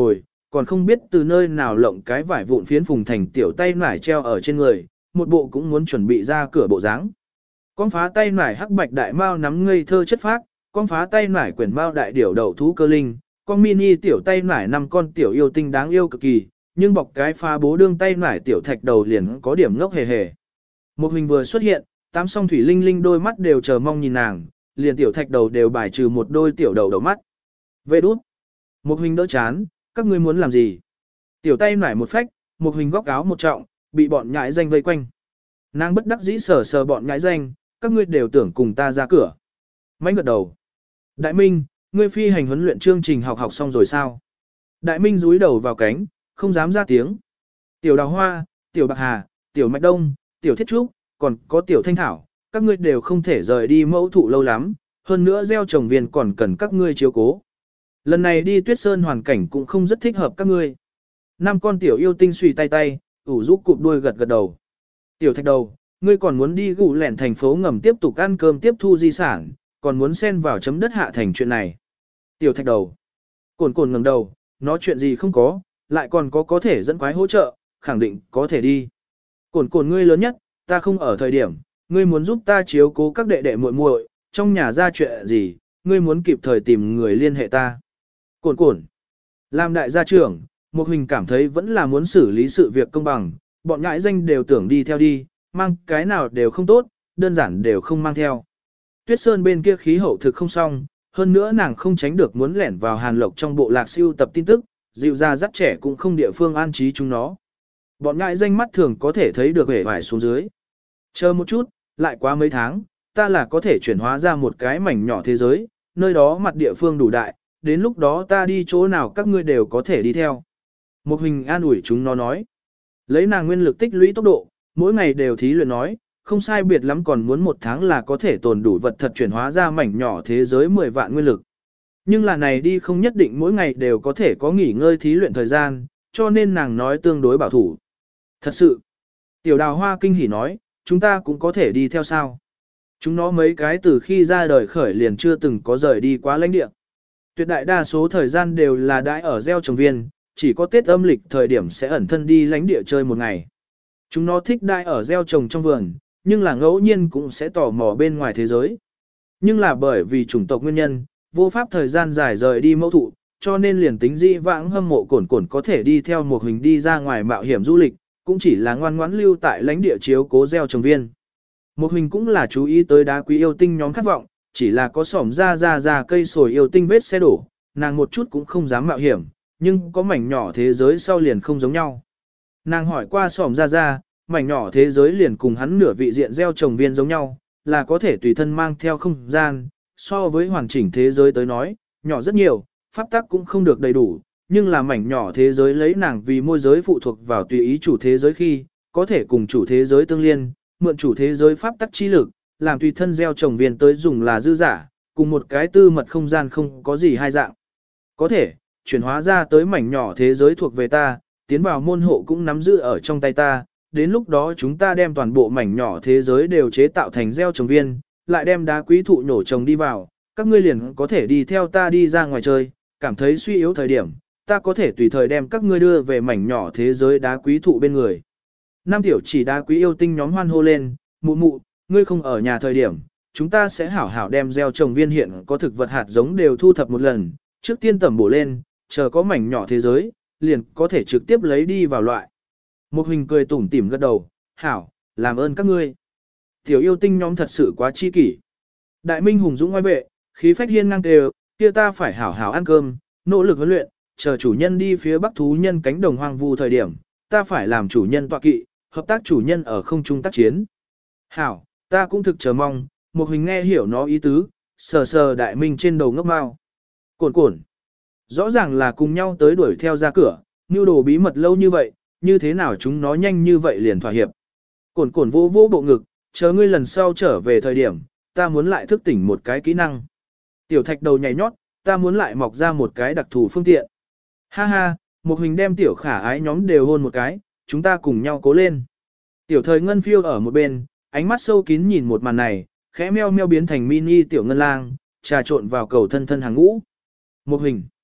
[SPEAKER 1] còn không biết từ nơi nào lộng cái vải vụn phiến phùng thành tiểu tay nải treo ở trên người, một bộ cũng muốn chuẩn bị ra cửa bộ dáng. Con phá tay nải hắc bạch đại mao nắm ngây thơ chất phác, con phá tay nải quyển mao đại điểu đầu thú cơ linh, con mini tiểu tay nải năm con tiểu yêu tinh đáng yêu cực kỳ, nhưng bọc cái phá bố đương tay nải tiểu thạch đầu liền có điểm ngốc hề hề. Một hình vừa xuất hiện, tám song thủy linh linh đôi mắt đều chờ mong nhìn nàng, liền tiểu thạch đầu đều bài trừ một đôi tiểu đầu đầu mắt. Vệ đút. Một hình đỡ chán, các ngươi muốn làm gì? Tiểu tay nải một phách, một hình góc áo một trọng, bị bọn nhãi danh vây quanh. Nàng bất đắc dĩ sờ sờ bọn nhãi danh, các ngươi đều tưởng cùng ta ra cửa. Mãnh gật đầu. Đại Minh, ngươi phi hành huấn luyện chương trình học học xong rồi sao? Đại Minh dúi đầu vào cánh, không dám ra tiếng. Tiểu Đào Hoa, Tiểu Bạc Hà, Tiểu Mạch Đông, Tiểu Thiết Trúc, còn có Tiểu Thanh Thảo, các ngươi đều không thể rời đi mẫu thụ lâu lắm, hơn nữa gieo trồng viên còn cần các ngươi chiếu cố. Lần này đi Tuyết Sơn hoàn cảnh cũng không rất thích hợp các ngươi. Năm con tiểu yêu tinh xùy tay tay, ủ rũ cụp đuôi gật gật đầu. Tiểu Thạch Đầu, ngươi còn muốn đi gụ lẻn thành phố ngầm tiếp tục ăn cơm tiếp thu di sản, còn muốn xen vào chấm đất hạ thành chuyện này. Tiểu Thạch Đầu, cồn cồn ngẩng đầu, nó chuyện gì không có, lại còn có có thể dẫn quái hỗ trợ, khẳng định có thể đi. Cồn cồn ngươi lớn nhất, ta không ở thời điểm, ngươi muốn giúp ta chiếu cố các đệ đệ muội muội, trong nhà ra chuyện gì, ngươi muốn kịp thời tìm người liên hệ ta. Cồn cồn, làm đại gia trưởng, Một Hình cảm thấy vẫn là muốn xử lý sự việc công bằng, bọn nhãi danh đều tưởng đi theo đi, mang cái nào đều không tốt, đơn giản đều không mang theo. Tuyết Sơn bên kia khí hậu thực không xong, hơn nữa nàng không tránh được muốn lẻn vào Hàn Lộc trong bộ lạc siêu tập tin tức, dịu ra dắt trẻ cũng không địa phương an trí chúng nó. Bọn nhãi danh mắt thường có thể thấy được vẻ vải xuống dưới. Chờ một chút, lại quá mấy tháng, ta là có thể chuyển hóa ra một cái mảnh nhỏ thế giới, nơi đó mặt địa phương đủ đại, đến lúc đó ta đi chỗ nào các ngươi đều có thể đi theo. Một Hình an ủi chúng nó nói. Lấy nàng nguyên lực tích lũy tốc độ, mỗi ngày đều thí luyện nói, không sai biệt lắm còn muốn một tháng là có thể tồn đủ vật thật chuyển hóa ra mảnh nhỏ thế giới mười vạn nguyên lực. Nhưng là này đi không nhất định mỗi ngày đều có thể có nghỉ ngơi thí luyện thời gian, cho nên nàng nói tương đối bảo thủ. Thật sự, Tiểu Đào Hoa kinh hỉ nói, chúng ta cũng có thể đi theo sao. Chúng nó mấy cái từ khi ra đời khởi liền chưa từng có rời đi quá lãnh địa. Tuyệt đại đa số thời gian đều là đãi ở gieo trồng viên, chỉ có Tết âm lịch thời điểm sẽ ẩn thân đi lãnh địa chơi một ngày. Chúng nó thích đãi ở gieo trồng trong vườn, nhưng là ngẫu nhiên cũng sẽ tò mò bên ngoài thế giới. Nhưng là bởi vì chủng tộc nguyên nhân, vô pháp thời gian dài rời đi mẫu thụ, cho nên liền tính dĩ vãng hâm mộ cồn cồn có thể đi theo một hình đi ra ngoài mạo hiểm du lịch, cũng chỉ là ngoan ngoãn lưu tại lãnh địa chiếu cố gieo trồng viên. Một hình cũng là chú ý tới đá quý yêu tinh nhóm khát vọng, chỉ là có xỏm ra ra ra cây sồi yêu tinh vết xe đổ, nàng một chút cũng không dám mạo hiểm, nhưng có mảnh nhỏ thế giới sau liền không giống nhau. Nàng hỏi qua xỏm ra ra, mảnh nhỏ thế giới liền cùng hắn nửa vị diện gieo trồng viên giống nhau, là có thể tùy thân mang theo không gian, so với hoàn chỉnh thế giới tới nói, nhỏ rất nhiều, pháp tắc cũng không được đầy đủ, nhưng là mảnh nhỏ thế giới lấy nàng vì môi giới phụ thuộc vào tùy ý chủ thế giới khi, có thể cùng chủ thế giới tương liên, mượn chủ thế giới pháp tắc chi lực, làm tùy thân gieo trồng viên tới dùng là dư giả, cùng một cái tư mật không gian không có gì hai dạng. Có thể, chuyển hóa ra tới mảnh nhỏ thế giới thuộc về ta, tiến vào môn hộ cũng nắm giữ ở trong tay ta, đến lúc đó chúng ta đem toàn bộ mảnh nhỏ thế giới đều chế tạo thành gieo trồng viên, lại đem đá quý thụ nhổ trồng đi vào, các ngươi liền có thể đi theo ta đi ra ngoài chơi, cảm thấy suy yếu thời điểm, ta có thể tùy thời đem các ngươi đưa về mảnh nhỏ thế giới đá quý thụ bên người. Nam tiểu chỉ đá quý yêu tinh nhóm hoan hô lên, mụ mụ, ngươi không ở nhà thời điểm, chúng ta sẽ hảo hảo đem gieo trồng viên hiện có thực vật hạt giống đều thu thập một lần, trước tiên tẩm bổ lên, chờ có mảnh nhỏ thế giới, liền có thể trực tiếp lấy đi vào loại. Một hình cười tủm tỉm gật đầu, hảo, làm ơn các ngươi. Tiểu yêu tinh nhóm thật sự quá chi kỷ. Đại Minh hùng dũng ngoài vệ, khí phách hiên ngang đều, kia ta phải hảo hảo ăn cơm, nỗ lực huấn luyện, chờ chủ nhân đi phía bắc thú nhân cánh đồng hoang vu thời điểm, ta phải làm chủ nhân tọa kỵ, hợp tác chủ nhân ở không trung tác chiến. Hảo, ta cũng thực chờ mong, một hình nghe hiểu nó ý tứ, sờ sờ Đại Minh trên đầu ngốc mao. Cồn cồn. Rõ ràng là cùng nhau tới đuổi theo ra cửa, nưu đồ bí mật lâu như vậy, như thế nào chúng nó nhanh như vậy liền thỏa hiệp. Cồn cồn vô vô bộ ngực, chờ ngươi lần sau trở về thời điểm, ta muốn lại thức tỉnh một cái kỹ năng. Tiểu Thạch đầu nhảy nhót, ta muốn lại mọc ra một cái đặc thù phương tiện. Ha ha, một hình đem tiểu khả ái nhóm đều hôn một cái, chúng ta cùng nhau cố lên. Tiểu Thời Ngân phiêu ở một bên, ánh mắt sâu kín nhìn một màn này, khẽ meo meo biến thành mini tiểu ngân lang, trà trộn vào cầu thân thân hàng ngũ. Một hình.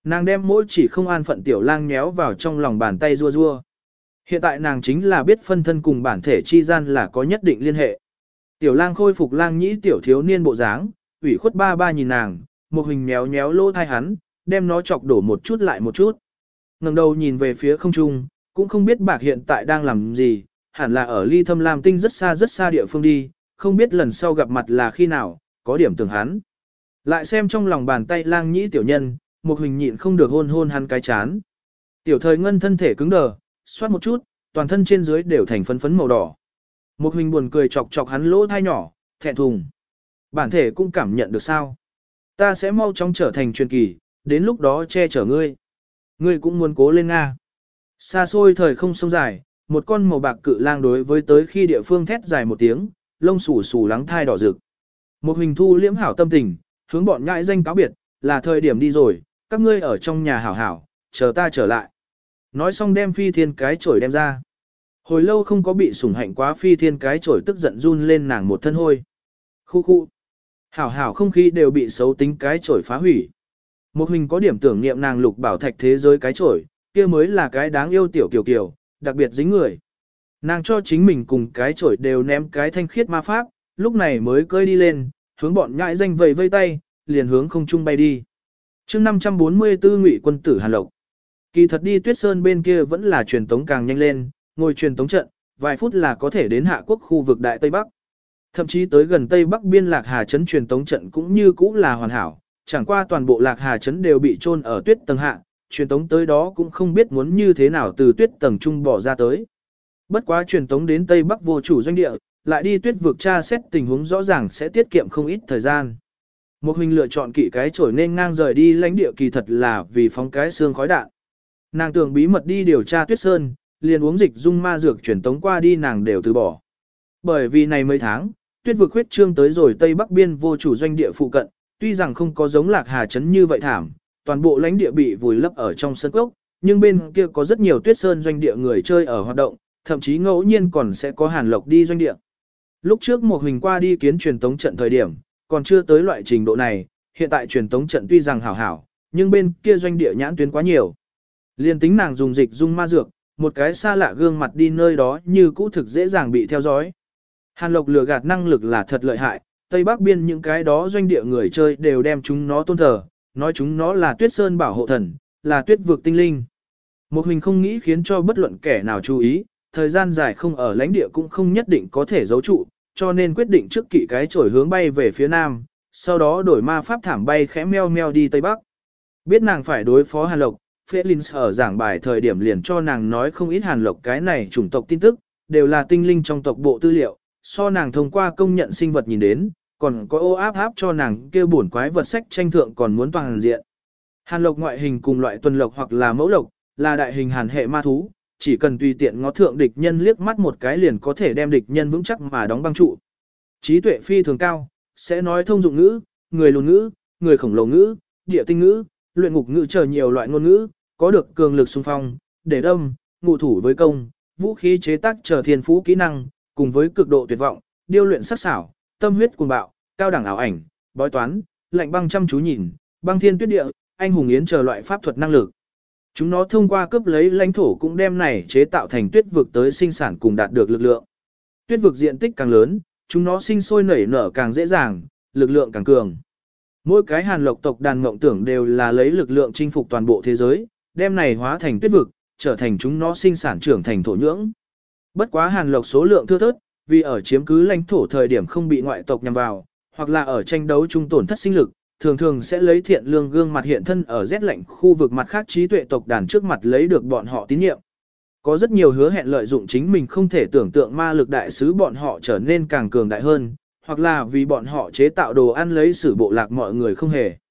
[SPEAKER 1] Nàng đem mỗi chỉ không an phận tiểu lang nhéo vào trong lòng bàn tay rua rua. Hiện tại nàng chính là biết phân thân cùng bản thể chi gian là có nhất định liên hệ. Tiểu lang khôi phục lang nhĩ tiểu thiếu niên bộ dáng, ủy khuất ba ba nhìn nàng, một hình méo méo lỗ thai hắn, đem nó chọc đổ một chút lại một chút. Ngẩng đầu nhìn về phía không trung, cũng không biết bạc hiện tại đang làm gì, hẳn là ở ly thâm lam tinh rất xa rất xa địa phương đi, không biết lần sau gặp mặt là khi nào, có điểm tưởng hắn. Lại xem trong lòng bàn tay lang nhĩ tiểu nhân, một hình nhịn không được hôn hôn hắn cái chán. Tiểu thời ngân thân thể cứng đờ, xoát một chút, toàn thân trên dưới đều thành phấn phấn màu đỏ. Một hình buồn cười chọc chọc hắn lỗ thai nhỏ, thẹn thùng. Bản thể cũng cảm nhận được sao. Ta sẽ mau chóng trở thành truyền kỳ, đến lúc đó che chở ngươi. Ngươi cũng muốn cố lên Nga. Xa xôi thời không sông dài, một con màu bạc cự lang đối với tới khi địa phương thét dài một tiếng, lông xù xù lắng thai đỏ rực. Một hình thu liễm hảo tâm tình, hướng bọn nhãi danh cáo biệt, là thời điểm đi rồi, các ngươi ở trong nhà hảo hảo, chờ ta trở lại. Nói xong đem phi thiên cái chổi đem ra. Hồi lâu không có bị sủng hạnh quá phi thiên cái chổi tức giận run lên nàng một thân hôi. Khu khu. Hảo hảo không khí đều bị xấu tính cái chổi phá hủy. Một hình có điểm tưởng niệm nàng lục bảo thạch thế giới cái chổi, kia mới là cái đáng yêu tiểu kiều kiều, đặc biệt dính người. Nàng cho chính mình cùng cái chổi đều ném cái thanh khiết ma pháp, lúc này mới cơi đi lên, hướng bọn nhãi danh vầy vây tay, liền hướng không trung bay đi. chương năm trăm bốn mươi tư Ngụy quân tử Hàn Lộc. Kỳ thật đi Tuyết Sơn bên kia vẫn là truyền tống càng nhanh lên, ngồi truyền tống trận, vài phút là có thể đến Hạ Quốc khu vực Đại Tây Bắc. Thậm chí tới gần Tây Bắc biên Lạc Hà trấn truyền tống trận cũng như cũ là hoàn hảo, chẳng qua toàn bộ Lạc Hà trấn đều bị chôn ở tuyết tầng hạ, truyền tống tới đó cũng không biết muốn như thế nào từ tuyết tầng trung bỏ ra tới. Bất quá truyền tống đến Tây Bắc vô chủ doanh địa, lại đi tuyết vực tra xét tình huống rõ ràng sẽ tiết kiệm không ít thời gian. Một hình lựa chọn kỵ cái chổi nên ngang rời đi lãnh địa kỳ thật là vì phóng cái xương khói đạn. Nàng tưởng bí mật đi điều tra Tuyết Sơn, liền uống dịch dung ma dược truyền tống qua đi nàng đều từ bỏ. Bởi vì này mấy tháng, tuyết vực huyết trương tới rồi Tây Bắc biên vô chủ doanh địa phụ cận, tuy rằng không có giống Lạc Hà trấn như vậy thảm, toàn bộ lãnh địa bị vùi lấp ở trong sân cốc, nhưng bên kia có rất nhiều Tuyết Sơn doanh địa người chơi ở hoạt động, thậm chí ngẫu nhiên còn sẽ có Hàn Lộc đi doanh địa. Lúc trước một hình qua đi kiến truyền tống trận thời điểm, còn chưa tới loại trình độ này, hiện tại truyền tống trận tuy rằng hảo hảo, nhưng bên kia doanh địa nhãn tuyến quá nhiều. Liên tính nàng dùng dịch dung ma dược, một cái xa lạ gương mặt đi nơi đó như cũ thực dễ dàng bị theo dõi. Hàn Lộc lừa gạt năng lực là thật lợi hại, Tây Bắc biên những cái đó doanh địa người chơi đều đem chúng nó tôn thờ, nói chúng nó là Tuyết Sơn bảo hộ thần, là tuyết vực tinh linh. Một hình không nghĩ khiến cho bất luận kẻ nào chú ý, thời gian dài không ở lãnh địa cũng không nhất định có thể giấu trụ, cho nên quyết định trước kỵ cái chổi hướng bay về phía nam, sau đó đổi ma pháp thảm bay khẽ meo meo đi Tây Bắc. Biết nàng phải đối phó Hàn Lộc, Felix ở giảng bài thời điểm liền cho nàng nói không ít Hàn Lộc cái này chủng tộc tin tức, đều là tinh linh trong tộc bộ tư liệu, so nàng thông qua công nhận sinh vật nhìn đến, còn có ô áp áp cho nàng kêu bổn quái vật sách tranh thượng còn muốn toàn diện. Hàn Lộc ngoại hình cùng loại tuần lộc hoặc là mẫu lộc, là đại hình hàn hệ ma thú, chỉ cần tùy tiện ngó thượng địch nhân liếc mắt một cái liền có thể đem địch nhân vững chắc mà đóng băng trụ. Trí tuệ phi thường cao, sẽ nói thông dụng ngữ, người lùn ngữ, người khổng lồ ngữ, địa tinh ngữ, luyện ngục ngữ chờ nhiều loại ngôn ngữ, có được cường lực xung phong, để đâm, ngụ thủ với công, vũ khí chế tác chờ thiên phú kỹ năng, cùng với cực độ tuyệt vọng, điêu luyện sắc xảo, tâm huyết cuồng bạo, cao đẳng ảo ảnh, bói toán, lạnh băng chăm chú nhìn, băng thiên tuyết địa, anh hùng yến chờ loại pháp thuật năng lực. Chúng nó thông qua cướp lấy lãnh thổ cũng đem này chế tạo thành tuyết vực tới sinh sản cùng đạt được lực lượng. Tuyết vực diện tích càng lớn, chúng nó sinh sôi nảy nở càng dễ dàng, lực lượng càng cường. Mỗi cái Hàn Lộc tộc đàn ngộng tưởng đều là lấy lực lượng chinh phục toàn bộ thế giới, đem này hóa thành tuyết vực, trở thành chúng nó sinh sản trưởng thành thổ nhưỡng. Bất quá Hàn Lộc số lượng thưa thớt, vì ở chiếm cứ lãnh thổ thời điểm không bị ngoại tộc nhằm vào, hoặc là ở tranh đấu chung tổn thất sinh lực, thường thường sẽ lấy thiện lương gương mặt hiện thân ở rét lạnh khu vực mặt khác trí tuệ tộc đàn trước mặt lấy được bọn họ tín nhiệm. Có rất nhiều hứa hẹn lợi dụng chính mình không thể tưởng tượng ma lực đại sứ bọn họ trở nên càng cường đại hơn, hoặc là vì bọn họ chế tạo đồ ăn lấy sử bộ lạc mọi người không hề.